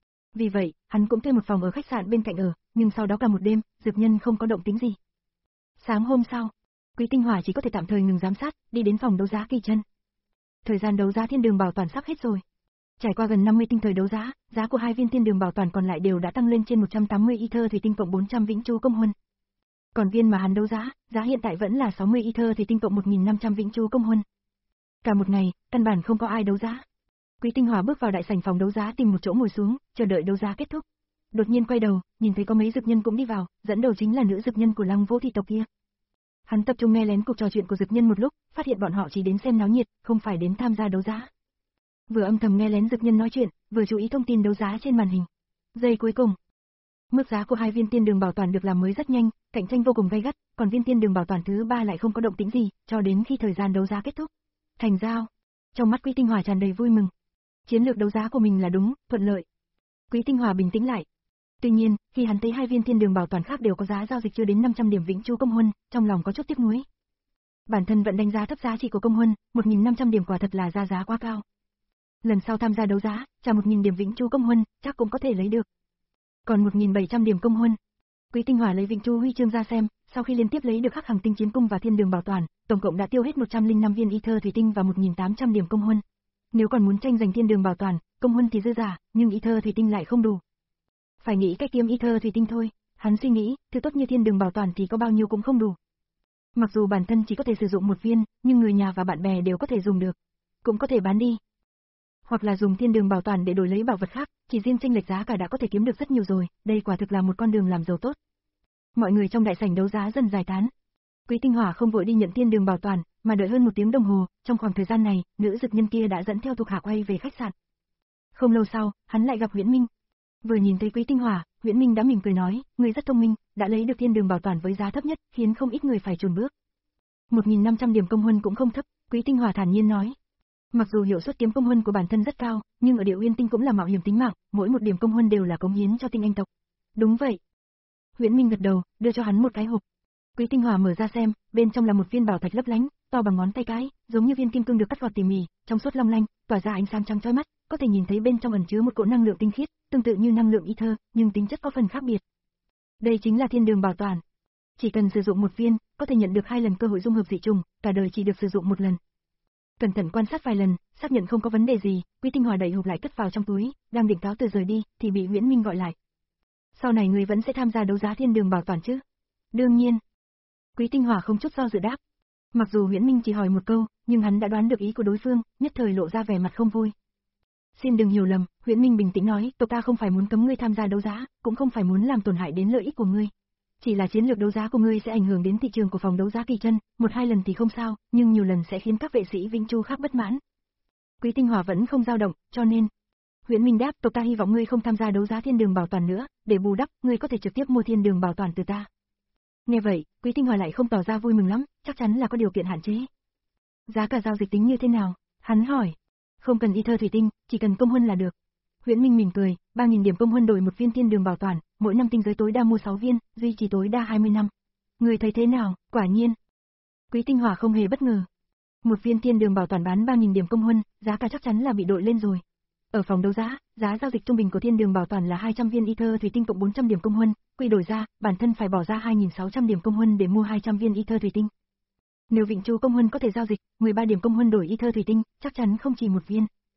Vì vậy, hắn cũng thuê một phòng ở khách sạn bên cạnh ở, nhưng sau đó cả một đêm, dược nhân không có động tĩnh gì. Sáng hôm sau, Quý Tinh Hỏa chỉ có thể tạm thời ngừng giám sát, đi đến phòng đấu giá Kỳ Chân. Thời gian đấu giá thiên đường bảo toàn sắp hết rồi. Trải qua gần năm mươi tinh thời đấu giá, giá của hai viên thiên đường bảo toàn còn lại đều đã tăng lên trên một trăm tám mươi ether thủy tinh cộng bốn trăm vĩnh chu công huân. Còn viên mà hắn đấu giá, giá hiện tại vẫn là sáu mươi ether thủy tinh cộng một nghìn năm trăm vĩnh chu công huân. Cả một ngày, căn bản không có ai đấu giá. Quý Tinh Hỏa bước vào đại sảnh phòng đấu giá tìm một chỗ ngồi xuống, chờ đợi đấu giá kết thúc. Đột nhiên quay đầu, nhìn thấy có mấy dược nhân cũng đi vào, dẫn đầu chính là nữ dược nhân của Lăng Vô Thị tộc kia. Hắn tập trung nghe lén cuộc trò chuyện của dược nhân một lúc, phát hiện bọn họ chỉ đến xem náo nhiệt, không phải đến tham gia đấu giá. Vừa âm thầm nghe lén dược nhân nói chuyện, vừa chú ý thông tin đấu giá trên màn hình. Giây cuối cùng, mức giá của hai viên tiên đường bảo toàn được làm mới rất nhanh, cạnh tranh vô cùng gay gắt, còn viên tiên đường bảo toàn thứ ba lại không có động tĩnh gì, cho đến khi thời gian đấu giá kết thúc. Thành giao. Trong mắt Quý Tinh Hỏa tràn đầy vui mừng. Chiến lược đấu giá của mình là đúng, thuận lợi. Quý Tinh Hỏa bình tĩnh lại. Tuy nhiên, khi hắn thấy hai viên thiên đường bảo toàn khác đều có giá giao dịch chưa đến năm trăm điểm vĩnh chu công huân, trong lòng có chút tiếc nuối. Bản thân vẫn đánh giá thấp giá trị của công huân, một nghìn năm trăm điểm quả thật là ra giá quá cao. Lần sau tham gia đấu giá, trả một nghìn điểm vĩnh chu công huân, chắc cũng có thể lấy được. Còn một nghìn bảy trăm điểm công huân. Quý Tinh Hỏa lấy vĩnh chu huy chương ra xem, sau khi liên tiếp lấy được Hắc Hằng Tinh Chiến Cung và Thiên Đường Bảo Toàn, tổng cộng đã tiêu hết một trăm lẻ năm viên ether thủy tinh và một nghìn tám trăm điểm công huân. Nếu còn muốn tranh giành Thiên Đường Bảo Toàn, công huân thì dư giả, nhưng ether thủy tinh lại không đủ. Phải nghĩ cách kiếm ether thủy tinh thôi, hắn suy nghĩ, thứ tốt như Thiên Đường Bảo Toàn thì có bao nhiêu cũng không đủ. Mặc dù bản thân chỉ có thể sử dụng một viên, nhưng người nhà và bạn bè đều có thể dùng được, cũng có thể bán đi. Hoặc là dùng Thiên Đường Bảo Toàn để đổi lấy bảo vật khác, chỉ riêng chênh lệch giá cả đã có thể kiếm được rất nhiều rồi, đây quả thực là một con đường làm giàu tốt. Mọi người trong đại sảnh đấu giá dần giải tán. Quý Tinh Hỏa không vội đi nhận Thiên Đường Bảo Toàn, mà đợi hơn một tiếng đồng hồ, trong khoảng thời gian này, nữ dược nhân kia đã dẫn theo thuộc hạ quay về khách sạn. Không lâu sau, hắn lại gặp Huyễn Minh. Vừa nhìn thấy Quý Tinh Hỏa, Huyễn Minh đã mỉm cười nói, người rất thông minh, đã lấy được Thiên Đường Bảo Toàn với giá thấp nhất, khiến không ít người phải chùn bước. một nghìn năm trăm điểm công huân cũng không thấp, Quý Tinh Hỏa thản nhiên nói. Mặc dù hiệu suất kiếm công huân của bản thân rất cao, nhưng ở Địa Uyên Tinh cũng là mạo hiểm tính mạng, mỗi một điểm công huân đều là cống hiến cho tinh anh tộc. Đúng vậy. Huyễn Minh gật đầu, đưa cho hắn một cái hộp. Quý Tinh Hỏa mở ra xem, bên trong là một viên bảo thạch lấp lánh, to bằng ngón tay cái, giống như viên kim cương được cắt gọt tỉ mỉ, trong suốt long lanh, tỏa ra ánh sáng trắng chói mắt, có thể nhìn thấy bên trong ẩn chứa một cỗ năng lượng tinh khiết, tương tự như năng lượng ether, nhưng tính chất có phần khác biệt. Đây chính là Thiên Đường Bảo Toàn. Chỉ cần sử dụng một viên, có thể nhận được hai lần cơ hội dung hợp dị trùng, cả đời chỉ được sử dụng một lần. Cẩn thận quan sát vài lần, xác nhận không có vấn đề gì, Quý Tinh Hỏa đẩy hộp lại cất vào trong túi, đang định cáo từ rời đi, thì bị Huyễn Minh gọi lại. Sau này người vẫn sẽ tham gia đấu giá Thiên Đường Bảo Toàn chứ? Đương nhiên. Quý Tinh Hỏa không chút do dự đáp. Mặc dù Huyễn Minh chỉ hỏi một câu, nhưng hắn đã đoán được ý của đối phương, nhất thời lộ ra vẻ mặt không vui. Xin đừng hiểu lầm, Huyễn Minh bình tĩnh nói, tộc ta không phải muốn cấm ngươi tham gia đấu giá, cũng không phải muốn làm tổn hại đến lợi ích của ngươi. Chỉ là chiến lược đấu giá của ngươi sẽ ảnh hưởng đến thị trường của phòng đấu giá Kỳ Chân, một hai lần thì không sao, nhưng nhiều lần sẽ khiến các vệ sĩ Vĩnh Chu khác bất mãn. Quý Tinh Hỏa vẫn không dao động, cho nên. Huyễn Minh đáp, tộc ta hy vọng ngươi không tham gia đấu giá Thiên Đường Bảo Toàn nữa, để bù đắp, ngươi có thể trực tiếp mua Thiên Đường Bảo Toàn từ ta. Nghe vậy, Quý Tinh Hỏa lại không tỏ ra vui mừng lắm, chắc chắn là có điều kiện hạn chế. Giá cả giao dịch tính như thế nào? Hắn hỏi. Không cần ether thủy tinh, chỉ cần công huân là được. Huyễn Minh mỉm cười, ba nghìn điểm công huân đổi một viên Thiên Đường Bảo Toàn, mỗi năm tinh giới tối đa mua sáu viên, duy trì tối đa hai mươi năm. Người thấy thế nào? Quả nhiên. Quý Tinh Hỏa không hề bất ngờ. Một viên Thiên Đường Bảo Toàn bán ba nghìn điểm công huân, giá cả chắc chắn là bị đội lên rồi. Ở phòng đấu giá, giá giao dịch trung bình của Thiên Đường Bảo Toàn là hai trăm viên ether thủy tinh cộng bốn trăm điểm công huân, quy đổi ra, bản thân phải bỏ ra hai nghìn sáu trăm điểm công huân để mua hai trăm viên ether thủy tinh. Nếu Vĩnh Chu công huân có thể giao dịch, mười ba điểm công huân đổi ether thủy tinh, chắc chắn không chỉ một viên.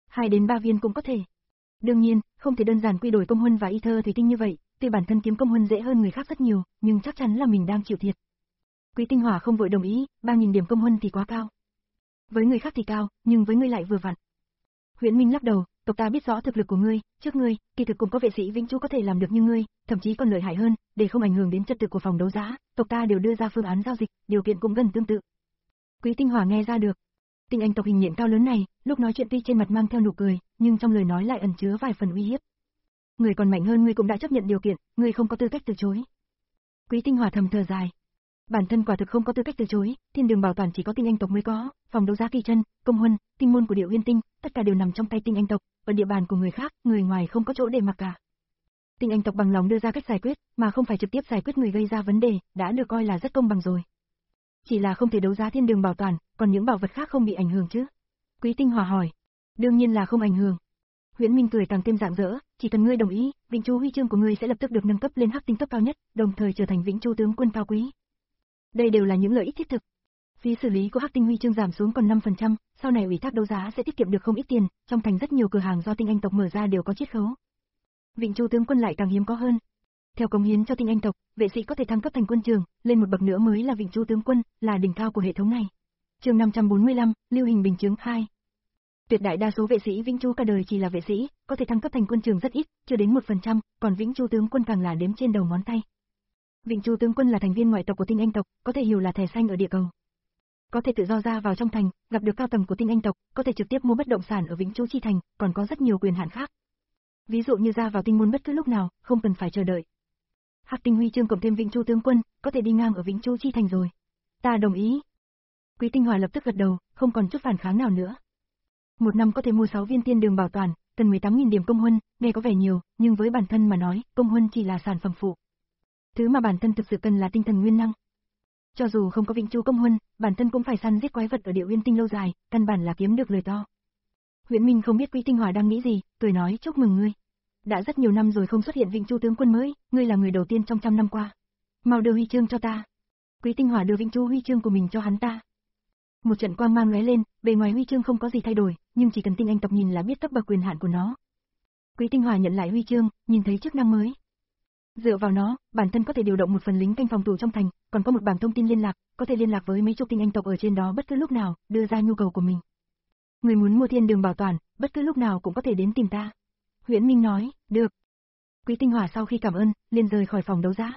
Hai đến ba viên cũng có thể. Đương nhiên, không thể đơn giản quy đổi công huân và ether thủy tinh như vậy, tuy bản thân kiếm công huân dễ hơn người khác rất nhiều, nhưng chắc chắn là mình đang chịu thiệt. Quý Tinh Hỏa không vội đồng ý, ba nghìn điểm công huân thì quá cao. Với người khác thì cao, nhưng với ngươi lại vừa vặn. Huyễn Minh lắc đầu, tộc ta biết rõ thực lực của ngươi, trước ngươi, kỳ thực cũng có vệ sĩ Vĩnh Chu có thể làm được như ngươi, thậm chí còn lợi hại hơn, để không ảnh hưởng đến trật tự của phòng đấu giá, tộc ta đều đưa ra phương án giao dịch, điều kiện cũng gần tương tự. Quý Tinh Hỏa nghe ra được. Tinh Anh tộc hình nhện cao lớn này, lúc nói chuyện tuy trên mặt mang theo nụ cười, nhưng trong lời nói lại ẩn chứa vài phần uy hiếp. Người còn mạnh hơn ngươi cũng đã chấp nhận điều kiện, ngươi không có tư cách từ chối. Quý Tinh Hỏa thầm thở dài. Bản thân quả thực không có tư cách từ chối, thiên đường bảo toàn chỉ có Tinh Anh tộc mới có, phòng đấu giá Kỳ Chân, Công Huân, Tinh môn của Điệu Uyên Tinh, tất cả đều nằm trong tay Tinh Anh tộc, ở địa bàn của người khác, người ngoài không có chỗ để mặc cả. Tinh Anh tộc bằng lòng đưa ra cách giải quyết, mà không phải trực tiếp giải quyết người gây ra vấn đề, đã được coi là rất công bằng rồi. Chỉ là không thể đấu giá thiên đường bảo toàn, còn những bảo vật khác không bị ảnh hưởng chứ? Quý Tinh Hỏa hỏi. Đương nhiên là không ảnh hưởng. Huyễn Minh cười càng thêm rạng rỡ, chỉ cần ngươi đồng ý, Vĩnh Chu huy chương của ngươi sẽ lập tức được nâng cấp lên hắc tinh cấp cao nhất, đồng thời trở thành Vĩnh Chu tướng quân cao quý. Đây đều là những lợi ích thiết thực. Phí xử lý của hắc tinh huy chương giảm xuống còn năm phần trăm, sau này ủy thác đấu giá sẽ tiết kiệm được không ít tiền, trong thành rất nhiều cửa hàng do Tinh Anh tộc mở ra đều có chiết khấu. Vĩnh Chu tướng quân lại càng hiếm có hơn. Theo cống hiến cho Tinh Anh tộc, vệ sĩ có thể thăng cấp thành quân trường, lên một bậc nữa mới là Vĩnh Chu tướng quân, là đỉnh cao của hệ thống này. Chương năm trăm bốn mươi lăm, Lưu Hình Bình chứng hai. Tuyệt đại đa số vệ sĩ Vĩnh Chu cả đời chỉ là vệ sĩ, có thể thăng cấp thành quân trường rất ít, chưa đến một phần trăm, còn Vĩnh Chu tướng quân càng là đếm trên đầu ngón tay. Vĩnh Chu tướng quân là thành viên ngoại tộc của Tinh Anh tộc, có thể hiểu là thẻ xanh ở địa cầu. Có thể tự do ra vào trong thành, gặp được cao tầng của Tinh Anh tộc, có thể trực tiếp mua bất động sản ở Vĩnh Chu chi thành, còn có rất nhiều quyền hạn khác. Ví dụ như ra vào tinh môn bất cứ lúc nào, không cần phải chờ đợi. Hắc tinh huy chương cộng thêm Vĩnh Chu tướng quân, có thể đi ngang ở Vĩnh Chu chi thành rồi. Ta đồng ý. Quý Tinh Hỏa lập tức gật đầu, không còn chút phản kháng nào nữa. Một năm có thể mua sáu viên tiên đường bảo toàn, cần mười tám nghìn điểm công huân, nghe có vẻ nhiều, nhưng với bản thân mà nói, công huân chỉ là sản phẩm phụ. Thứ mà bản thân thực sự cần là tinh thần nguyên năng. Cho dù không có Vĩnh Chu công huân, bản thân cũng phải săn giết quái vật ở Địa Uyên Tinh lâu dài, căn bản là kiếm được lời to. Huyễn Minh không biết Quý Tinh Hỏa đang nghĩ gì, cười nói chúc mừng ngươi. Đã rất nhiều năm rồi không xuất hiện Vĩnh Chu tướng quân mới, ngươi là người đầu tiên trong trăm năm qua. Mau đưa huy chương cho ta. Quý Tinh Hỏa đưa Vĩnh Chu huy chương của mình cho hắn ta. Một trận quang mang lóe lên, bề ngoài huy chương không có gì thay đổi, nhưng chỉ cần Tinh Anh tộc nhìn là biết cấp bậc quyền hạn của nó. Quý Tinh Hỏa nhận lại huy chương, nhìn thấy chức năng mới. Dựa vào nó, bản thân có thể điều động một phần lính canh phòng thủ trong thành, còn có một bảng thông tin liên lạc, có thể liên lạc với mấy chục Tinh Anh tộc ở trên đó bất cứ lúc nào, đưa ra nhu cầu của mình. Người muốn mua thiên đường bảo toàn, bất cứ lúc nào cũng có thể đến tìm ta. Huyễn Minh nói, được. Quý Tinh Hỏa sau khi cảm ơn, liền rời khỏi phòng đấu giá.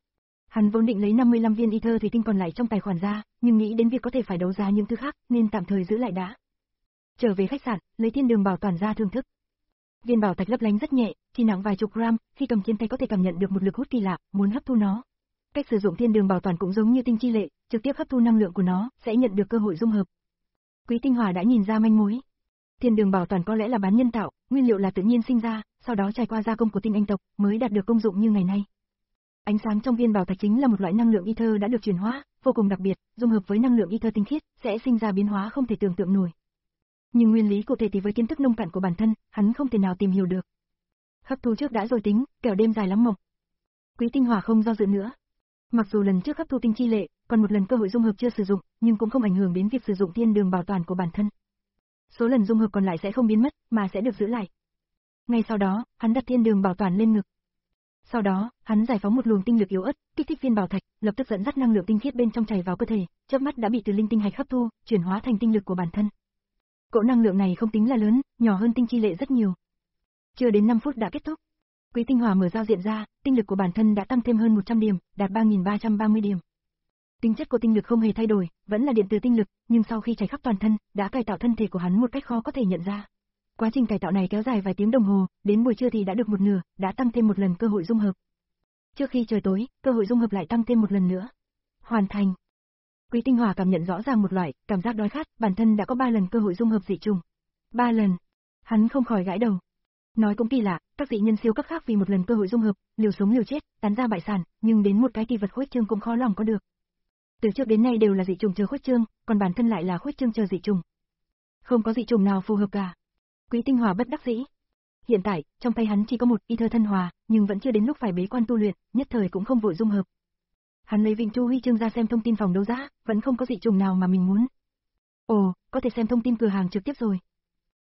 Hắn vốn định lấy năm mươi lăm viên ether thủy tinh còn lại trong tài khoản ra, nhưng nghĩ đến việc có thể phải đấu giá những thứ khác, nên tạm thời giữ lại đã. Trở về khách sạn, lấy thiên đường bảo toàn ra thưởng thức. Viên bảo thạch lấp lánh rất nhẹ, chỉ nặng vài chục gram, khi cầm trên tay có thể cảm nhận được một lực hút kỳ lạ, muốn hấp thu nó. Cách sử dụng thiên đường bảo toàn cũng giống như tinh chi lệ, trực tiếp hấp thu năng lượng của nó, sẽ nhận được cơ hội dung hợp. Quý Tinh Hỏa đã nhìn ra manh mối. Thiên đường bảo toàn có lẽ là bán nhân tạo, nguyên liệu là tự nhiên sinh ra, sau đó trải qua gia công của Tinh Anh tộc, mới đạt được công dụng như ngày nay. Ánh sáng trong viên bảo thạch chính là một loại năng lượng ether đã được chuyển hóa, vô cùng đặc biệt, dung hợp với năng lượng ether tinh khiết, sẽ sinh ra biến hóa không thể tưởng tượng nổi. Nhưng nguyên lý cụ thể thì với kiến thức nông cạn của bản thân, hắn không thể nào tìm hiểu được. Hấp thu trước đã rồi tính, kẻo đêm dài lắm mộng. Quý Tinh Hỏa không do dự nữa. Mặc dù lần trước hấp thu tinh chi lệ, còn một lần cơ hội dung hợp chưa sử dụng, nhưng cũng không ảnh hưởng đến việc sử dụng thiên đường bảo toàn của bản thân. Số lần dung hợp còn lại sẽ không biến mất, mà sẽ được giữ lại. Ngay sau đó, hắn đặt thiên đường bảo toàn lên ngực. Sau đó, hắn giải phóng một luồng tinh lực yếu ớt, kích thích viên bảo thạch, lập tức dẫn dắt năng lượng tinh khiết bên trong chảy vào cơ thể, chớp mắt đã bị từ linh tinh hạch hấp thu, chuyển hóa thành tinh lực của bản thân. Cỗ năng lượng này không tính là lớn, nhỏ hơn tinh chi lệ rất nhiều. Chưa đến năm phút đã kết thúc. Quý Tinh Hỏa mở giao diện ra, tinh lực của bản thân đã tăng thêm hơn một trăm điểm, đạt ba nghìn ba trăm ba mươi điểm. Tính chất của tinh lực không hề thay đổi, vẫn là điện từ tinh lực, nhưng sau khi chảy khắp toàn thân, đã cải tạo thân thể của hắn một cách khó có thể nhận ra. Quá trình cải tạo này kéo dài vài tiếng đồng hồ, đến buổi trưa thì đã được một nửa, đã tăng thêm một lần cơ hội dung hợp. Trước khi trời tối, cơ hội dung hợp lại tăng thêm một lần nữa. Hoàn thành. Quý Tinh Hỏa cảm nhận rõ ràng một loại cảm giác đói khát, bản thân đã có ba lần cơ hội dung hợp dị trùng. Ba lần. Hắn không khỏi gãi đầu. Nói cũng kỳ lạ, các dị nhân siêu cấp khác vì một lần cơ hội dung hợp, liều sống liều chết, tán ra bại sản, nhưng đến một cái kỳ vật khuếch trương cũng khó lòng có được. Từ trước đến nay đều là dị trùng chờ khuếch trương, còn bản thân lại là khuếch trương chờ dị trùng. Không có dị trùng nào phù hợp cả. Quý Tinh Hỏa bất đắc dĩ. Hiện tại, trong tay hắn chỉ có một ether thân hòa, nhưng vẫn chưa đến lúc phải bế quan tu luyện, nhất thời cũng không vội dung hợp. Hắn lấy Vĩnh Chu huy chương ra xem thông tin phòng đấu giá, vẫn không có dị trùng nào mà mình muốn. Ồ, có thể xem thông tin cửa hàng trực tiếp rồi.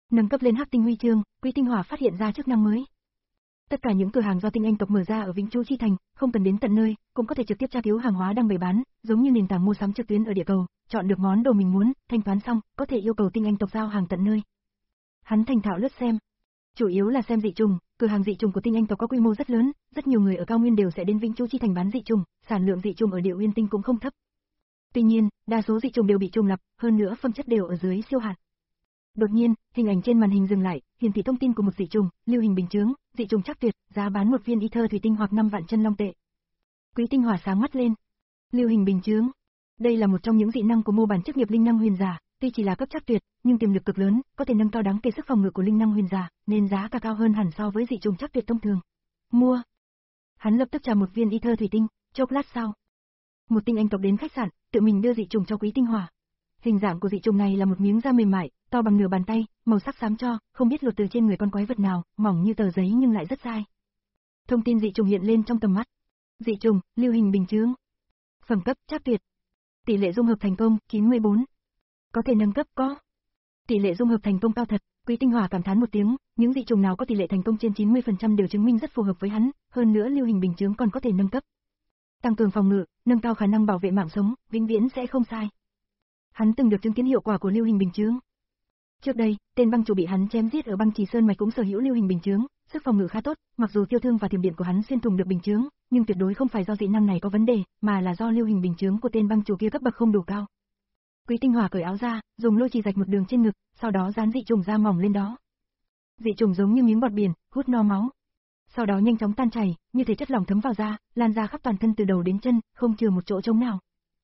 Nâng cấp lên Hắc Tinh Huy chương, Quý Tinh Hỏa phát hiện ra chức năng mới. Tất cả những cửa hàng do tinh anh tộc mở ra ở Vĩnh Chu Chi Thành, không cần đến tận nơi, cũng có thể trực tiếp tra cứu hàng hóa đang bày bán, giống như nền tảng mua sắm trực tuyến ở địa cầu, chọn được món đồ mình muốn, thanh toán xong, có thể yêu cầu tinh anh tộc giao hàng tận nơi. Hắn thành thạo lướt xem, chủ yếu là xem dị trùng, cửa hàng dị trùng của tinh anh tộc có quy mô rất lớn, rất nhiều người ở cao nguyên đều sẽ đến Vĩnh Chu Chi Thành bán dị trùng, sản lượng dị trùng ở Địa Uyên Tinh cũng không thấp. Tuy nhiên, đa số dị trùng đều bị trùng lập, hơn nữa phẩm chất đều ở dưới siêu hạn. Đột nhiên, hình ảnh trên màn hình dừng lại, hiển thị thông tin của một dị trùng, lưu hình bình chướng, dị trùng chắc tuyệt, giá bán một viên ether thủy tinh hoặc năm vạn chân long tệ. Quý Tinh Hỏa sáng mắt lên. Lưu hình bình chướng. Đây là một trong những dị năng của mô bản chức nghiệp linh năng huyền giả, tuy chỉ là cấp chắc tuyệt, nhưng tiềm lực cực lớn, có thể nâng cao đáng kể sức phòng ngự của linh năng huyền giả, nên giá cả cao hơn hẳn so với dị trùng chắc tuyệt thông thường. Mua. Hắn lập tức trả một viên ether thủy tinh, chốc lát sau, một tinh anh tộc đến khách sạn, tự mình đưa dị trùng cho Quý Tinh Hỏa. Hình dạng của dị trùng này là một miếng da mềm mại, to bằng nửa bàn tay, màu sắc xám cho, không biết lột từ trên người con quái vật nào, mỏng như tờ giấy nhưng lại rất dai. Thông tin dị trùng hiện lên trong tầm mắt. Dị trùng, lưu hình bình chướng. Phẩm cấp, chắc tuyệt. Tỷ lệ dung hợp thành công, chín mươi bốn. Có thể nâng cấp, có. Tỷ lệ dung hợp thành công cao thật, Quý Tinh Hỏa cảm thán một tiếng, những dị trùng nào có tỷ lệ thành công trên chín mươi phần trăm đều chứng minh rất phù hợp với hắn, hơn nữa lưu hình bình chướng còn có thể nâng cấp. Tăng cường phòng ngự, nâng cao khả năng bảo vệ mạng sống, vĩnh viễn sẽ không sai. Hắn từng được chứng kiến hiệu quả của lưu hình bình chướng. Trước đây, tên băng chủ bị hắn chém giết ở băng Trì Sơn mạch cũng sở hữu lưu hình bình chướng, sức phòng ngự khá tốt, mặc dù tiêu thương và thiểm điện của hắn xuyên thủng được bình chướng, nhưng tuyệt đối không phải do dị năng này có vấn đề, mà là do lưu hình bình chướng của tên băng chủ kia cấp bậc không đủ cao. Quý Tinh Hỏa cởi áo ra, dùng lôi chì rạch một đường trên ngực, sau đó dán dị trùng da mỏng lên đó. Dị trùng giống như miếng bọt biển, hút no máu. Sau đó nhanh chóng tan chảy, như thể chất lỏng thấm vào da, lan ra khắp toàn thân từ đầu đến chân, không chừa một chỗ trống nào.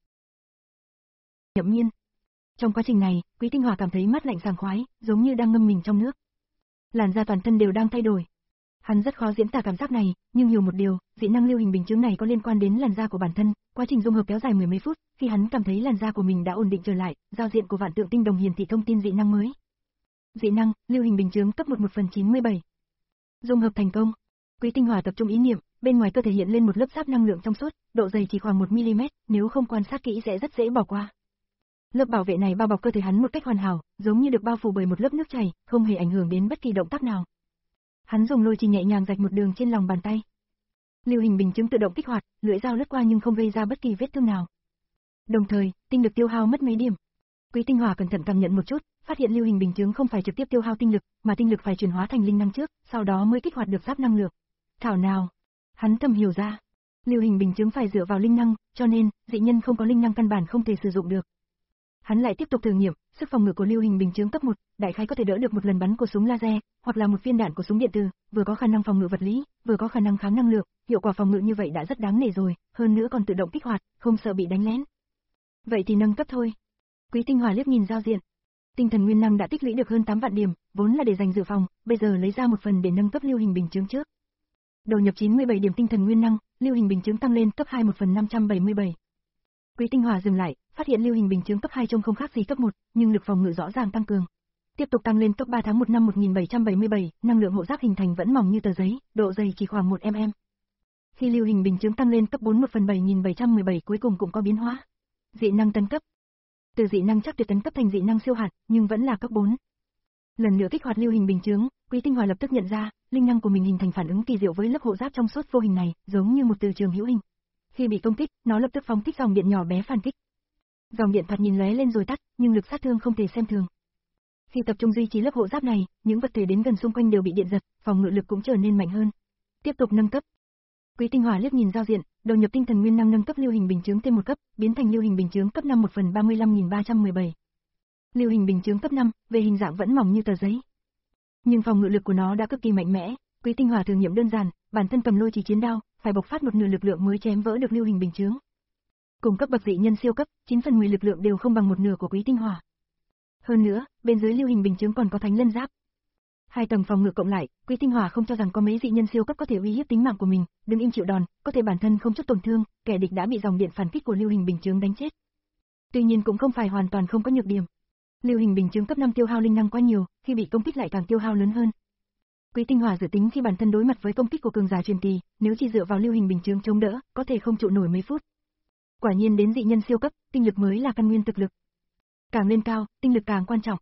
Nhậm Nhiên. Trong quá trình này, Quý Tinh Hỏa cảm thấy mát lạnh sảng khoái, giống như đang ngâm mình trong nước. Làn da toàn thân đều đang thay đổi. Hắn rất khó diễn tả cảm giác này, nhưng hiểu một điều, dị năng lưu hình bình chướng này có liên quan đến làn da của bản thân, quá trình dung hợp kéo dài mười mấy phút, khi hắn cảm thấy làn da của mình đã ổn định trở lại, giao diện của Vạn Tượng Tinh Đồng hiển thị thông tin dị năng mới. Dị năng, lưu hình bình chướng cấp một một phần chín mươi bảy. Dung hợp thành công. Quý Tinh Hỏa tập trung ý niệm, bên ngoài cơ thể hiện lên một lớp giáp năng lượng trong suốt, độ dày chỉ khoảng một mi li mét, nếu không quan sát kỹ sẽ rất dễ bỏ qua. Lớp bảo vệ này bao bọc cơ thể hắn một cách hoàn hảo, giống như được bao phủ bởi một lớp nước chảy, không hề ảnh hưởng đến bất kỳ động tác nào. Hắn dùng lôi chì nhẹ nhàng rạch một đường trên lòng bàn tay. Lưu hình bình chướng tự động kích hoạt, lưỡi dao lướt qua nhưng không gây ra bất kỳ vết thương nào. Đồng thời, tinh lực tiêu hao mất mấy điểm. Quý Tinh Hỏa cẩn thận cảm nhận một chút, phát hiện lưu hình bình chướng không phải trực tiếp tiêu hao tinh lực, mà tinh lực phải chuyển hóa thành linh năng trước, sau đó mới kích hoạt được giáp năng lượng. Thảo nào, hắn thầm hiểu ra, lưu hình bình chướng phải dựa vào linh năng, cho nên dị nhân không có linh năng căn bản không thể sử dụng được. Hắn lại tiếp tục thử nghiệm, sức phòng ngự của lưu hình bình chướng cấp một, đại khái có thể đỡ được một lần bắn của súng laser, hoặc là một viên đạn của súng điện tử, vừa có khả năng phòng ngự vật lý, vừa có khả năng kháng năng lượng, hiệu quả phòng ngự như vậy đã rất đáng nể rồi, hơn nữa còn tự động kích hoạt, không sợ bị đánh lén. Vậy thì nâng cấp thôi. Quý Tinh Hỏa liếc nhìn giao diện. Tinh thần nguyên năng đã tích lũy được hơn tám vạn điểm, vốn là để dành dự phòng, bây giờ lấy ra một phần để nâng cấp lưu hình bình chướng trước. Đầu nhập chín mươi bảy điểm tinh thần nguyên năng, lưu hình bình chướng tăng lên cấp hai một phần năm trăm bảy mươi bảy. Quý Tinh Hỏa dừng lại, phát hiện lưu hình bình chướng cấp hai trông không khác gì cấp một, nhưng lực phòng ngự rõ ràng tăng cường. Tiếp tục tăng lên cấp ba tháng một năm một nghìn bảy trăm bảy mươi bảy, năng lượng hộ giáp hình thành vẫn mỏng như tờ giấy, độ dày chỉ khoảng một mi li mét. Khi lưu hình bình chướng tăng lên cấp bốn một phần bảy nghìn bảy trăm mười bảy cuối cùng cũng có biến hóa. Dị năng tấn cấp. Từ dị năng chắc tuyệt tấn cấp thành dị năng siêu hạn, nhưng vẫn là cấp bốn. Lần nữa kích hoạt lưu hình bình chướng, Quý Tinh Hỏa lập tức nhận ra, linh năng của mình hình thành phản ứng kỳ diệu với lớp hộ giáp trong suốt vô hình này, giống như một từ trường hữu hình. Khi bị công kích, nó lập tức phóng thích dòng điện nhỏ bé phản kích. Dòng điện thoạt nhìn lóe lên rồi tắt, nhưng lực sát thương không thể xem thường. Khi tập trung duy trì lớp hộ giáp này, những vật thể đến gần xung quanh đều bị điện giật, phòng ngự lực cũng trở nên mạnh hơn. Tiếp tục nâng cấp. Quý Tinh Hỏa liếc nhìn giao diện, đầu nhập tinh thần nguyên năng nâng cấp lưu hình bình chướng thêm một cấp, biến thành lưu hình bình chướng cấp năm một phần ba mươi lăm nghìn ba trăm mười bảy. Lưu hình bình chướng cấp năm, về hình dạng vẫn mỏng như tờ giấy, nhưng phòng ngự lực của nó đã cực kỳ mạnh mẽ. Quý Tinh Hỏa thử nghiệm đơn giản, bản thân cầm lôi chỉ chiến đao, phải bộc phát một nửa lực lượng mới chém vỡ được lưu hình bình chướng. Cùng cấp bậc dị nhân siêu cấp, chín phần mười lực lượng đều không bằng một nửa của Quý Tinh Hỏa. Hơn nữa, bên dưới lưu hình bình chướng còn có thánh lân giáp. Hai tầng phòng ngự cộng lại, Quý Tinh Hỏa không cho rằng có mấy dị nhân siêu cấp có thể uy hiếp tính mạng của mình, đứng im chịu đòn, có thể bản thân không chút tổn thương, kẻ địch đã bị dòng điện phản kích của lưu hình bình chướng đánh chết. Tuy nhiên cũng không phải hoàn toàn không có nhược điểm. Lưu hình bình chướng cấp năm tiêu hao linh năng quá nhiều, khi bị công kích lại càng tiêu hao lớn hơn. Quý Tinh Hỏa dự tính khi bản thân đối mặt với công kích của cường giả truyền kỳ, nếu chỉ dựa vào lưu hình bình chướng chống đỡ, có thể không trụ nổi mấy phút. Quả nhiên đến dị nhân siêu cấp, tinh lực mới là căn nguyên thực lực. Càng lên cao, tinh lực càng quan trọng.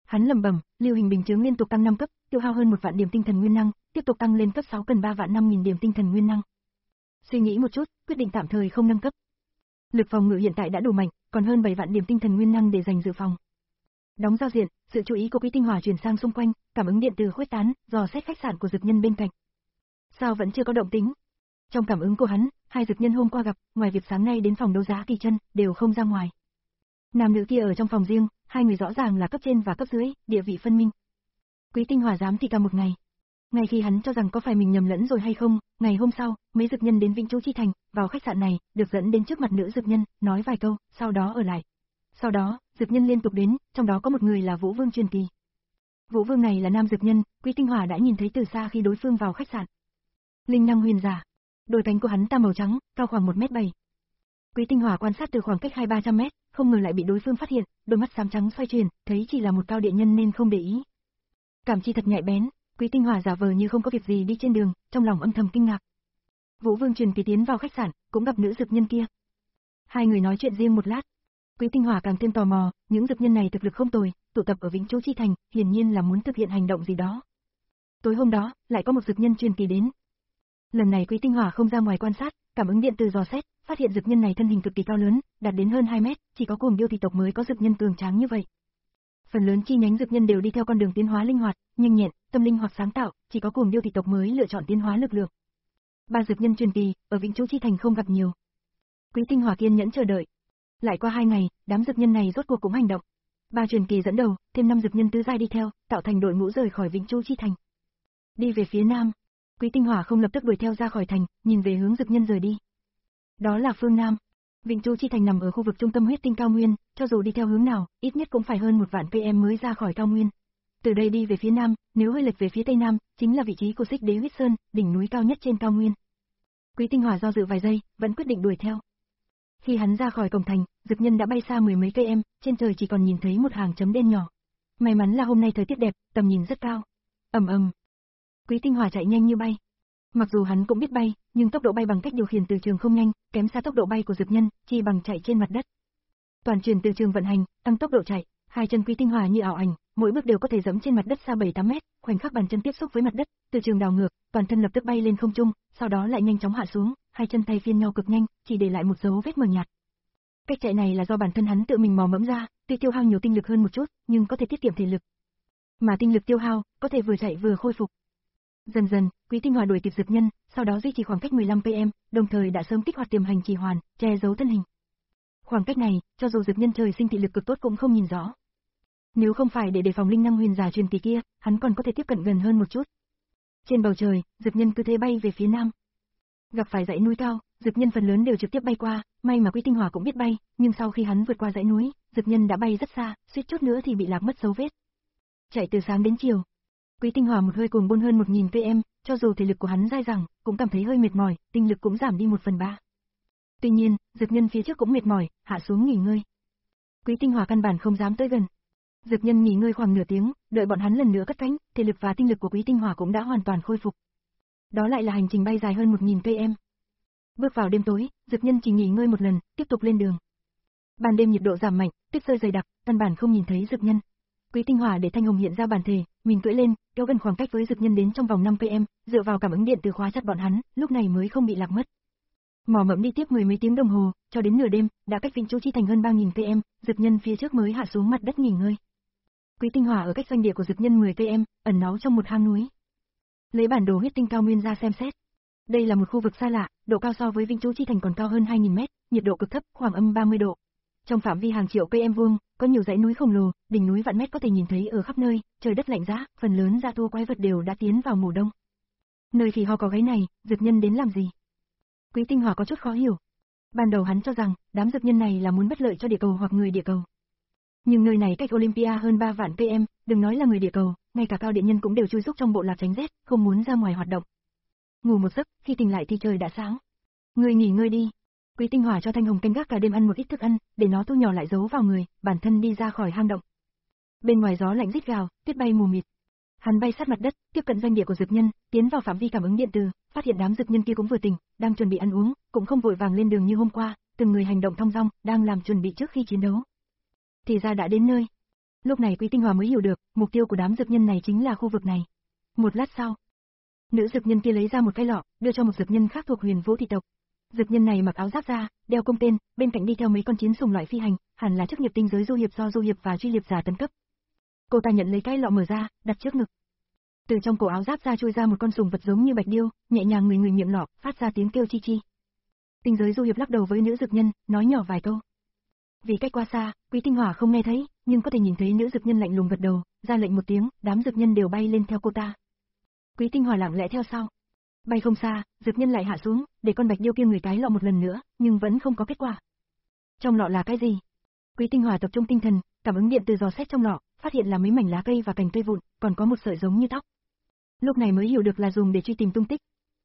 Hắn lẩm bẩm, lưu hình bình chứng liên tục tăng năm cấp, tiêu hao hơn một vạn điểm tinh thần nguyên năng, tiếp tục tăng lên cấp sáu cần ba vạn năm nghìn điểm tinh thần nguyên năng. Suy nghĩ một chút, quyết định tạm thời không nâng cấp. Lực phòng ngự hiện tại đã đủ mạnh, còn hơn bảy vạn điểm tinh thần nguyên năng để dành dự phòng. Đóng giao diện, sự chú ý của Quý Tinh Hỏa chuyển sang xung quanh, cảm ứng điện từ khuếch tán, dò xét khách sạn của dực nhân bên cạnh. Sao vẫn chưa có động tĩnh? Trong cảm ứng của hắn, hai dực nhân hôm qua gặp, ngoài việc sáng nay đến phòng đấu giá Kỳ Chân, đều không ra ngoài. Nam nữ kia ở trong phòng riêng, hai người rõ ràng là cấp trên và cấp dưới, địa vị phân minh. Quý Tinh Hỏa dám thì cả một ngày. Ngay khi hắn cho rằng có phải mình nhầm lẫn rồi hay không, ngày hôm sau, mấy dực nhân đến Vĩnh Chú Chi Thành, vào khách sạn này, được dẫn đến trước mặt nữ dực nhân, nói vài câu, sau đó ở lại. Sau đó, dực nhân liên tục đến, trong đó có một người là Vũ Vương truyền kỳ. Vũ Vương này là nam dực nhân, Quý Tinh Hỏa đã nhìn thấy từ xa khi đối phương vào khách sạn. Linh năng huyền giả. Đôi cánh của hắn ta màu trắng, cao khoảng một mét bảy. Quý Tinh Hỏa quan sát từ khoảng cách hai ba trăm mét, không ngờ lại bị đối phương phát hiện, đôi mắt xám trắng xoay chuyển, thấy chỉ là một cao địa nhân nên không để ý. Cảm chi thật nhạy bén, Quý Tinh Hỏa giả vờ như không có việc gì đi trên đường, trong lòng âm thầm kinh ngạc. Vũ Vương truyền kỳ tiến vào khách sạn, cũng gặp nữ dực nhân kia. Hai người nói chuyện riêng một lát. Quý Tinh Hỏa càng thêm tò mò, những dực nhân này thực lực không tồi, tụ tập ở Vĩnh Chú Chi Thành, hiển nhiên là muốn thực hiện hành động gì đó. Tối hôm đó, lại có một dực nhân truyền kỳ đến. Lần này Quý Tinh Hỏa không ra ngoài quan sát, cảm ứng điện từ dò xét, phát hiện dực nhân này thân hình cực kỳ cao lớn, đạt đến hơn hai mét, chỉ có Cuồng Điêu thị tộc mới có dực nhân cường tráng như vậy. Phần lớn chi nhánh dực nhân đều đi theo con đường tiến hóa linh hoạt, nhanh nhẹn, tâm linh hoặc sáng tạo, chỉ có Cuồng Điêu thị tộc mới lựa chọn tiến hóa lực lượng. Ba dực nhân truyền kỳ, ở Vĩnh Chú Chi Thành không gặp nhiều. Quý Tinh Hỏa kiên nhẫn chờ đợi. Lại qua hai ngày, đám dực nhân này rốt cuộc cũng hành động. Ba truyền kỳ dẫn đầu, thêm năm dực nhân tứ giai đi theo, tạo thành đội ngũ rời khỏi Vĩnh Chú Chi Thành. Đi về phía nam. Quý Tinh Hỏa không lập tức đuổi theo ra khỏi thành, nhìn về hướng dực nhân rời đi. Đó là phương nam. Vĩnh Chú Chi Thành nằm ở khu vực trung tâm huyết tinh cao nguyên, cho dù đi theo hướng nào, ít nhất cũng phải hơn một vạn km mới ra khỏi cao nguyên. Từ đây đi về phía nam, nếu hơi lệch về phía tây nam, chính là vị trí của Xích Đế Huyết Sơn, đỉnh núi cao nhất trên cao nguyên. Quý Tinh Hỏa do dự vài giây, vẫn quyết định đuổi theo. Khi hắn ra khỏi cổng thành, dực nhân đã bay xa mười mấy km, trên trời chỉ còn nhìn thấy một hàng chấm đen nhỏ. May mắn là hôm nay thời tiết đẹp, tầm nhìn rất cao. Ầm ầm. Quý Tinh Hỏa chạy nhanh như bay. Mặc dù hắn cũng biết bay, nhưng tốc độ bay bằng cách điều khiển từ trường không nhanh, kém xa tốc độ bay của dực nhân, chỉ bằng chạy trên mặt đất. Toàn truyền từ trường vận hành, tăng tốc độ chạy, hai chân Quý Tinh Hỏa như ảo ảnh, mỗi bước đều có thể giẫm trên mặt đất xa bảy tám mét, khoảnh khắc bàn chân tiếp xúc với mặt đất, từ trường đảo ngược, toàn thân lập tức bay lên không trung, sau đó lại nhanh chóng hạ xuống, hai chân thay phiên nhau cực nhanh, chỉ để lại một dấu vết mờ nhạt. Cách chạy này là do bản thân hắn tự mình mò mẫm ra, tuy tiêu hao nhiều tinh lực hơn một chút, nhưng có thể tiết kiệm thể lực. Mà tinh lực tiêu hao, có thể vừa chạy vừa khôi phục. Dần dần, Quý Tinh Hỏa đuổi kịp dực nhân, sau đó duy trì khoảng cách mười lăm km, đồng thời đã sớm kích hoạt tiềm hành trì hoàn, che giấu thân hình. Khoảng cách này, cho dù dực nhân trời sinh thị lực cực tốt cũng không nhìn rõ. Nếu không phải để đề phòng linh năng huyền giả truyền kỳ kia, hắn còn có thể tiếp cận gần hơn một chút. Trên bầu trời, dực nhân cứ thế bay về phía nam. Gặp phải dãy núi cao, dực nhân phần lớn đều trực tiếp bay qua, may mà Quý Tinh Hỏa cũng biết bay, nhưng sau khi hắn vượt qua dãy núi, dực nhân đã bay rất xa, suýt chút nữa thì bị lạc mất dấu vết. Chạy từ sáng đến chiều. Quý Tinh Hỏa một hơi cuồng buôn hơn một nghìn km, cho dù thể lực của hắn dai dẳng, cũng cảm thấy hơi mệt mỏi, tinh lực cũng giảm đi một phần ba. Tuy nhiên, dực nhân phía trước cũng mệt mỏi, hạ xuống nghỉ ngơi. Quý Tinh Hỏa căn bản không dám tới gần. Dực nhân nghỉ ngơi khoảng nửa tiếng, đợi bọn hắn lần nữa cất cánh, thể lực và tinh lực của Quý Tinh Hỏa cũng đã hoàn toàn khôi phục. Đó lại là hành trình bay dài hơn một nghìn km. Bước vào đêm tối, dực nhân chỉ nghỉ ngơi một lần, tiếp tục lên đường. Ban đêm nhiệt độ giảm mạnh, tuyết rơi dày đặc, căn bản không nhìn thấy dực nhân. Quý Tinh Hỏa để Thanh Hồng hiện ra bản thể, mình cưỡi lên, kéo gần khoảng cách với dực nhân đến trong vòng năm km, dựa vào cảm ứng điện từ khóa chặt bọn hắn, lúc này mới không bị lạc mất. Mò mẫm đi tiếp mười mấy tiếng đồng hồ, cho đến nửa đêm, đã cách Vĩnh Chú Chi Thành hơn ba nghìn km, dực nhân phía trước mới hạ xuống mặt đất nghỉ ngơi. Quý Tinh Hỏa ở cách doanh địa của dực nhân mười km, ẩn náu trong một hang núi. Lấy bản đồ huyết tinh cao nguyên ra xem xét. Đây là một khu vực xa lạ, độ cao so với Vĩnh Chú Chi Thành còn cao hơn hai nghìn mét, nhiệt độ cực thấp, khoảng âm ba mươi độ. Trong phạm vi hàng triệu km vuông, có nhiều dãy núi khổng lồ, đỉnh núi vạn mét có thể nhìn thấy ở khắp nơi, trời đất lạnh giá, phần lớn dã thú quái vật đều đã tiến vào mùa đông. Nơi khỉ ho có gáy này, dực nhân đến làm gì? Quý Tinh Hỏa có chút khó hiểu. Ban đầu hắn cho rằng, đám dực nhân này là muốn bất lợi cho địa cầu hoặc người địa cầu. Nhưng nơi này cách Olympia hơn ba vạn km, đừng nói là người địa cầu, ngay cả cao địa nhân cũng đều chui rúc trong bộ lạc tránh rét, không muốn ra ngoài hoạt động. Ngủ một giấc, khi tỉnh lại thì trời đã sáng. Ngươi nghỉ ngơi đi. Quý Tinh Hỏa cho Thanh Hồng canh gác cả đêm ăn một ít thức ăn, để nó thu nhỏ lại giấu vào người, bản thân đi ra khỏi hang động. Bên ngoài gió lạnh rít gào, tuyết bay mù mịt. Hắn bay sát mặt đất, tiếp cận doanh địa của dực nhân, tiến vào phạm vi cảm ứng điện từ, phát hiện đám dực nhân kia cũng vừa tỉnh, đang chuẩn bị ăn uống, cũng không vội vàng lên đường như hôm qua, từng người hành động thong dong, đang làm chuẩn bị trước khi chiến đấu. Thì ra đã đến nơi. Lúc này Quý Tinh Hòa mới hiểu được, mục tiêu của đám dược nhân này chính là khu vực này. Một lát sau, nữ dược nhân kia lấy ra một cái lọ, đưa cho một dược nhân khác thuộc Huyền Vũ thị tộc. Dược nhân này mặc áo giáp da, đeo cung tên, bên cạnh đi theo mấy con chiến sùng loại phi hành, hẳn là chức nghiệp tinh giới du hiệp do du hiệp và truy liệp giả tấn cấp. Cô ta nhận lấy cái lọ mở ra, đặt trước ngực. Từ trong cổ áo giáp da chui ra một con sùng vật giống như bạch điêu, nhẹ nhàng người người miệng lọ, phát ra tiếng kêu chi chi. Tinh giới du hiệp lắc đầu với nữ dược nhân, nói nhỏ vài câu. Vì cách qua xa, Quý Tinh Hòa không nghe thấy, nhưng có thể nhìn thấy nữ dược nhân lạnh lùng gật đầu, ra lệnh một tiếng, đám dược nhân đều bay lên theo cô ta. Quý Tinh Hòa lặng lẽ theo sau. Bay không xa, dược nhân lại hạ xuống, để con bạch điêu kia người cái lọ một lần nữa, nhưng vẫn không có kết quả. Trong lọ là cái gì? Quý Tinh Hòa tập trung tinh thần, cảm ứng điện từ dò xét trong lọ, phát hiện là mấy mảnh lá cây và cành cây vụn, còn có một sợi giống như tóc. Lúc này mới hiểu được là dùng để truy tìm tung tích.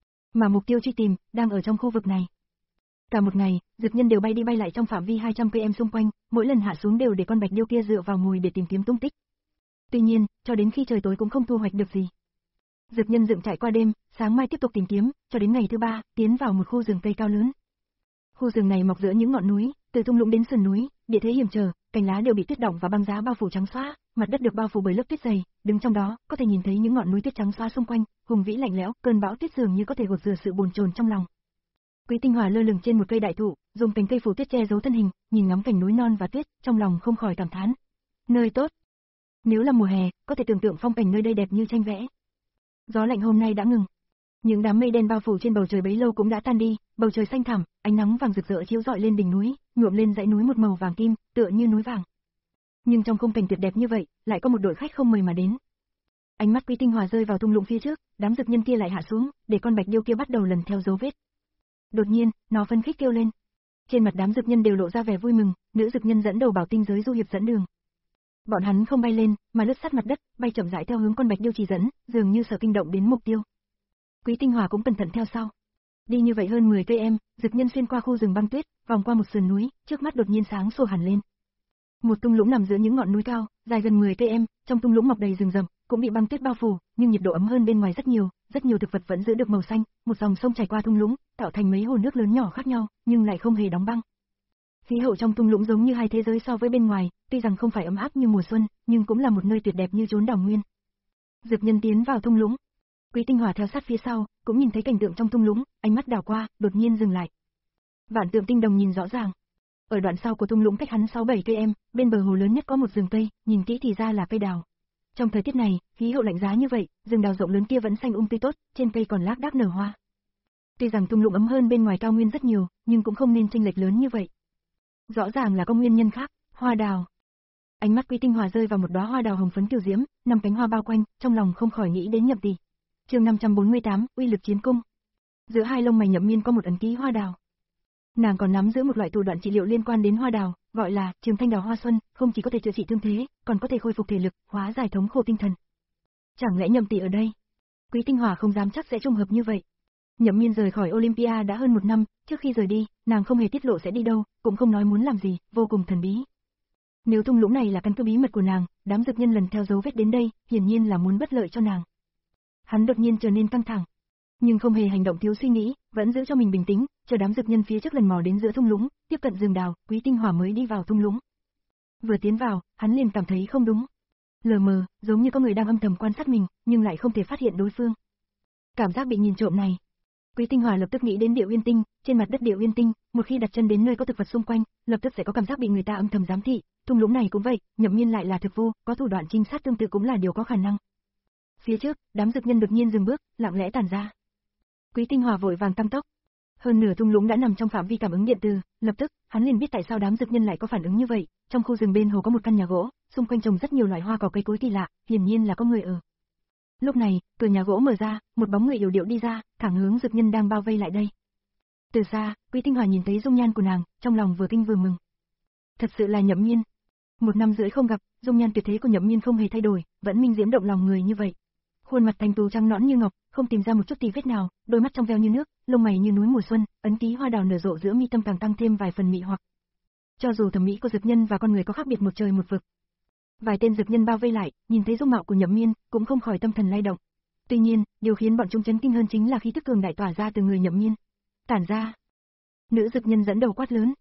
Mà mục tiêu truy tìm đang ở trong khu vực này. Cả một ngày, dược nhân đều bay đi bay lại trong phạm vi hai trăm cây xung quanh, mỗi lần hạ xuống đều để con bạch điêu kia dựa vào mùi để tìm kiếm tung tích. Tuy nhiên, cho đến khi trời tối cũng không thu hoạch được gì. Dược nhân dựng trại qua đêm, sáng mai tiếp tục tìm kiếm, cho đến ngày thứ ba, tiến vào một khu rừng cây cao lớn. Khu rừng này mọc giữa những ngọn núi, từ thung lũng đến sườn núi, địa thế hiểm trở, cành lá đều bị tuyết động và băng giá bao phủ trắng xóa, mặt đất được bao phủ bởi lớp tuyết dày, đứng trong đó, có thể nhìn thấy những ngọn núi tuyết trắng xóa xung quanh, hùng vĩ lạnh lẽo, cơn bão tuyết dường như có thể gột rửa sự bồn chồn trong lòng. Quý Tinh Hòa lơ lửng trên một cây đại thụ, dùng cành cây phủ tuyết che giấu thân hình, nhìn ngắm cảnh núi non và tuyết, trong lòng không khỏi cảm thán. Nơi tốt. Nếu là mùa hè, có thể tưởng tượng phong cảnh nơi đây đẹp như tranh vẽ. Gió lạnh hôm nay đã ngừng. Những đám mây đen bao phủ trên bầu trời bấy lâu cũng đã tan đi, bầu trời xanh thẳm, ánh nắng vàng rực rỡ chiếu rọi lên đỉnh núi, nhuộm lên dãy núi một màu vàng kim, tựa như núi vàng. Nhưng trong khung cảnh tuyệt đẹp như vậy, lại có một đội khách không mời mà đến. Ánh mắt Quý Tinh Hòa rơi vào thung lũng phía trước, đám dược nhân kia lại hạ xuống, để con bạch điêu kia bắt đầu lần theo dấu vết. Đột nhiên, nó phấn khích kêu lên. Trên mặt đám dược nhân đều lộ ra vẻ vui mừng, nữ dược nhân dẫn đầu bảo tinh giới du hiệp dẫn đường. Bọn hắn không bay lên, mà lướt sát mặt đất, bay chậm rãi theo hướng con bạch điêu chỉ dẫn, dường như sợ kinh động đến mục tiêu. Quý Tinh Hòa cũng cẩn thận theo sau. Đi như vậy hơn mười cây em, dược nhân xuyên qua khu rừng băng tuyết, vòng qua một sườn núi, trước mắt đột nhiên sáng sủa hẳn lên. Một thung lũng nằm giữa những ngọn núi cao, dài gần mười cây em, trong thung lũng mọc đầy rừng rậm, cũng bị băng tuyết bao phủ, nhưng nhiệt độ ấm hơn bên ngoài rất nhiều, rất nhiều thực vật vẫn giữ được màu xanh, một dòng sông chảy qua thung lũng, tạo thành mấy hồ nước lớn nhỏ khác nhau, nhưng lại không hề đóng băng. Khí hậu trong thung lũng giống như hai thế giới so với bên ngoài, tuy rằng không phải ấm áp như mùa xuân, nhưng cũng là một nơi tuyệt đẹp như chốn đảo nguyên. Dược nhân tiến vào thung lũng. Quý Tinh Hòa theo sát phía sau, cũng nhìn thấy cảnh tượng trong thung lũng, ánh mắt đảo qua, đột nhiên dừng lại. Vạn Tượng Tinh Đồng nhìn rõ ràng. Ở đoạn sau của thung lũng cách hắn sáu bảy cây em, bên bờ hồ lớn nhất có một rừng cây, nhìn kỹ thì ra là cây đào. Trong thời tiết này, khí hậu lạnh giá như vậy, rừng đào rộng lớn kia vẫn xanh um tươi tốt, trên cây còn lác đác nở hoa. Tuy rằng thung lũng ấm hơn bên ngoài cao nguyên rất nhiều, nhưng cũng không nên chênh lệch lớn như vậy. Rõ ràng là có nguyên nhân khác, hoa đào. Ánh mắt Quý Tinh Hòa rơi vào một đóa hoa đào hồng phấn kiều diễm, năm cánh hoa bao quanh, trong lòng không khỏi nghĩ đến Nhậm Tỷ. Chương năm trăm bốn mươi tám, uy lực chiến cung. Giữa hai lông mày Nhậm Miên có một ấn ký hoa đào. Nàng còn nắm giữ một loại thủ đoạn trị liệu liên quan đến hoa đào, gọi là Trường Thanh Đào Hoa Xuân, không chỉ có thể chữa trị thương thế, còn có thể khôi phục thể lực, hóa giải thống khổ tinh thần. Chẳng lẽ Nhậm Tỷ ở đây? Quý Tinh Hòa không dám chắc sẽ trùng hợp như vậy. Nhậm Miên rời khỏi Olympia đã hơn một năm, trước khi rời đi, nàng không hề tiết lộ sẽ đi đâu, cũng không nói muốn làm gì, vô cùng thần bí. Nếu thung lũng này là căn cứ bí mật của nàng, đám dược nhân lần theo dấu vết đến đây, hiển nhiên là muốn bất lợi cho nàng. Hắn đột nhiên trở nên căng thẳng, nhưng không hề hành động thiếu suy nghĩ, vẫn giữ cho mình bình tĩnh, chờ đám dược nhân phía trước lần mò đến giữa thung lũng, tiếp cận rừng đào, Quý Tinh Hòa mới đi vào thung lũng. Vừa tiến vào, hắn liền cảm thấy không đúng. Lờ mờ, giống như có người đang âm thầm quan sát mình, nhưng lại không thể phát hiện đối phương. Cảm giác bị nhìn trộm này. Quý Tinh Hòa lập tức nghĩ đến Địa Uyên Tinh, trên mặt đất Địa Uyên Tinh, một khi đặt chân đến nơi có thực vật xung quanh, lập tức sẽ có cảm giác bị người ta âm thầm giám thị, thung lũng này cũng vậy, Nhậm Miên lại là thực vô, có thủ đoạn trinh sát tương tự cũng là điều có khả năng. Phía trước, đám dược nhân đột nhiên dừng bước, lặng lẽ tản ra. Quý Tinh Hòa vội vàng tăng tốc. Hơn nửa thung lũng đã nằm trong phạm vi cảm ứng điện từ, lập tức, hắn liền biết tại sao đám dược nhân lại có phản ứng như vậy. Trong khu rừng bên hồ có một căn nhà gỗ, xung quanh trồng rất nhiều loại hoa cỏ cây cối kỳ lạ, hiển nhiên là có người ở. Lúc này, cửa nhà gỗ mở ra, một bóng người yểu điệu đi ra, thẳng hướng dược nhân đang bao vây lại đây. Từ xa, Quý Tinh Hòa nhìn thấy dung nhan của nàng, trong lòng vừa kinh vừa mừng. Thật sự là Nhậm Miên. Một năm rưỡi không gặp, dung nhan tuyệt thế của Nhậm Miên không hề thay đổi, vẫn minh diễm động lòng người như vậy. Khuôn mặt thanh tú trắng nõn như ngọc, không tìm ra một chút tì vết nào, đôi mắt trong veo như nước, lông mày như núi mùa xuân, ấn ký hoa đào nở rộ giữa mi tâm càng tăng thêm vài phần mị hoặc. Cho dù thẩm mỹ của dược nhân và con người có khác biệt một trời một vực, vài tên dược nhân bao vây lại, nhìn thấy dung mạo của Nhậm Miên, cũng không khỏi tâm thần lay động. Tuy nhiên, điều khiến bọn chúng chấn kinh hơn chính là khí tức cường đại tỏa ra từ người Nhậm Miên. Tản ra. Nữ dược nhân dẫn đầu quát lớn.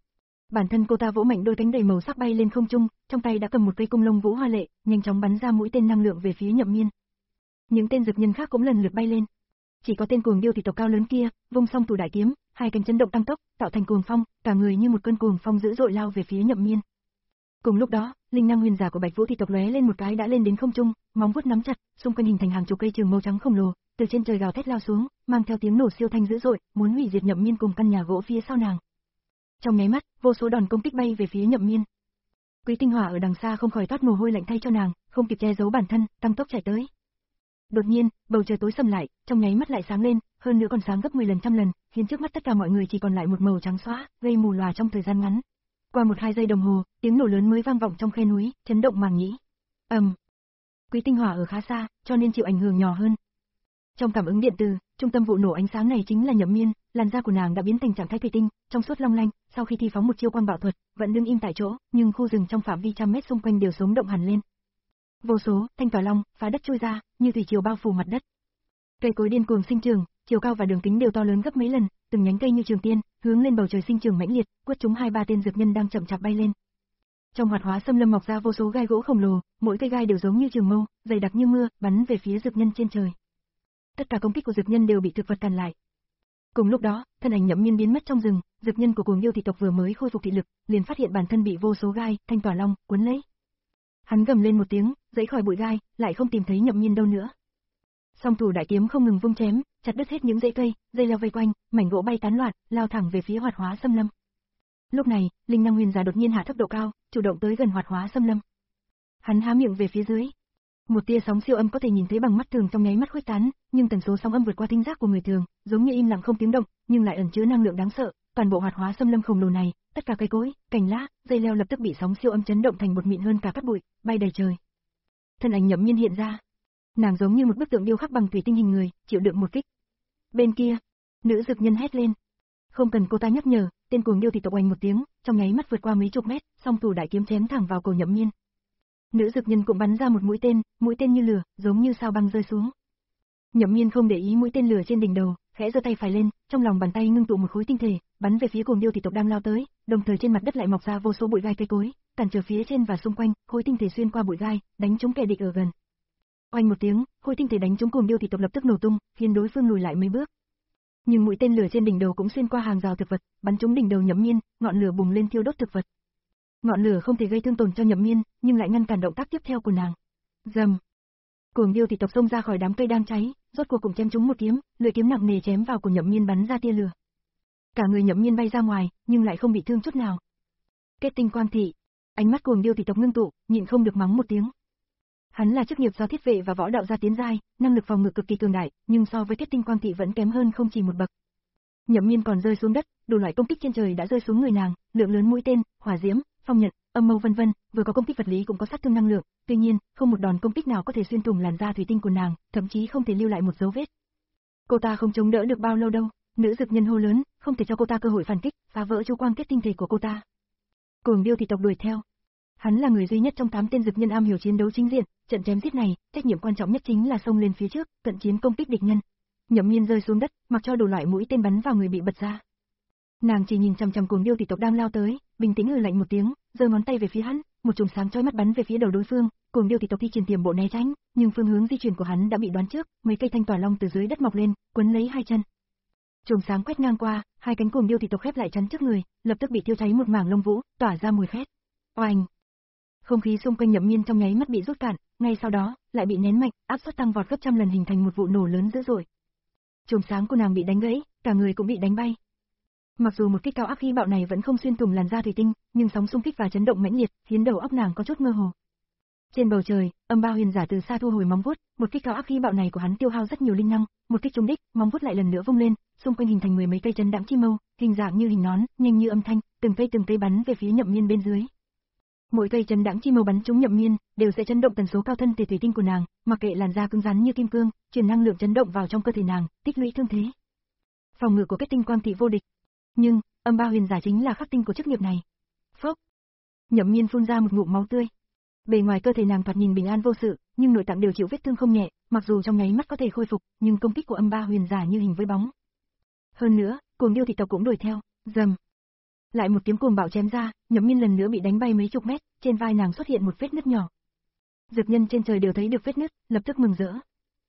Bản thân cô ta vỗ mạnh đôi cánh đầy màu sắc bay lên không trung, trong tay đã cầm một cây cung lông vũ hoa lệ, nhanh chóng bắn ra mũi tên năng lượng về phía Nhậm Miên. Những tên dực nhân khác cũng lần lượt bay lên. Chỉ có tên cuồng điêu thị tộc cao lớn kia, vung song thủ đại kiếm, hai cánh chấn động tăng tốc, tạo thành cuồng phong, cả người như một cơn cuồng phong dữ dội lao về phía Nhậm Miên. Cùng lúc đó, linh năng huyền giả của Bạch Vũ thị tộc lóe lên một cái đã lên đến không trung, móng vuốt nắm chặt, xung quanh hình thành hàng chục cây trường màu trắng khổng lồ, từ trên trời gào thét lao xuống, mang theo tiếng nổ siêu thanh dữ dội, muốn hủy diệt Nhậm Miên cùng căn nhà gỗ phía sau nàng. Trong nháy mắt, vô số đòn công kích bay về phía Nhậm Miên. Quý Tinh Hỏa ở đằng xa không khỏi toát mồ hôi lạnh thay cho nàng, không kịp che giấu bản thân, tăng tốc chạy tới. Đột nhiên, bầu trời tối sầm lại, trong nháy mắt lại sáng lên, hơn nữa còn sáng gấp mười lần trăm lần, khiến trước mắt tất cả mọi người chỉ còn lại một màu trắng xóa, gây mù lòa trong thời gian ngắn. Qua một hai giây đồng hồ, tiếng nổ lớn mới vang vọng trong khe núi, chấn động màng nhĩ. ầm, um. Quý Tinh Hỏa ở khá xa, cho nên chịu ảnh hưởng nhỏ hơn. Trong cảm ứng điện từ, trung tâm vụ nổ ánh sáng này chính là Nhậm Miên, làn da của nàng đã biến thành trạng thái thủy tinh, trong suốt long lanh, sau khi thi phóng một chiêu quang bạo thuật, vẫn đứng im tại chỗ, nhưng khu rừng trong phạm vi trăm mét xung quanh đều sống động hẳn lên. Vô số thanh tỏa long phá đất trôi ra, như thủy triều bao phủ mặt đất. Cây cối điên cuồng sinh trưởng, chiều cao và đường kính đều to lớn gấp mấy lần, từng nhánh cây như trường tiên, hướng lên bầu trời sinh trưởng mãnh liệt, quất trúng hai ba tên dược nhân đang chậm chạp bay lên. Trong hoạt hóa xâm lâm mọc ra vô số gai gỗ khổng lồ, mỗi cây gai đều giống như trường mâu, dày đặc như mưa, bắn về phía dược nhân trên trời. Tất cả công kích của dược nhân đều bị thực vật cản lại. Cùng lúc đó, thân ảnh Nhậm Miên biến mất trong rừng, dược nhân của cuồng điêu thị tộc vừa mới khôi phục thị lực, liền phát hiện bản thân bị vô số gai, thanh tỏa long cuốn lấy. Hắn gầm lên một tiếng, dãy khỏi bụi gai, lại không tìm thấy Nhậm Miên đâu nữa. Song thủ đại kiếm không ngừng vung chém, chặt đứt hết những dãy cây, dây leo vây quanh, mảnh gỗ bay tán loạn, lao thẳng về phía hoạt hóa xâm lâm. Lúc này, linh năng huyền giả đột nhiên hạ thấp độ cao, chủ động tới gần hoạt hóa xâm lâm. Hắn há miệng về phía dưới. Một tia sóng siêu âm có thể nhìn thấy bằng mắt thường trong nháy mắt khuếch tán, nhưng tần số sóng âm vượt qua thính giác của người thường, giống như im lặng không tiếng động, nhưng lại ẩn chứa năng lượng đáng sợ. Toàn bộ hoạt hóa xâm lâm khổng lồ này, tất cả cây cối, cành lá, dây leo lập tức bị sóng siêu âm chấn động thành bột mịn hơn cả cát bụi, bay đầy trời. Thân ảnh Nhậm Miên hiện ra, nàng giống như một bức tượng điêu khắc bằng thủy tinh hình người, chịu đựng một kích. Bên kia, nữ dược nhân hét lên. Không cần cô ta nhắc nhở, tên cuồng điêu thị tộc oanh một tiếng, trong nháy mắt vượt qua mấy chục mét, song thủ đại kiếm chém thẳng vào cổ Nhậm Miên. Nữ dược nhân cũng bắn ra một mũi tên, mũi tên như lửa, giống như sao băng rơi xuống. Nhậm Miên không để ý mũi tên lửa trên đỉnh đầu, khẽ giơ tay phải lên, trong lòng bàn tay ngưng tụ một khối tinh thể, bắn về phía cuồng điêu thị tộc đang lao tới, đồng thời trên mặt đất lại mọc ra vô số bụi gai cây cối, cản trở phía trên và xung quanh, khối tinh thể xuyên qua bụi gai, đánh trúng kẻ địch ở gần. Oanh một tiếng, khối tinh thể đánh trúng cuồng điêu thị tộc lập tức nổ tung, khiến đối phương lùi lại mấy bước. Nhưng mũi tên lửa trên đỉnh đầu cũng xuyên qua hàng rào thực vật, bắn trúng đỉnh đầu Nhậm Miên, ngọn lửa bùng lên thiêu đốt thực vật. Ngọn lửa không thể gây thương tổn cho Nhậm Miên, nhưng lại ngăn cản động tác tiếp theo của nàng. Rầm. Cuồng điêu thị tộc xông ra khỏi đám cây đang cháy, rốt cuộc cũng chém trúng một kiếm, lưỡi kiếm nặng nề chém vào của Nhậm Miên bắn ra tia lửa. Cả người Nhậm Miên bay ra ngoài, nhưng lại không bị thương chút nào. Kết tinh quang thị. Ánh mắt cuồng điêu thị tộc ngưng tụ, nhịn không được mắng một tiếng. Hắn là chức nghiệp do thiết vệ và võ đạo gia tiến giai, năng lực phòng ngự cực kỳ cường đại, nhưng so với kết tinh quang thị vẫn kém hơn không chỉ một bậc. Nhậm Miên còn rơi xuống đất, đủ loại công kích trên trời đã rơi xuống người nàng, lượng lớn mũi tên, hỏa diễm, phong nhận, âm mâu vân vân, vừa có công kích vật lý cũng có sát thương năng lượng, tuy nhiên, không một đòn công kích nào có thể xuyên thủng làn da thủy tinh của nàng, thậm chí không thể lưu lại một dấu vết. Cô ta không chống đỡ được bao lâu đâu, nữ dược nhân hô lớn, không thể cho cô ta cơ hội phản kích, phá vỡ chu quang kết tinh thể của cô ta. Cuồng điêu thị tộc đuổi theo. Hắn là người duy nhất trong tám tên dược nhân am hiểu chiến đấu chính diện, trận chém giết này, trách nhiệm quan trọng nhất chính là xông lên phía trước, cận chiến công kích địch nhân. Nhậm Miên rơi xuống đất, mặc cho đủ loại mũi tên bắn vào người bị bật ra. Nàng chỉ nhìn chằm chằm cuồng điêu thị tộc đang lao tới, bình tĩnh hừ lạnh một tiếng, giơ ngón tay về phía hắn, một chùm sáng chói mắt bắn về phía đầu đối phương, cuồng điêu thị tộc thi triển tiềm bộ né tránh, nhưng phương hướng di chuyển của hắn đã bị đoán trước, mấy cây thanh tỏa long từ dưới đất mọc lên, quấn lấy hai chân. Chùm sáng quét ngang qua, hai cánh cuồng điêu thị tộc khép lại chắn trước người, lập tức bị thiêu cháy một mảng lông vũ, tỏa ra mùi khét. Oanh! Không khí xung quanh Nhậm Miên trong nháy mắt bị rút cạn, ngay sau đó lại bị nén mạnh, áp suất tăng vọt gấp trăm lần hình thành một vụ nổ lớn dữ dội. Chùm sáng của nàng bị đánh gãy, cả người cũng bị đánh bay. Mặc dù một kích cao áp khí bạo này vẫn không xuyên thủng làn da thủy tinh, nhưng sóng xung kích và chấn động mãnh liệt, khiến đầu óc nàng có chút mơ hồ. Trên bầu trời, Âm Ba Huyền giả từ xa thu hồi móng vuốt, một kích cao áp khí bạo này của hắn tiêu hao rất nhiều linh năng, một kích trúng đích, móng vuốt lại lần nữa vung lên, xung quanh hình thành mười mấy cây chấn đãng chi mâu, hình dạng như hình nón, nhanh như âm thanh, từng cây từng cây bắn về phía Nhậm Miên bên dưới. Mỗi cây chấn đãng chi mâu bắn trúng Nhậm Miên, đều sẽ chấn động tần số cao thân thể thủy tinh của nàng, mặc kệ làn da cứng rắn như kim cương, truyền năng lượng chấn động vào trong cơ thể nàng, tích lũy thương thế. Phòng ngự của kết tinh quang thị vô địch. Nhưng, Âm Ba Huyền giả chính là khắc tinh của chức nghiệp này. Phốc. Nhậm Miên phun ra một ngụm máu tươi. Bề ngoài cơ thể nàng thoạt nhìn bình an vô sự, nhưng nội tạng đều chịu vết thương không nhẹ, mặc dù trong nháy mắt có thể khôi phục, nhưng công kích của Âm Ba Huyền giả như hình với bóng. Hơn nữa, cuồng điêu thị tộc cũng đuổi theo, rầm. Lại một kiếm cuồng bạo chém ra, Nhậm Miên lần nữa bị đánh bay mấy chục mét, trên vai nàng xuất hiện một vết nứt nhỏ. Dược nhân trên trời đều thấy được vết nứt, lập tức mừng rỡ.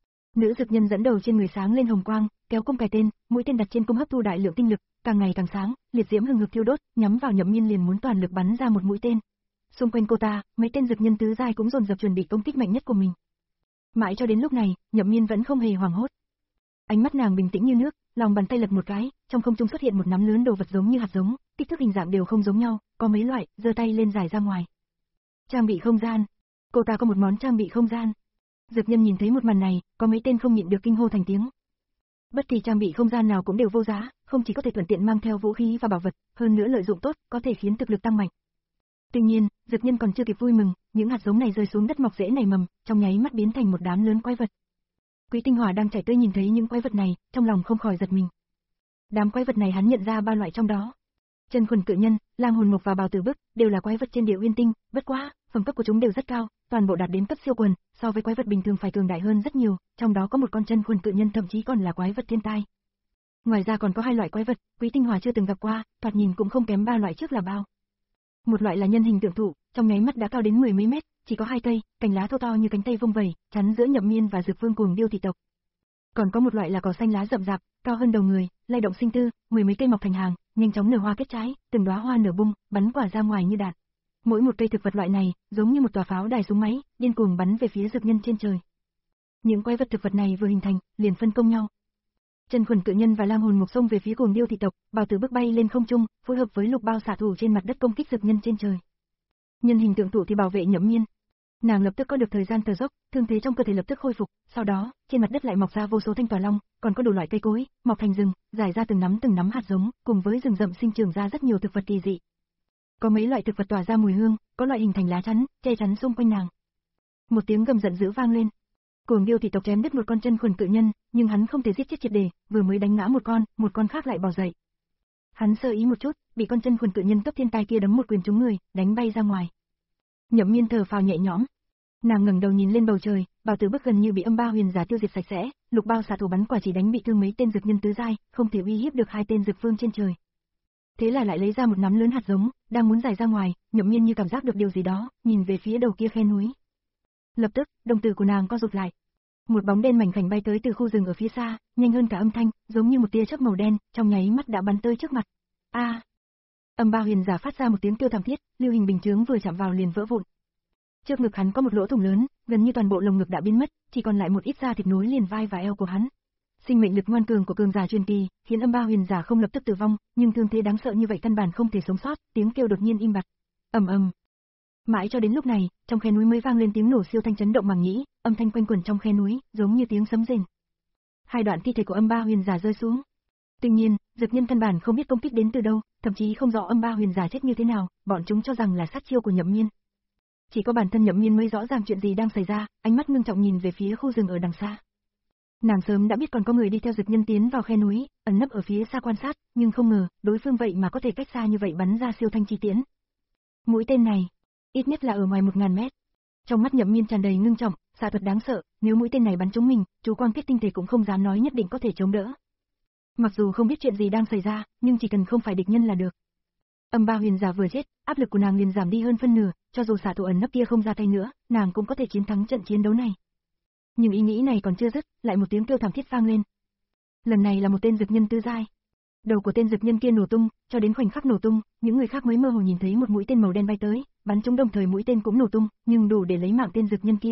Nữ dược nhân dẫn đầu trên người sáng lên hồng quang, kéo cung cài tên, mũi tên đặt trên cung hấp thu đại lượng tinh lực, càng ngày càng sáng, liệt diễm hừng hực thiêu đốt, nhắm vào Nhậm Miên liền muốn toàn lực bắn ra một mũi tên. Xung quanh cô ta, mấy tên dược nhân tứ giai cũng dồn dập chuẩn bị công kích mạnh nhất của mình. Mãi cho đến lúc này, Nhậm Miên vẫn không hề hoảng hốt. Ánh mắt nàng bình tĩnh như nước, lòng bàn tay lật một cái, trong không trung xuất hiện một nắm lớn đồ vật giống như hạt giống, kích thước hình dạng đều không giống nhau, có mấy loại, giơ tay lên giải ra ngoài. Trang bị không gian. Cô ta có một món trang bị không gian. Dược nhân nhìn thấy một màn này, có mấy tên không nhịn được kinh hô thành tiếng. Bất kỳ trang bị không gian nào cũng đều vô giá, không chỉ có thể thuận tiện mang theo vũ khí và bảo vật, hơn nữa lợi dụng tốt, có thể khiến thực lực tăng mạnh. Tuy nhiên, dược nhân còn chưa kịp vui mừng, những hạt giống này rơi xuống đất mọc rễ nảy mầm, trong nháy mắt biến thành một đám lớn quái vật. Quý Tinh Hỏa đang chảy tươi nhìn thấy những quái vật này, trong lòng không khỏi giật mình. Đám quái vật này hắn nhận ra ba loại trong đó. Chân Khuẩn Cự Nhân, Lang Hồn Mộc và Bào Tử Bức đều là quái vật trên Địa Uyên Tinh, bất quá, phẩm cấp của chúng đều rất cao, toàn bộ đạt đến cấp siêu quần, so với quái vật bình thường phải cường đại hơn rất nhiều, trong đó có một con Chân Khuẩn Cự Nhân thậm chí còn là quái vật thiên tai. Ngoài ra còn có hai loại quái vật, Quý Tinh Hỏa chưa từng gặp qua, thoạt nhìn cũng không kém ba loại trước là bao. Một loại là nhân hình tượng thụ, trong nháy mắt đã cao đến mười mấy mét, chỉ có hai cây, cành lá thô to như cánh tay vung vẩy, chắn giữa Nhậm Miên và Dược Vương Cuồng Điêu thị tộc. Còn có một loại là cỏ xanh lá rậm rạp, cao hơn đầu người, lay động sinh tư, mười mấy cây mọc thành hàng, nhanh chóng nở hoa kết trái, từng đóa hoa nở bung, bắn quả ra ngoài như đạn. Mỗi một cây thực vật loại này, giống như một tòa pháo đài súng máy, điên cuồng bắn về phía dược nhân trên trời. Những quái vật thực vật này vừa hình thành, liền phân công nhau. Chân Khuẩn Cự Nhân và Lang Hồn Mộc xông về phía Cuồng Điêu thị tộc, Bào Tử Bức bay lên không trung, phối hợp với Lục Bao xạ thủ trên mặt đất công kích dược nhân trên trời. Nhân hình tượng thụ thì bảo vệ Nhậm Miên. Nàng lập tức có được thời gian thở dốc, thương thế trong cơ thể lập tức khôi phục, sau đó, trên mặt đất lại mọc ra vô số thanh tòa long, còn có đủ loại cây cối, mọc thành rừng, rải ra từng nắm từng nắm hạt giống, cùng với rừng rậm sinh trưởng ra rất nhiều thực vật kỳ dị. Có mấy loại thực vật tỏa ra mùi hương, có loại hình thành lá chắn, che chắn xung quanh nàng. Một tiếng gầm giận dữ vang lên. Cuồng Điêu thị tộc chém đứt một con Chân Khuẩn Cự Nhân, nhưng hắn không thể giết chết triệt để, vừa mới đánh ngã một con, một con khác lại bò dậy. Hắn sơ ý một chút, bị con Chân Khuẩn Cự Nhân cấp thiên tai kia đấm một quyền trúng người, đánh bay ra ngoài. Nhậm Miên thở phào nhẹ nhõm. Nàng ngẩng đầu nhìn lên bầu trời, Bào Tử Bức gần như bị Âm Ba Huyền Giả tiêu diệt sạch sẽ, Lục Bao xạ thủ bắn quả chỉ đánh bị thương mấy tên dược nhân tứ giai, không thể uy hiếp được hai tên dược vương trên trời. Thế là lại lấy ra một nắm lớn hạt giống, đang muốn giải ra ngoài, Nhậm Miên như cảm giác được điều gì đó, nhìn về phía đầu kia khe núi. Lập tức, đồng tử của nàng co rụt lại. Một bóng đen mảnh khảnh bay tới từ khu rừng ở phía xa, nhanh hơn cả âm thanh, giống như một tia chớp màu đen, trong nháy mắt đã bắn tới trước mặt. A! À. Âm Ba Huyền Giả phát ra một tiếng kêu thảm thiết, lưu hình bình chướng vừa chạm vào liền vỡ vụn. Trước ngực hắn có một lỗ thủng lớn, gần như toàn bộ lồng ngực đã biến mất, chỉ còn lại một ít da thịt nối liền vai và eo của hắn. Sinh mệnh lực ngoan cường của cường giả truyền kỳ, khiến Âm Ba Huyền Giả không lập tức tử vong, nhưng thương thế đáng sợ như vậy căn bản không thể sống sót, tiếng kêu đột nhiên im bặt. Ầm ầm. Mãi cho đến lúc này, trong khe núi mới vang lên tiếng nổ siêu thanh chấn động màng nhĩ, âm thanh quanh quẩn trong khe núi, giống như tiếng sấm rền. Hai đoạn thi thể của Âm Ba Huyền Giả rơi xuống. Tuy nhiên, dược nhân căn bản không biết công kích đến từ đâu, thậm chí không rõ Âm Ba Huyền Giả chết như thế nào, bọn chúng cho rằng là sát chiêu của Nhậm Miên. Chỉ có bản thân Nhậm Miên mới rõ ràng chuyện gì đang xảy ra, ánh mắt ngưng trọng nhìn về phía khu rừng ở đằng xa. Nàng sớm đã biết còn có người đi theo dược nhân tiến vào khe núi, ẩn nấp ở phía xa quan sát, nhưng không ngờ, đối phương vậy mà có thể cách xa như vậy bắn ra siêu thanh chi tiễn. Mũi tên này, ít nhất là ở ngoài một ngàn mét. Trong mắt Nhậm Miên tràn đầy ngưng trọng, xạ thuật đáng sợ, nếu mũi tên này bắn trúng mình, chú quang kết tinh thể cũng không dám nói nhất định có thể chống đỡ. Mặc dù không biết chuyện gì đang xảy ra, nhưng chỉ cần không phải địch nhân là được. Âm Ba Huyền Giả vừa chết, áp lực của nàng liền giảm đi hơn phân nửa, cho dù xạ thủ ẩn nấp kia không ra tay nữa, nàng cũng có thể chiến thắng trận chiến đấu này. Nhưng ý nghĩ này còn chưa dứt, lại một tiếng kêu thảm thiết vang lên. Lần này là một tên dược nhân tứ giai. Đầu của tên dược nhân kia nổ tung, cho đến khoảnh khắc nổ tung, những người khác mới mơ hồ nhìn thấy một mũi tên màu đen bay tới, bắn trúng đồng thời mũi tên cũng nổ tung, nhưng đủ để lấy mạng tên dược nhân kia.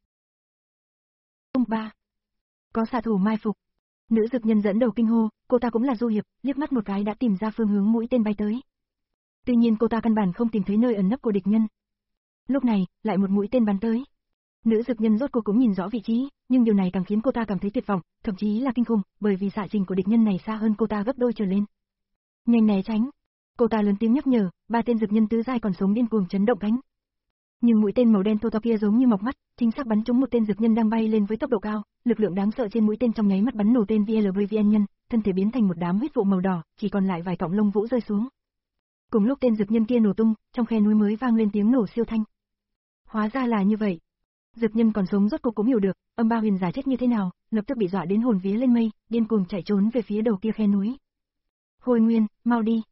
ba. Có xạ thủ mai phục. Nữ dược nhân dẫn đầu kinh hô, cô ta cũng là du hiệp, liếc mắt một cái đã tìm ra phương hướng mũi tên bay tới. Tuy nhiên cô ta căn bản không tìm thấy nơi ẩn nấp của địch nhân. Lúc này, lại một mũi tên bắn tới. Nữ dược nhân rốt cuộc cũng nhìn rõ vị trí, nhưng điều này càng khiến cô ta cảm thấy tuyệt vọng, thậm chí là kinh khủng, bởi vì xạ trình của địch nhân này xa hơn cô ta gấp đôi trở lên. Nhanh né tránh. Cô ta lớn tiếng nhắc nhở, ba tên dược nhân tứ giai còn sống điên cuồng chấn động cánh. Nhưng mũi tên màu đen thô to kia giống như mọc mắt, chính xác bắn trúng một tên dược nhân đang bay lên với tốc độ cao, lực lượng đáng sợ trên mũi tên trong nháy mắt bắn nổ tên vê lờ Brivian nhân, thân thể biến thành một đám huyết vụ màu đỏ, chỉ còn lại vài cọng lông vũ rơi xuống. Cùng lúc tên dược nhân kia nổ tung, trong khe núi mới vang lên tiếng nổ siêu thanh. Hóa ra là như vậy. Dược nhân còn sống rốt cuộc cũng hiểu được, Âm Ba Huyền Giả chết như thế nào, lập tức bị dọa đến hồn vía lên mây, điên cuồng chạy trốn về phía đầu kia khe núi. Hồi Nguyên, mau đi.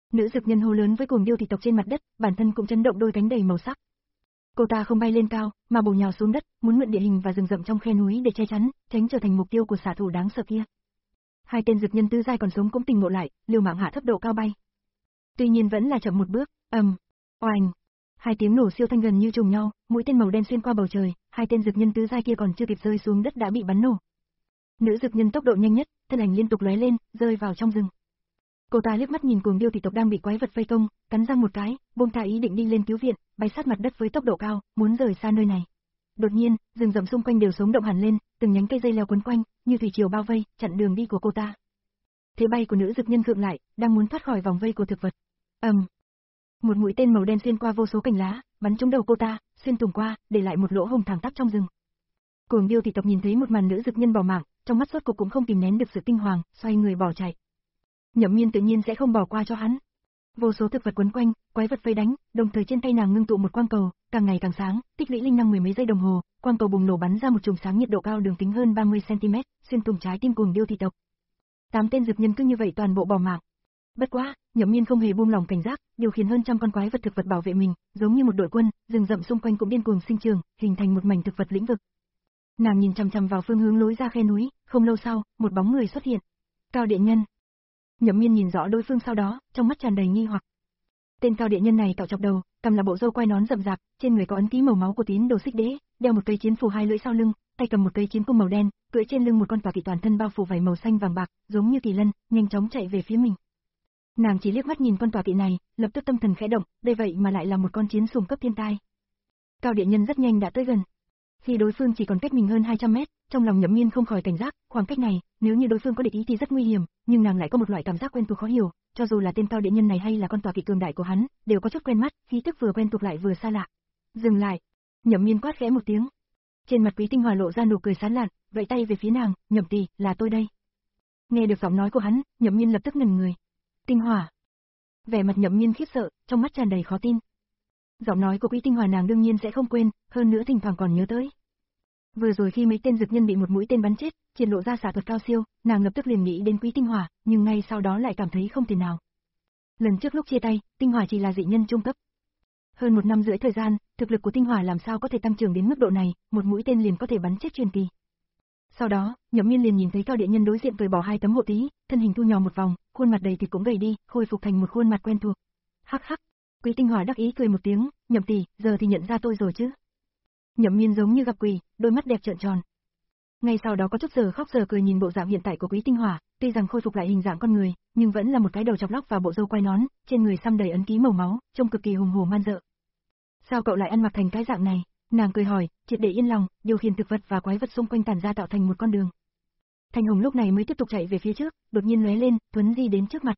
Nữ dực nhân hô lớn với cuồng điêu thị tộc trên mặt đất, bản thân cũng chấn động đôi cánh đầy màu sắc. Cô ta không bay lên cao, mà bổ nhào xuống đất, muốn mượn địa hình và rừng rậm trong khe núi để che chắn, tránh trở thành mục tiêu của xạ thủ đáng sợ kia. Hai tên dực nhân tứ giai còn sống cũng tỉnh ngộ lại, liều mạng hạ thấp độ cao bay. Tuy nhiên vẫn là chậm một bước, ầm, oành. Hai tiếng nổ siêu thanh gần như trùng nhau, mũi tên màu đen xuyên qua bầu trời, hai tên dực nhân tứ giai kia còn chưa kịp rơi xuống đất đã bị bắn nổ. Nữ dực nhân tốc độ nhanh nhất, thân ảnh liên tục lóe lên, rơi vào trong rừng. Cô ta liếc mắt nhìn cuồng điêu thị tộc đang bị quái vật vây công, cắn răng một cái, buông tha ý định đi lên cứu viện, bay sát mặt đất với tốc độ cao, muốn rời xa nơi này. Đột nhiên, rừng rậm xung quanh đều sống động hẳn lên, từng nhánh cây dây leo quấn quanh, như thủy triều bao vây, chặn đường đi của cô ta. Thế bay của nữ dực nhân khựng lại, đang muốn thoát khỏi vòng vây của thực vật. Ầm. Um. Một mũi tên màu đen xuyên qua vô số cành lá, bắn trúng đầu cô ta, xuyên thủng qua, để lại một lỗ hổng thẳng tắp trong rừng. Cuồng điêu thị tộc nhìn thấy một màn nữ dực nhân bỏ mạng, trong mắt rốt cục cũng không kìm nén được sự kinh hoàng, xoay người bỏ chạy. Nhậm Miên tự nhiên sẽ không bỏ qua cho hắn. Vô số thực vật quấn quanh, quái vật vây đánh, đồng thời trên tay nàng ngưng tụ một quang cầu, càng ngày càng sáng, tích lũy linh năng mười mấy giây đồng hồ, quang cầu bùng nổ bắn ra một chùm sáng nhiệt độ cao đường kính hơn ba mươi xăng ti mét, xuyên thủng trái tim cuồng điêu thị tộc. Tám tên dực nhân cứ như vậy toàn bộ bỏ mạng. Bất quá, Nhậm Miên không hề buông lỏng cảnh giác, điều khiển hơn trăm con quái vật thực vật bảo vệ mình, giống như một đội quân, rừng rậm xung quanh cũng điên cuồng sinh trưởng, hình thành một mảnh thực vật lĩnh vực. Nàng nhìn chằm chằm vào phương hướng lối ra khe núi, không lâu sau, một bóng người xuất hiện. Cao Điện Nhân. Nhậm Miên nhìn rõ đối phương sau đó, trong mắt tràn đầy nghi hoặc. Tên Cao Điện Nhân này cạo chọc đầu, cầm là bộ râu quai nón rậm rạp, trên người có ấn ký màu máu của tín đồ Xích Đế, đeo một cây chiến phù hai lưỡi sau lưng, tay cầm một cây chiến cung màu đen, cưỡi trên lưng một con tọa kỵ toàn thân bao phủ vảy màu xanh vàng bạc, giống như kỳ lân, nhanh chóng chạy về phía mình. Nàng chỉ liếc mắt nhìn con tọa kỵ này, lập tức tâm thần khẽ động, đây vậy mà lại là một con chiến sùng cấp thiên tai. Cao Điện Nhân rất nhanh đã tới gần. Khi đối phương chỉ còn cách mình hơn hai trăm mét, trong lòng Nhậm Miên không khỏi cảnh giác, khoảng cách này, nếu như đối phương có địch ý thì rất nguy hiểm, nhưng nàng lại có một loại cảm giác quen thuộc khó hiểu, cho dù là tên Cao Điện Nhân này hay là con tọa kỵ cường đại của hắn, đều có chút quen mắt, khí tức vừa quen thuộc lại vừa xa lạ. Dừng lại. Nhậm Miên quát khẽ một tiếng. Trên mặt Quý Tinh Hòa lộ ra nụ cười sán lạn, vẫy tay về phía nàng, "Nhậm tỷ, là tôi đây." Nghe được giọng nói của hắn, Nhậm Miên lập tức ngẩn người. "Tinh Hòa?" Vẻ mặt Nhậm Miên khiếp sợ, trong mắt tràn đầy khó tin. Giọng nói của Quý Tinh Hòa nàng đương nhiên sẽ không quên, hơn nữa thỉnh thoảng còn nhớ tới. Vừa rồi khi mấy tên dực nhân bị một mũi tên bắn chết, triển lộ ra xạ thuật cao siêu, nàng lập tức liền nghĩ đến Quý Tinh Hòa, nhưng ngay sau đó lại cảm thấy không thể nào. Lần trước lúc chia tay, Tinh Hòa chỉ là dị nhân trung cấp. Hơn một năm rưỡi thời gian, thực lực của Tinh Hòa làm sao có thể tăng trưởng đến mức độ này, một mũi tên liền có thể bắn chết truyền kỳ. Sau đó, Nhậm Miên liền nhìn thấy Cao Điện Nhân đối diện cởi bỏ hai tấm hộ tí, thân hình thu nhỏ một vòng, khuôn mặt đầy thịt cũng gầy đi, khôi phục thành một khuôn mặt quen thuộc. Hắc hắc. Quý Tinh Hòa đắc ý cười một tiếng, "Nhậm tỷ, giờ thì nhận ra tôi rồi chứ?" Nhậm Miên giống như gặp quỷ, đôi mắt đẹp trợn tròn. Ngay sau đó có chút giờ khóc giờ cười nhìn bộ dạng hiện tại của Quý Tinh Hòa, tuy rằng khôi phục lại hình dạng con người, nhưng vẫn là một cái đầu chọc lóc và bộ râu quai nón, trên người xăm đầy ấn ký màu máu, trông cực kỳ hùng hổ man dợ. "Sao cậu lại ăn mặc thành cái dạng này?" Nàng cười hỏi, triệt để yên lòng, điều khiển thực vật và quái vật xung quanh tản ra tạo thành một con đường. Thanh Hồng lúc này mới tiếp tục chạy về phía trước, đột nhiên lóe lên, thuấn di đến trước mặt.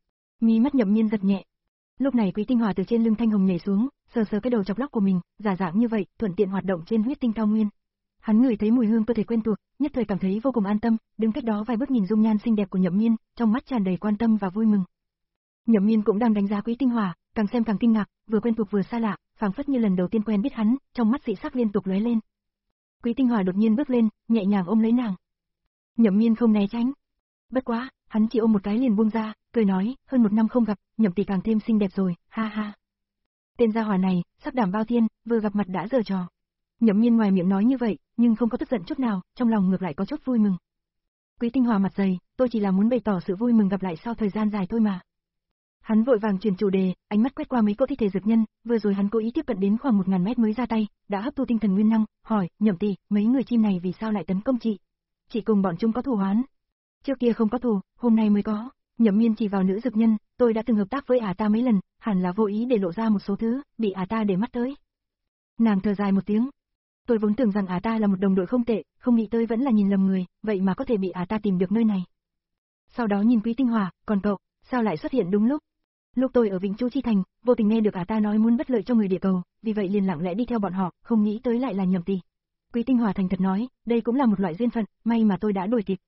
Mí mắt Nhậm Miên giật nhẹ. Lúc này Quý Tinh Hòa từ trên lưng Thanh Hồng nhảy xuống, sờ sờ cái đầu chọc lóc của mình, giả dạng như vậy, thuận tiện hoạt động trên huyết tinh cao nguyên. Hắn ngửi thấy mùi hương cơ thể quen thuộc, nhất thời cảm thấy vô cùng an tâm, đứng cách đó vài bước nhìn dung nhan xinh đẹp của Nhậm Miên, trong mắt tràn đầy quan tâm và vui mừng. Nhậm Miên cũng đang đánh giá Quý Tinh Hòa, càng xem càng kinh ngạc, vừa quen thuộc vừa xa lạ, phảng phất như lần đầu tiên quen biết hắn, trong mắt dị sắc liên tục lóe lên. Quý Tinh Hòa đột nhiên bước lên, nhẹ nhàng ôm lấy nàng. Nhậm Miên không né tránh. Bất quá, hắn chỉ ôm một cái liền buông ra, cười nói, "Hơn một năm không gặp, Nhậm tỷ càng thêm xinh đẹp rồi, ha ha." Tên gia hỏa này, sắc đảm bao thiên, vừa gặp mặt đã giở trò. Nhậm Miên ngoài miệng nói như vậy, nhưng không có tức giận chút nào, trong lòng ngược lại có chút vui mừng. Quý Tinh Hòa mặt dày, "Tôi chỉ là muốn bày tỏ sự vui mừng gặp lại sau thời gian dài thôi mà." Hắn vội vàng chuyển chủ đề, ánh mắt quét qua mấy cỗ thi thể dược nhân, vừa rồi hắn cố ý tiếp cận đến khoảng một ngàn mét mới ra tay, đã hấp thu tinh thần nguyên năng, hỏi, "Nhậm tỷ, mấy người chim này vì sao lại tấn công chị? Chị cùng bọn chúng có thù oán?" "Trước kia không có thù, hôm nay mới có." Nhậm Miên chỉ vào nữ dược nhân, "Tôi đã từng hợp tác với ả ta mấy lần, hẳn là vô ý để lộ ra một số thứ, bị ả ta để mắt tới." Nàng thở dài một tiếng. "Tôi vốn tưởng rằng ả ta là một đồng đội không tệ, không nghĩ tới vẫn là nhìn lầm người, vậy mà có thể bị ả ta tìm được nơi này." Sau đó nhìn Quý Tinh Hòa, "Còn cậu, sao lại xuất hiện đúng lúc?" "Lúc tôi ở Vĩnh Chu Chi Thành, vô tình nghe được ả ta nói muốn bất lợi cho người địa cầu, vì vậy liền lặng lẽ đi theo bọn họ, không nghĩ tới lại là Nhậm tỷ." Quý Tinh Hòa thành thật nói, "Đây cũng là một loại duyên phận, may mà tôi đã đuổi kịp."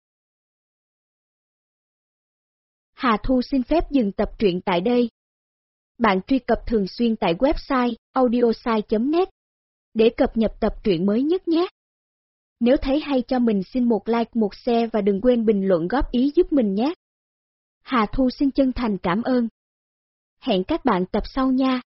Hà Thu xin phép dừng tập truyện tại đây. Bạn truy cập thường xuyên tại website audiosai chấm net để cập nhật tập truyện mới nhất nhé. Nếu thấy hay cho mình xin một like, một share và đừng quên bình luận góp ý giúp mình nhé. Hà Thu xin chân thành cảm ơn. Hẹn các bạn tập sau nha.